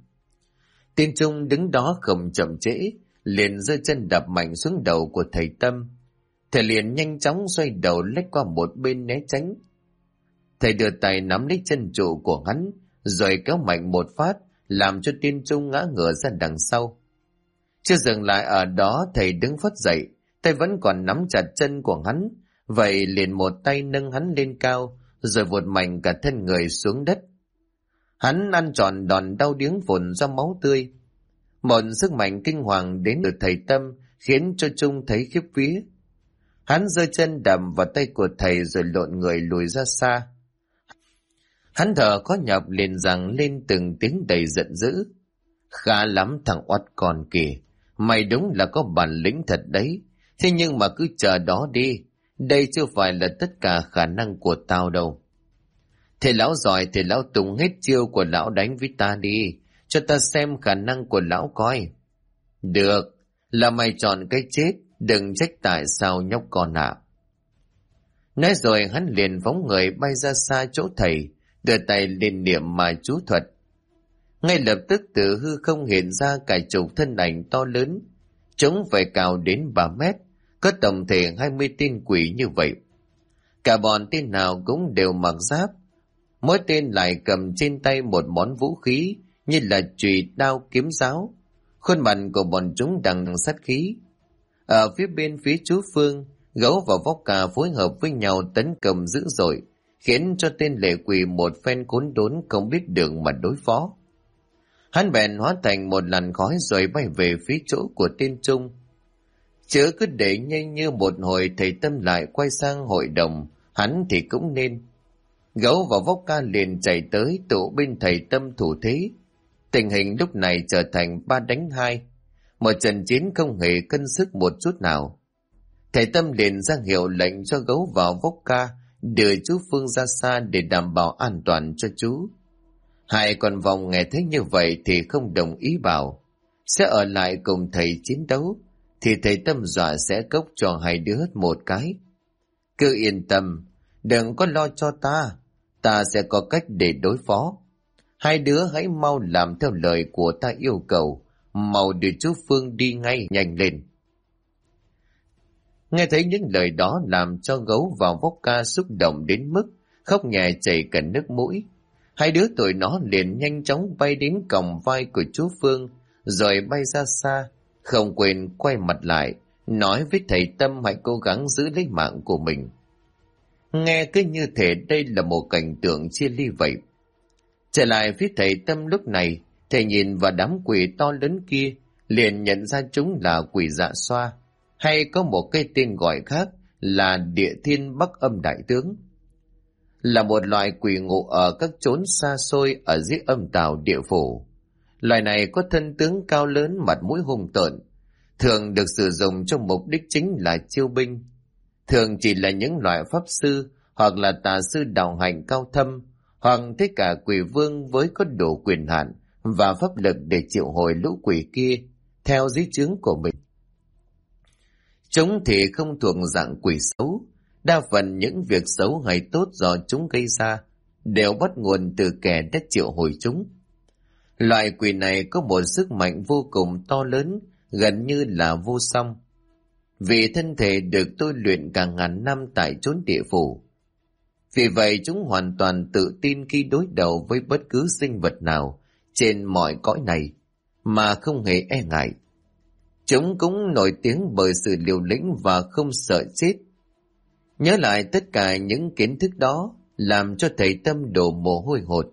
Tên Trung đứng đó không chậm trễ, liền giơ chân đạp mạnh xuống đầu của thầy Tâm. Thầy liền nhanh chóng xoay đầu lách qua một bên né tránh. Thầy đưa tay nắm lấy chân trụ của hắn, rồi kéo mạnh một phát, làm cho tên Trung ngã ngửa ra đằng sau. Chưa dừng lại ở đó, thầy đứng phất dậy, tay vẫn còn nắm chặt chân của hắn, vậy liền một tay nâng hắn lên cao, rồi vụt mạnh cả thân người xuống đất. Hắn ăn trọn đòn đau điếng phun ra máu tươi. Một sức mạnh kinh hoàng đến từ thầy Tâm khiến cho Trung thấy khiếp vía. Hắn giơ chân đầm vào tay của thầy rồi lộn người lùi ra xa. Hắn thở khó nhọc liền giằng lên từng tiếng đầy giận dữ. Khá lắm thằng oắt con kìa, mày đúng là có bản lĩnh thật đấy. Thế nhưng mà cứ chờ đó đi, đây chưa phải là tất cả khả năng của tao đâu. Thầy lão giỏi thì lão tung hết chiêu của lão đánh với ta đi, cho ta xem khả năng của lão coi. Được, là mày chọn cái chết, đừng trách tại sao nhóc con ạ. Nói rồi hắn liền phóng người bay ra xa chỗ thầy, đưa tay lên niệm mà chú thuật. Ngay lập tức từ hư không hiện ra cả chục thân ảnh to lớn, chúng phải cao đến 3 mét, có tổng thể 20 tên quỷ như vậy. Cả bọn tên nào cũng đều mặc giáp, mỗi tên lại cầm trên tay một món vũ khí như là chùy, đao, kiếm giáo. Khuôn mặt của bọn chúng đằng sát khí. Ở phía bên phía chú Phương, Gấu và Vóc Ca phối hợp với nhau tấn công dữ dội, khiến cho tên lệ quỷ một phen khốn đốn không biết đường mà đối phó. Hắn bèn hóa thành một làn khói rồi bay về phía chỗ của tên Trung. Chớ cứ để nhanh như một hồi thầy Tâm lại quay sang hội đồng, hắn thì cũng nên. Gấu và Vóc Ca liền chạy tới tụ bên thầy Tâm thủ thế. Tình hình lúc này trở thành 3 đánh 2, một trận chiến không hề cân sức một chút nào. Thầy Tâm liền ra hiệu lệnh cho Gấu và Vóc Ca đưa chú Phương ra xa để đảm bảo an toàn cho chú. Hai con vòng nghe thấy như vậy thì không đồng ý bảo sẽ ở lại cùng thầy chiến đấu, thì thầy Tâm dọa sẽ cốc cho hai đứa một cái. Cứ yên tâm, đừng có lo cho ta sẽ có cách để đối phó. Hai đứa hãy mau làm theo lời của ta yêu cầu, mau đưa chú Phương đi ngay, nhanh lên. Nghe thấy những lời đó làm cho gấu vào vóc ca xúc động đến mức khóc nhè chảy cả nước mũi. Hai đứa tụi nó liền nhanh chóng bay đến còng vai của chú Phương, rồi bay ra xa, không quên quay mặt lại, nói với thầy Tâm hãy cố gắng giữ lấy mạng của mình. Nghe cứ như thể đây là một cảnh tượng chia ly vậy. Trở lại phía thầy Tâm lúc này, thầy nhìn vào đám quỷ to lớn kia, liền nhận ra chúng là quỷ Dạ Xoa, hay có một cái tên gọi khác là Địa Thiên Bắc Âm Đại Tướng. Là một loại quỷ ngụ ở các chốn xa xôi ở dưới âm tào địa phủ. Loài này có thân tướng cao lớn, mặt mũi hung tợn, thường được sử dụng cho mục đích chính là chiêu binh. Thường chỉ là những loại pháp sư hoặc là tà sư đạo hành cao thâm, hoặc tất cả quỷ vương với có đủ quyền hạn và pháp lực để triệu hồi lũ quỷ kia theo dưới trướng của mình. Chúng thì không thuộc dạng quỷ xấu, đa phần những việc xấu hay tốt do chúng gây ra đều bắt nguồn từ kẻ đã triệu hồi chúng. Loại quỷ này có một sức mạnh vô cùng to lớn, gần như là vô song. Vì thân thể được tôi luyện cả ngàn năm tại chốn địa phủ. Vì vậy chúng hoàn toàn tự tin khi đối đầu với bất cứ sinh vật nào trên mọi cõi này, mà không hề e ngại. Chúng cũng nổi tiếng bởi sự liều lĩnh và không sợ chết. Nhớ lại tất cả những kiến thức đó làm cho thầy Tâm đổ mồ hôi hột.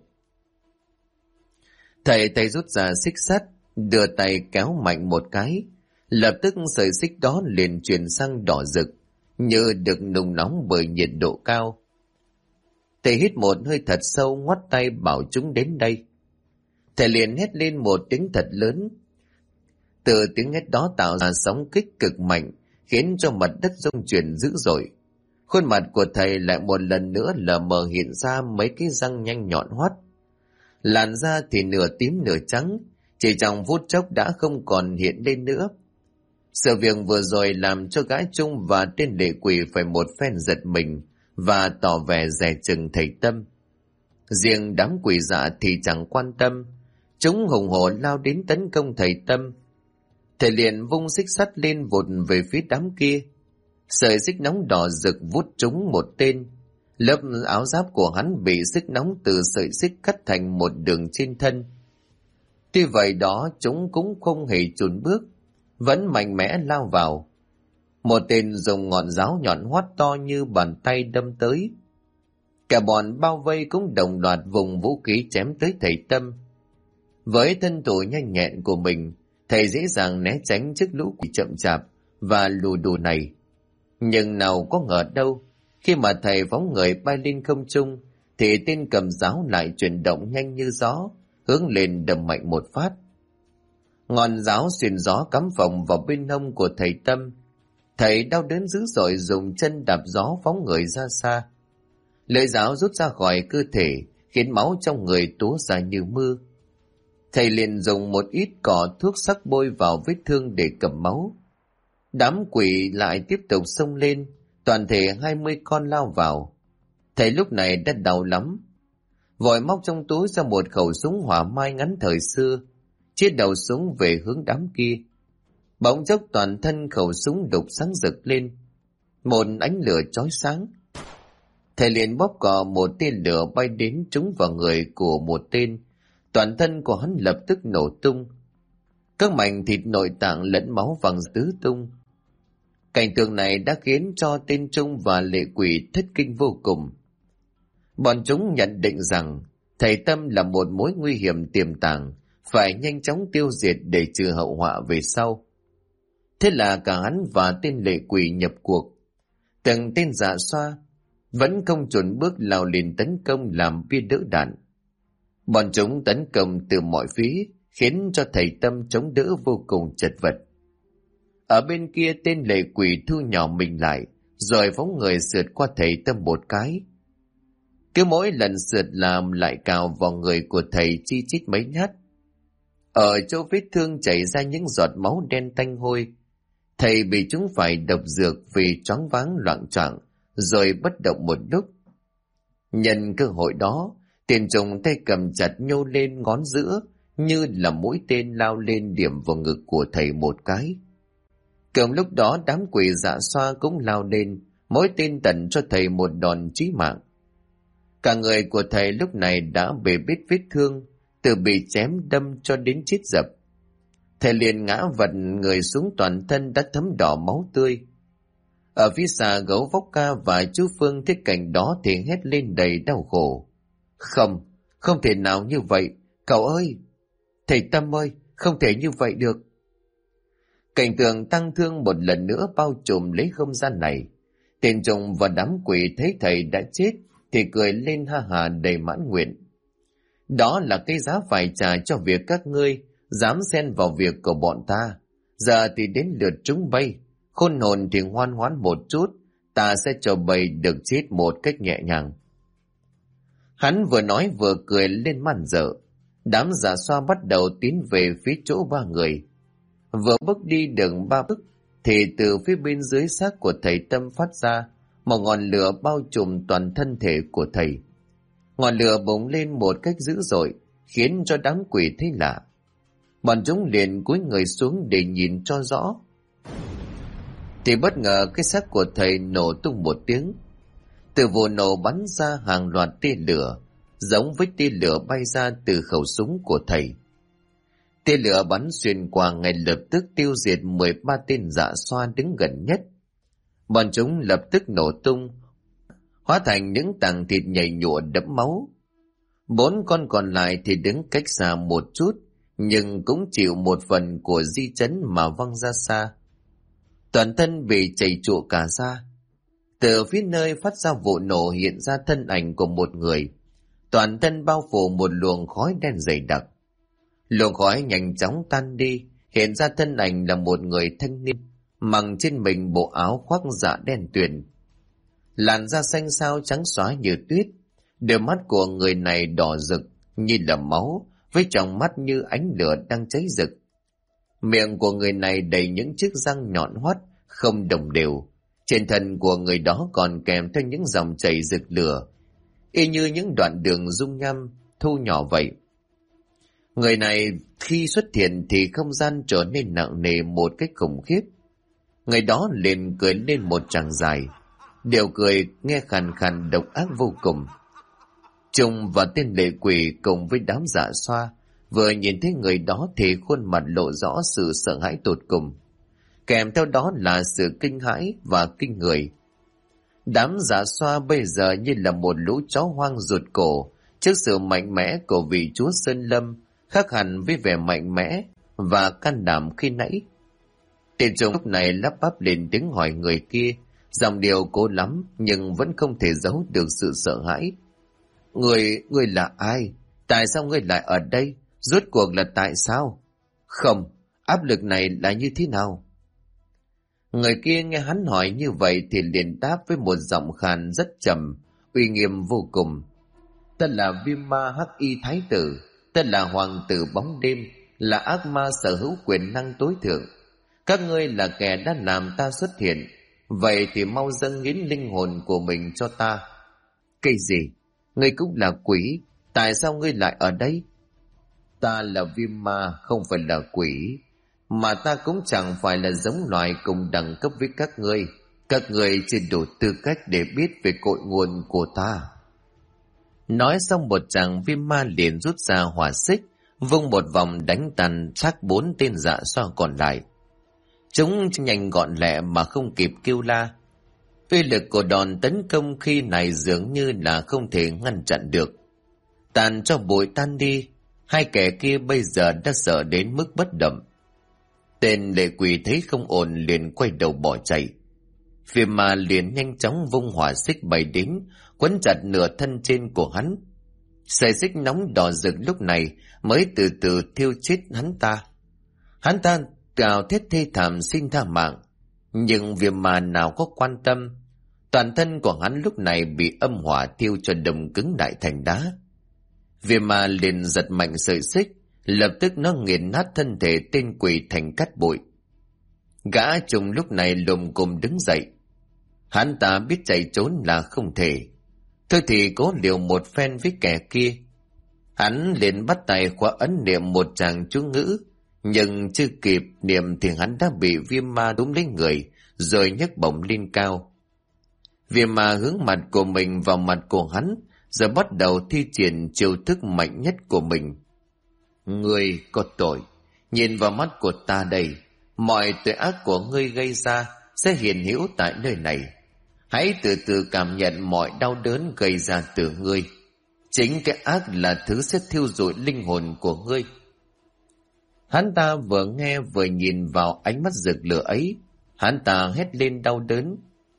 Thầy rút ra xích sắt, đưa tay kéo mạnh một cái, lập tức sợi xích đó liền chuyển sang đỏ rực, như được nung nóng bởi nhiệt độ cao. Thầy hít một hơi thật sâu, ngoắt tay bảo chúng đến đây. Thầy liền hét lên một tiếng thật lớn. Từ tiếng hét đó tạo ra sóng kích cực mạnh, khiến cho mặt đất rung chuyển dữ dội. Khuôn mặt của thầy lại một lần nữa lờ mờ hiện ra mấy cái răng nhanh nhọn hoắt. Làn da thì nửa tím nửa trắng, chỉ trong phút chốc đã không còn hiện lên nữa. Sự việc vừa rồi làm cho gã Trung và tên lệ quỷ phải một phen giật mình và tỏ vẻ dè chừng thầy Tâm. Riêng đám quỷ dạ thì chẳng quan tâm, chúng hùng hổ lao đến tấn công thầy Tâm. Thầy liền vung xích sắt lên vụt về phía đám kia. Sợi xích nóng đỏ rực vút trúng một tên. Lớp áo giáp của hắn bị sức nóng từ sợi xích cắt thành một đường trên thân. Tuy vậy đó chúng cũng không hề chùn bước, vẫn mạnh mẽ lao vào. Một tên dùng ngọn giáo nhọn hoắt to như bàn tay đâm tới. Cả bọn bao vây cũng đồng loạt vùng vũ khí chém tới thầy Tâm. Với thân thủ nhanh nhẹn của mình, thầy dễ dàng né tránh trước lũ quỷ chậm chạp và lù đù này. Nhưng nào có ngờ đâu, khi mà thầy phóng người bay lên không trung, thì tên cầm giáo lại chuyển động nhanh như gió, hướng lên đâm mạnh một phát. Ngọn giáo xuyên gió cắm phồng vào bên hông của thầy Tâm. Thầy đau đớn dữ dội dùng chân đạp gió phóng người ra xa. Lưỡi giáo rút ra khỏi cơ thể, khiến máu trong người túa ra như mưa. Thầy liền dùng một ít cỏ thuốc sắc bôi vào vết thương để cầm máu. Đám quỷ lại tiếp tục xông lên, toàn thể 20 con lao vào. Thầy lúc này đã đau lắm. Vội móc trong túi ra một khẩu súng hỏa mai ngắn thời xưa, chiết đầu súng về hướng đám kia. Bỗng chốc toàn thân khẩu súng đục sáng rực lên, một ánh lửa chói sáng. Thầy liền bóp cò một tên lửa bay đến trúng vào người của một tên, toàn thân của hắn lập tức nổ tung. Các mảnh thịt nội tạng lẫn máu văng tứ tung. Cảnh tượng này đã khiến cho tên Trung và lệ quỷ thất kinh vô cùng. Bọn chúng nhận định rằng thầy Tâm là một mối nguy hiểm tiềm tàng, phải nhanh chóng tiêu diệt để trừ hậu họa về sau. Thế là cả hắn và tên lệ quỷ nhập cuộc. Từng tên Dạ Xoa vẫn không chùn bước lao liền tấn công làm bia đỡ đạn. Bọn chúng tấn công từ mọi phía, khiến cho thầy Tâm chống đỡ vô cùng chật vật. Ở bên kia tên lệ quỷ thu nhỏ mình lại, rồi phóng người sượt qua thầy Tâm một cái. Cứ mỗi lần sượt làm lại cào vào người của thầy chi chít mấy nhát. Ở chỗ vết thương chảy ra những giọt máu đen tanh hôi. Thầy bị chúng phải độc dược vì choáng váng loạng choạng, rồi bất động một lúc. Nhân cơ hội đó, Tiền Trùng tay cầm chặt nhô lên ngón giữa, như là mũi tên lao lên điểm vào ngực của thầy một cái. Cùng lúc đó đám quỷ Dạ Xoa cũng lao lên, mỗi tên tận cho thầy một đòn chí mạng. Cả người của thầy lúc này đã bề bết vết thương, từ bị chém đâm cho đến chết dập. Thầy liền ngã vật người xuống, toàn thân đã thấm đỏ máu tươi. Ở phía xa, Gấu Vóc Ca và chú Phương thấy cảnh đó thì hét lên đầy đau khổ. Không, không thể nào như vậy, cậu ơi! Thầy Tâm ơi, không thể như vậy được! Cảnh tượng tang thương một lần nữa bao trùm lấy không gian này. Tiền Trùng và đám quỷ thấy thầy đã chết thì cười lên ha hà đầy mãn nguyện. Đó là cái giá phải trả cho việc các ngươi dám xen vào việc của bọn ta. Giờ thì đến lượt chúng bay, khôn hồn thì ngoan ngoãn một chút, ta sẽ cho bay được chết một cách nhẹ nhàng. Hắn vừa nói vừa cười lên man dợ. Đám Dạ Xoa bắt đầu tiến về phía chỗ ba người. Vừa bước đi được 3 bước thì từ phía bên dưới xác của thầy Tâm phát ra một ngọn lửa bao trùm toàn thân thể của thầy. Ngọn lửa bùng lên một cách dữ dội, khiến cho đám quỷ thấy lạ. Bọn chúng liền cúi người xuống để nhìn cho rõ. Thì bất ngờ cái xác của thầy nổ tung một tiếng. Từ vụ nổ bắn ra hàng loạt tia lửa, giống với tia lửa bay ra từ khẩu súng của thầy. Tia lửa bắn xuyên qua ngay lập tức tiêu diệt 13 tên Dạ Xoa đứng gần nhất. Bọn chúng lập tức nổ tung, hóa thành những tảng thịt nhầy nhụa đẫm máu. 4 con còn lại thì đứng cách xa một chút, nhưng cũng chịu một phần của di chấn mà văng ra xa. Toàn thân bị chảy trụa cả ra. Từ phía nơi phát ra vụ nổ hiện ra thân ảnh của một người, toàn thân bao phủ một luồng khói đen dày đặc. Luồng khói nhanh chóng tan đi, hiện ra thân ảnh là một người thanh niên, mặc trên mình bộ áo khoác dạ đen tuyền. Làn da xanh xao trắng xóa như tuyết, đôi mắt của người này đỏ rực như là máu, với tròng mắt như ánh lửa đang cháy rực. Miệng của người này đầy những chiếc răng nhọn hoắt, không đồng đều. Trên thân của người đó còn kèm theo những dòng chảy rực lửa, y như những đoạn đường dung nham thu nhỏ vậy. Người này khi xuất hiện thì không gian trở nên nặng nề một cách khủng khiếp. Người đó liền cười lên một tràng dài, điều cười nghe khàn khàn độc ác vô cùng. Trung và tên lệ quỷ cùng với đám Dạ Xoa vừa nhìn thấy người đó thì khuôn mặt lộ rõ sự sợ hãi tột cùng, kèm theo đó là sự kinh hãi và kinh người. Đám Dạ Xoa bây giờ như là một lũ chó hoang rụt cổ trước sự mạnh mẽ của vị chúa Sơn Lâm, khác hẳn với vẻ mạnh mẽ và can đảm khi nãy. Tiền Trùng lúc này lắp bắp lên tiếng hỏi người kia, giọng điệu cố lắm nhưng vẫn không thể giấu được sự sợ hãi. Ngươi là ai? Tại sao ngươi lại ở đây? Rốt cuộc là tại sao? Không, áp lực này là như thế nào? Người kia nghe hắn hỏi như vậy thì liền đáp với một giọng khàn rất trầm, uy nghiêm vô cùng. Ta là Viêm Ma Hắc Y Thái Tử, ta là Hoàng tử Bóng Đêm, là ác ma sở hữu quyền năng tối thượng. Các ngươi là kẻ đã làm ta xuất hiện, vậy thì mau dâng hiến linh hồn của mình cho ta. Cái gì? Ngươi cũng là quỷ, tại sao ngươi lại ở đây? Ta là Viêm Ma, không phải là quỷ, mà ta cũng chẳng phải là giống loài cùng đẳng cấp với các ngươi. Các ngươi chưa đủ tư cách để biết về cội nguồn của ta. Nói xong một chàng Viêm Ma liền rút ra hỏa xích, vung một vòng đánh tàn xác 4 tên Dạ Xoa còn lại. Chúng nhanh gọn lẹ mà không kịp kêu la. Uy lực của đòn tấn công khi này dường như là không thể ngăn chặn được. Tàn cho bụi tan đi, hai kẻ kia bây giờ đã sợ đến mức bất động. Tên lệ quỷ thấy không ổn liền quay đầu bỏ chạy. Viêm Ma liền nhanh chóng vung hỏa xích bay đến, quấn chặt nửa thân trên của hắn. Sợi xích nóng đỏ rực lúc này mới từ từ thiêu chết hắn ta. Hắn ta gào thét thê thảm xin tha mạng, nhưng Viêm Ma nào có quan tâm. Toàn thân của hắn lúc này bị âm hỏa thiêu cho đồng cứng đại thành đá. Viêm Ma liền giật mạnh sợi xích, lập tức nó nghiền nát thân thể tên quỷ thành cát bụi. Gã trùng lúc này lùm cùm đứng dậy. Hắn ta biết chạy trốn là không thể, thôi thì cố liều một phen với kẻ kia. Hắn liền bắt tay khóa ấn niệm một tràng chú ngữ, nhưng chưa kịp niệm thì hắn đã bị viêm ma túm lấy người, rồi nhấc bổng lên cao. Viêm ma hướng mặt của mình vào mặt của hắn, rồi bắt đầu thi triển chiêu thức mạnh nhất của mình. Ngươi có tội, nhìn vào mắt của ta đây, mọi tội ác của ngươi gây ra sẽ hiện hữu tại nơi này. Hãy từ từ cảm nhận mọi đau đớn gây ra từ ngươi. Chính cái ác là thứ sẽ thiêu rụi linh hồn của ngươi. Hắn ta vừa nghe vừa nhìn vào ánh mắt rực lửa ấy, hắn ta hét lên đau đớn.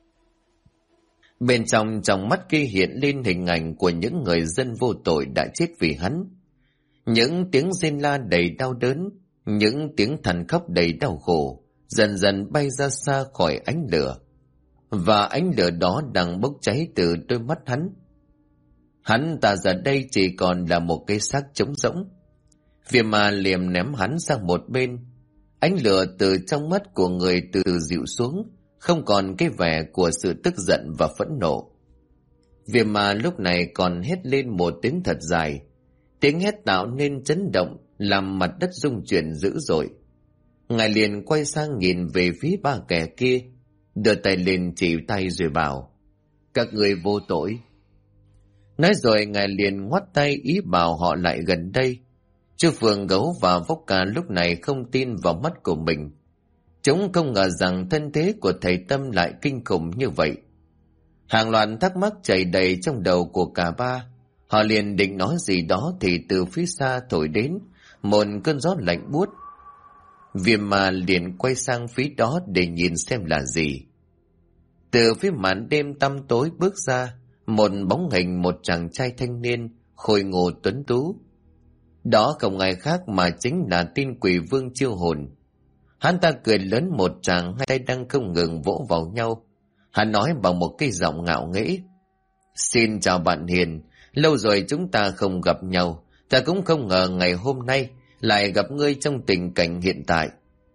Bên trong mắt kia hiện lên hình ảnh của những người dân vô tội đã chết vì hắn. Những tiếng rên la đầy đau đớn, những tiếng than khóc đầy đau khổ, dần dần bay ra xa khỏi ánh lửa. Và ánh lửa đó đang bốc cháy từ đôi mắt hắn. Hắn ta giờ đây chỉ còn là một cái xác trống rỗng. Viêm ma liềm ném hắn sang một bên. Ánh lửa từ trong mắt của người từ từ dịu xuống, không còn cái vẻ của sự tức giận và phẫn nộ. Viêm ma lúc này còn hét lên một tiếng thật dài. Tiếng hét tạo nên chấn động, làm mặt đất rung chuyển dữ dội. Ngài liền quay sang nhìn về phía ba kẻ kia, đưa tay lên chỉ tay rồi bảo: các người vô tội. Nói rồi ngài liền ngoắt tay ý bảo họ lại gần đây. Chú Phượng Gấu và Vốc Ca lúc này không tin vào mắt của mình. Chúng không ngờ rằng thân thế của thầy Tâm lại kinh khủng như vậy. Hàng loạt thắc mắc chảy đầy trong đầu của cả ba. Họ liền định nói gì đó thì từ phía xa thổi đến một cơn gió lạnh buốt. Viêm ma liền quay sang phía đó để nhìn xem là gì. Từ phía màn đêm tăm tối bước ra một bóng hình một chàng trai thanh niên khôi ngô tuấn tú. Đó không ai khác mà chính là tên quỷ vương chiêu hồn. Hắn ta cười lớn một tràng, hai tay đang không ngừng vỗ vào nhau. Hắn nói bằng một cái giọng ngạo nghễ: xin chào bạn Hiền, lâu rồi chúng ta không gặp nhau. Ta cũng không ngờ ngày hôm nay lại gặp ngươi trong tình cảnh hiện tại.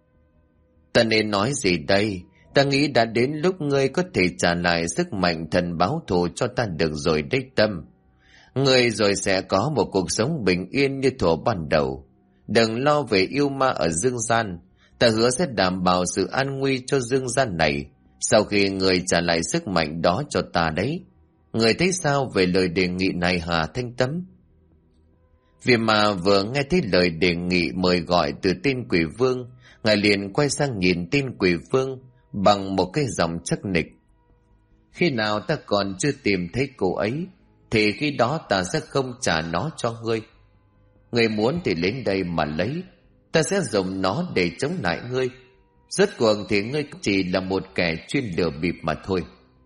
Ta nên nói gì đây? Ta nghĩ đã đến lúc ngươi có thể trả lại sức mạnh thần báo thù cho ta được rồi đấy Tâm. Ngươi rồi sẽ có một cuộc sống bình yên như thuở ban đầu. Đừng lo về yêu ma ở dương gian. Ta hứa sẽ đảm bảo sự an nguy cho dương gian này sau khi ngươi trả lại sức mạnh đó cho ta đấy. Ngươi thấy sao về lời đề nghị này hả Thanh Tâm? Viêm ma vừa nghe thấy lời đề nghị mời gọi từ tên quỷ vương, ngài liền quay sang nhìn tên quỷ vương bằng một cái giọng chắc nịch: khi nào ta còn chưa tìm thấy cô ấy thì khi đó ta sẽ không trả nó cho ngươi. Ngươi muốn thì đến đây mà lấy, ta sẽ dùng nó để chống lại ngươi. Rốt cuộc thì ngươi chỉ là một kẻ chuyên lừa bịp mà thôi.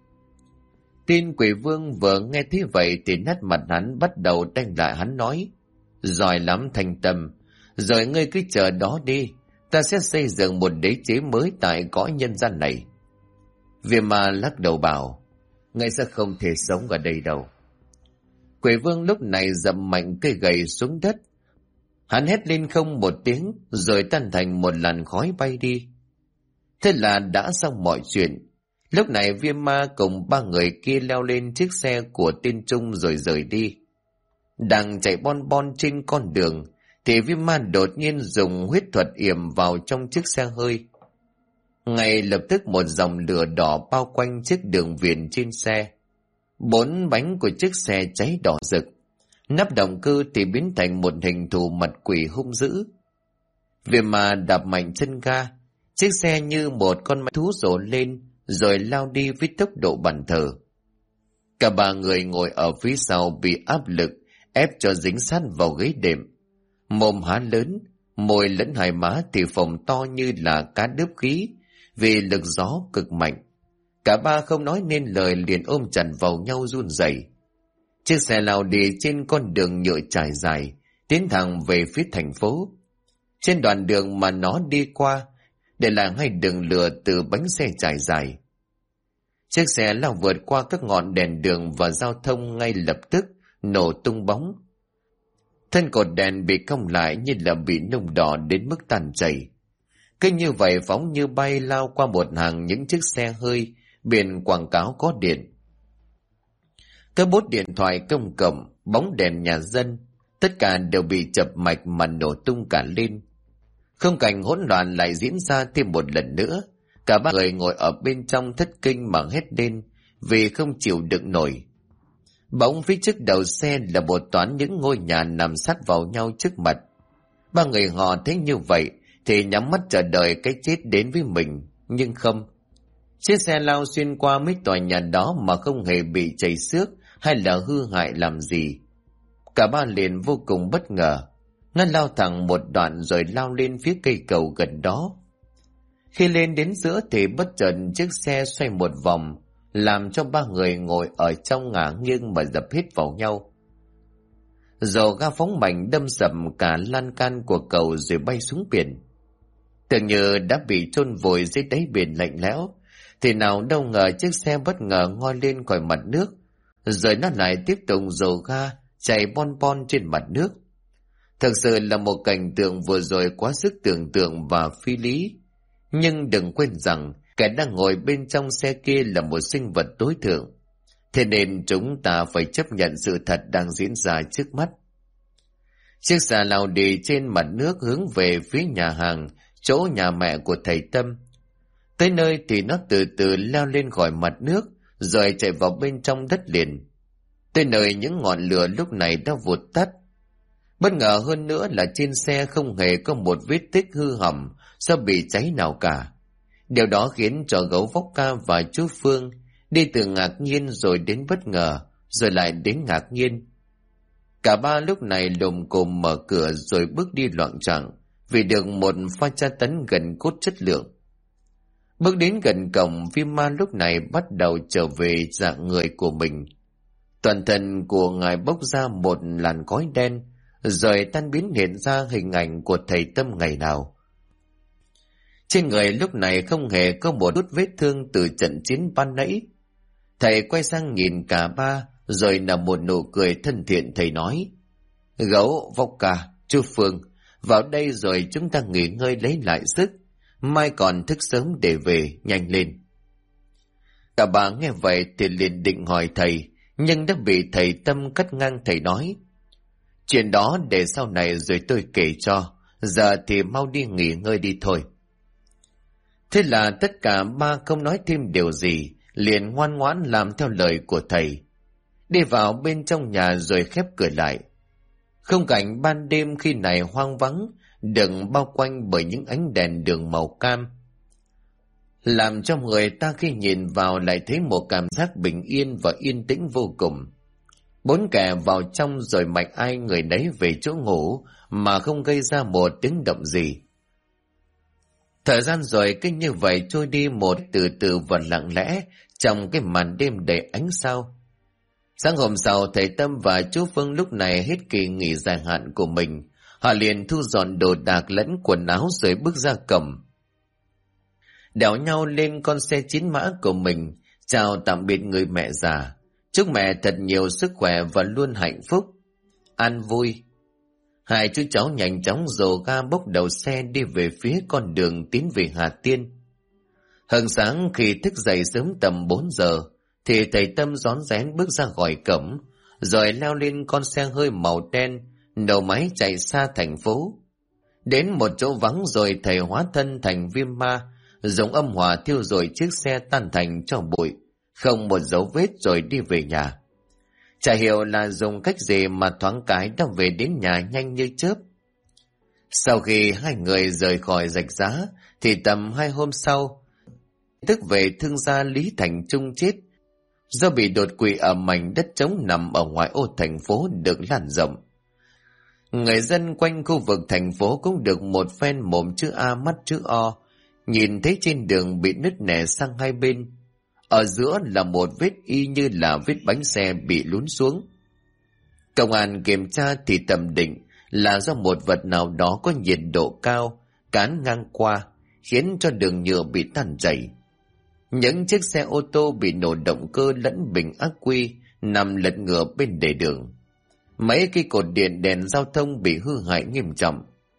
Tên quỷ vương vừa nghe thế vậy thì nét mặt hắn bắt đầu đanh lại. Hắn nói: giỏi lắm Thanh Tâm, rồi ngươi cứ chờ đó đi, ta sẽ xây dựng một đế chế mới tại cõi nhân gian này. Viêm ma lắc đầu bảo: ngươi sẽ không thể sống ở đây đâu. Quỷ vương lúc này dậm mạnh cây gậy xuống đất. Hắn hét lên không một tiếng rồi tan thành một làn khói bay đi. Thế là đã xong mọi chuyện. Lúc này Viêm ma cùng ba người kia leo lên chiếc xe của tên Trung rồi rời đi. Đang chạy bon bon trên con đường thì Viêm ma đột nhiên dùng huyết thuật yểm vào trong chiếc xe hơi. Ngay lập tức một dòng lửa đỏ bao quanh chiếc đường viền trên xe. 4 bánh của chiếc xe cháy đỏ rực. Nắp động cơ thì biến thành một hình thù mặt quỷ hung dữ. Viêm ma đạp mạnh chân ga, chiếc xe như một con mãnh thú rổ lên rồi lao đi với tốc độ bần thờ. Cả ba người ngồi ở phía sau bị áp lực ép cho dính sát vào ghế đệm. Mồm há lớn, môi lẫn hai má thì phồng to như là cá đớp khí vì lực gió cực mạnh. Cả ba không nói nên lời liền ôm chặt vào nhau run rẩy. Chiếc xe lao đi trên con đường nhựa trải dài, tiến thẳng về phía thành phố. Trên đoạn đường mà nó đi qua, để lại hai đường lửa từ bánh xe trải dài. Chiếc xe lao vượt qua các ngọn đèn đường và giao thông ngay lập tức nổ tung bóng. Thân cột đèn bị cong lại như là bị nung đỏ đến mức tan chảy. Cứ như vậy phóng như bay lao qua một hàng những chiếc xe hơi, biển quảng cáo có điện. Các bốt điện thoại công cộng, bóng đèn nhà dân, tất cả đều bị chập mạch mà nổ tung cả lên. Khung cảnh hỗn loạn lại diễn ra thêm một lần nữa. Cả ba người ngồi ở bên trong thất kinh mà hét lên vì không chịu đựng nổi. Bỗng phía trước đầu xe là một toán những ngôi nhà nằm sát vào nhau trước mặt. Ba người họ thấy như vậy thì nhắm mắt chờ đợi cái chết đến với mình, nhưng không. Chiếc xe lao xuyên qua mấy tòa nhà đó mà không hề bị chảy xước hay là hư hại làm gì. Cả ba liền vô cùng bất ngờ. Nó lao thẳng một đoạn rồi lao lên phía cây cầu gần đó. Khi lên đến giữa thì bất chợt chiếc xe xoay một vòng, làm cho ba người ngồi ở trong ngả nghiêng mà dập hết vào nhau. Dầu ga phóng mạnh đâm sập cả lan can của cầu rồi bay xuống biển. Tưởng như đã bị chôn vùi dưới đáy biển lạnh lẽo, thì nào đâu ngờ chiếc xe bất ngờ ngoi lên khỏi mặt nước, rồi nó lại tiếp tục dầu ga chạy bon bon trên mặt nước. Thực sự là một cảnh tượng vừa rồi quá sức tưởng tượng và phi lý. Nhưng đừng quên rằng kẻ đang ngồi bên trong xe kia là một sinh vật tối thượng. Thế nên chúng ta phải chấp nhận sự thật đang diễn ra trước mắt. Chiếc xà lao đi trên mặt nước hướng về phía nhà hàng, chỗ nhà mẹ của thầy Tâm. Tới nơi thì nó từ từ leo lên khỏi mặt nước, rồi chạy vào bên trong đất liền. Tới nơi những ngọn lửa lúc này đã vụt tắt. Bất ngờ hơn nữa là trên xe không hề có một vết tích hư hỏng do bị cháy nào cả. Điều đó khiến cho gấu Vóc Ca và chú Phương đi từ ngạc nhiên rồi đến bất ngờ, rồi lại đến ngạc nhiên. Cả ba lúc này lồm cồm mở cửa rồi bước đi loạng choạng vì được một pha tra tấn gần cốt chất lượng. Bước đến gần cổng, Viêm Ma lúc này bắt đầu trở về dạng người của mình. Toàn thân của ngài bốc ra một làn khói đen, rồi tan biến hiện ra hình ảnh của thầy Tâm ngày nào. Trên người lúc này không hề có một chút vết thương từ trận chiến ban nãy. Thầy quay sang nhìn cả ba, rồi nở một nụ cười thân thiện. Thầy nói: Gấu, Vóc Ca, chú Phương, vào đây rồi chúng ta nghỉ ngơi lấy lại sức, mai còn thức sớm để về, nhanh lên. Cả ba nghe vậy thì liền định hỏi thầy, nhưng đã bị thầy Tâm cắt ngang. Thầy nói: Chuyện đó để sau này rồi tôi kể cho, giờ thì mau đi nghỉ ngơi đi thôi. Thế là tất cả ba không nói thêm điều gì, liền ngoan ngoãn làm theo lời của thầy. Đi vào bên trong nhà rồi khép cửa lại. Khung cảnh ban đêm khi này hoang vắng, được bao quanh bởi những ánh đèn đường màu cam, làm cho người ta khi nhìn vào lại thấy một cảm giác bình yên và yên tĩnh vô cùng. Bốn kẻ vào trong rồi mạnh ai người nấy về chỗ ngủ mà không gây ra một tiếng động gì. Thời gian rồi cứ như vậy trôi đi một từ từ và lặng lẽ trong cái màn đêm đầy ánh sao. Sáng hôm sau, thầy Tâm và chú Phương lúc này hết kỳ nghỉ dài hạn của mình. Họ liền thu dọn đồ đạc lẫn quần áo rồi bước ra cổng, đèo nhau lên con xe 9 mã của mình, chào tạm biệt người mẹ già, chúc mẹ thật nhiều sức khỏe và luôn hạnh phúc, an vui. Hai chú cháu nhanh chóng dồ ga bốc đầu xe đi về phía con đường tiến về Hà Tiên. Hừng sáng khi thức dậy sớm tầm 4 giờ, thì thầy Tâm rón rén bước ra khỏi cổng, rồi leo lên con xe hơi màu đen, đầu máy chạy xa thành phố. Đến một chỗ vắng rồi thầy hóa thân thành Viêm Ma, dùng âm hỏa thiêu rụi chiếc xe tan thành tro bụi, không một dấu vết rồi đi về nhà. Chả hiểu là dùng cách gì mà thoáng cái đã về đến nhà nhanh như chớp. Sau khi hai người rời khỏi Rạch Giá, thì tầm 2 hôm sau, tức về thương gia Lý Thành Trung chết do bị đột quỵ ở mảnh đất trống nằm ở ngoại ô thành phố được lan rộng. Người dân quanh khu vực thành phố cũng được một phen mồm chữ A mắt chữ O, nhìn thấy trên đường bị nứt nẻ sang hai bên. Ở giữa là một vết y như là vết bánh xe bị lún xuống. Công an kiểm tra thì tầm định là do một vật nào đó có nhiệt độ cao cán ngang qua, khiến cho đường nhựa bị tan chảy. Những chiếc xe ô tô bị nổ động cơ lẫn bình ắc quy nằm lật ngửa bên lề đường. Mấy cây cột điện đèn giao thông bị hư hại nghiêm trọng.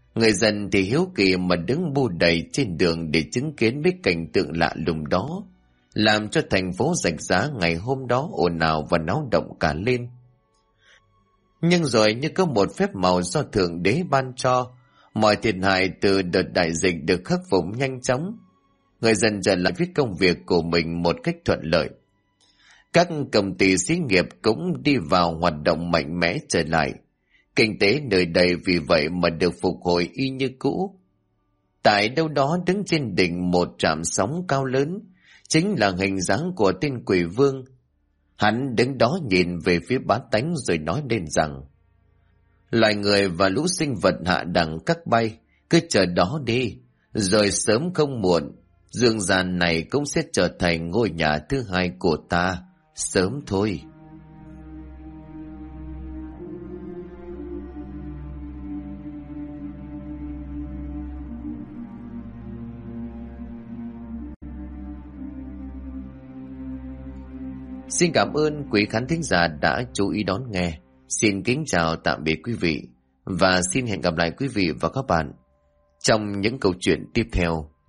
Người dân thì hiếu kỳ mà đứng bu đầy trên đường để chứng kiến mấy cảnh tượng lạ lùng đó, làm cho thành phố Rạch Giá ngày hôm đó ồn ào và náo động cả lên. Nhưng rồi như có một phép màu do Thượng Đế ban cho, mọi thiệt hại từ đợt đại dịch được khắc phục nhanh chóng. Người dân trở lại với công việc của mình một cách thuận lợi. Các công ty xí nghiệp cũng đi vào hoạt động mạnh mẽ trở lại. Kinh tế nơi đây vì vậy mà được phục hồi y như cũ. Tại đâu đó đứng trên đỉnh một trạm sóng cao lớn, chính là hình dáng của tên Quỷ Vương. Hắn đứng đó nhìn về phía bá tánh rồi nói lên rằng: loài người và lũ sinh vật hạ đẳng các bay, cứ chờ đó đi, rồi sớm không muộn, dương gian này cũng sẽ trở thành ngôi nhà thứ hai của ta, sớm thôi. Xin cảm ơn quý khán thính giả đã chú ý đón nghe. Xin kính chào tạm biệt quý vị và xin hẹn gặp lại quý vị và các bạn trong những câu chuyện tiếp theo.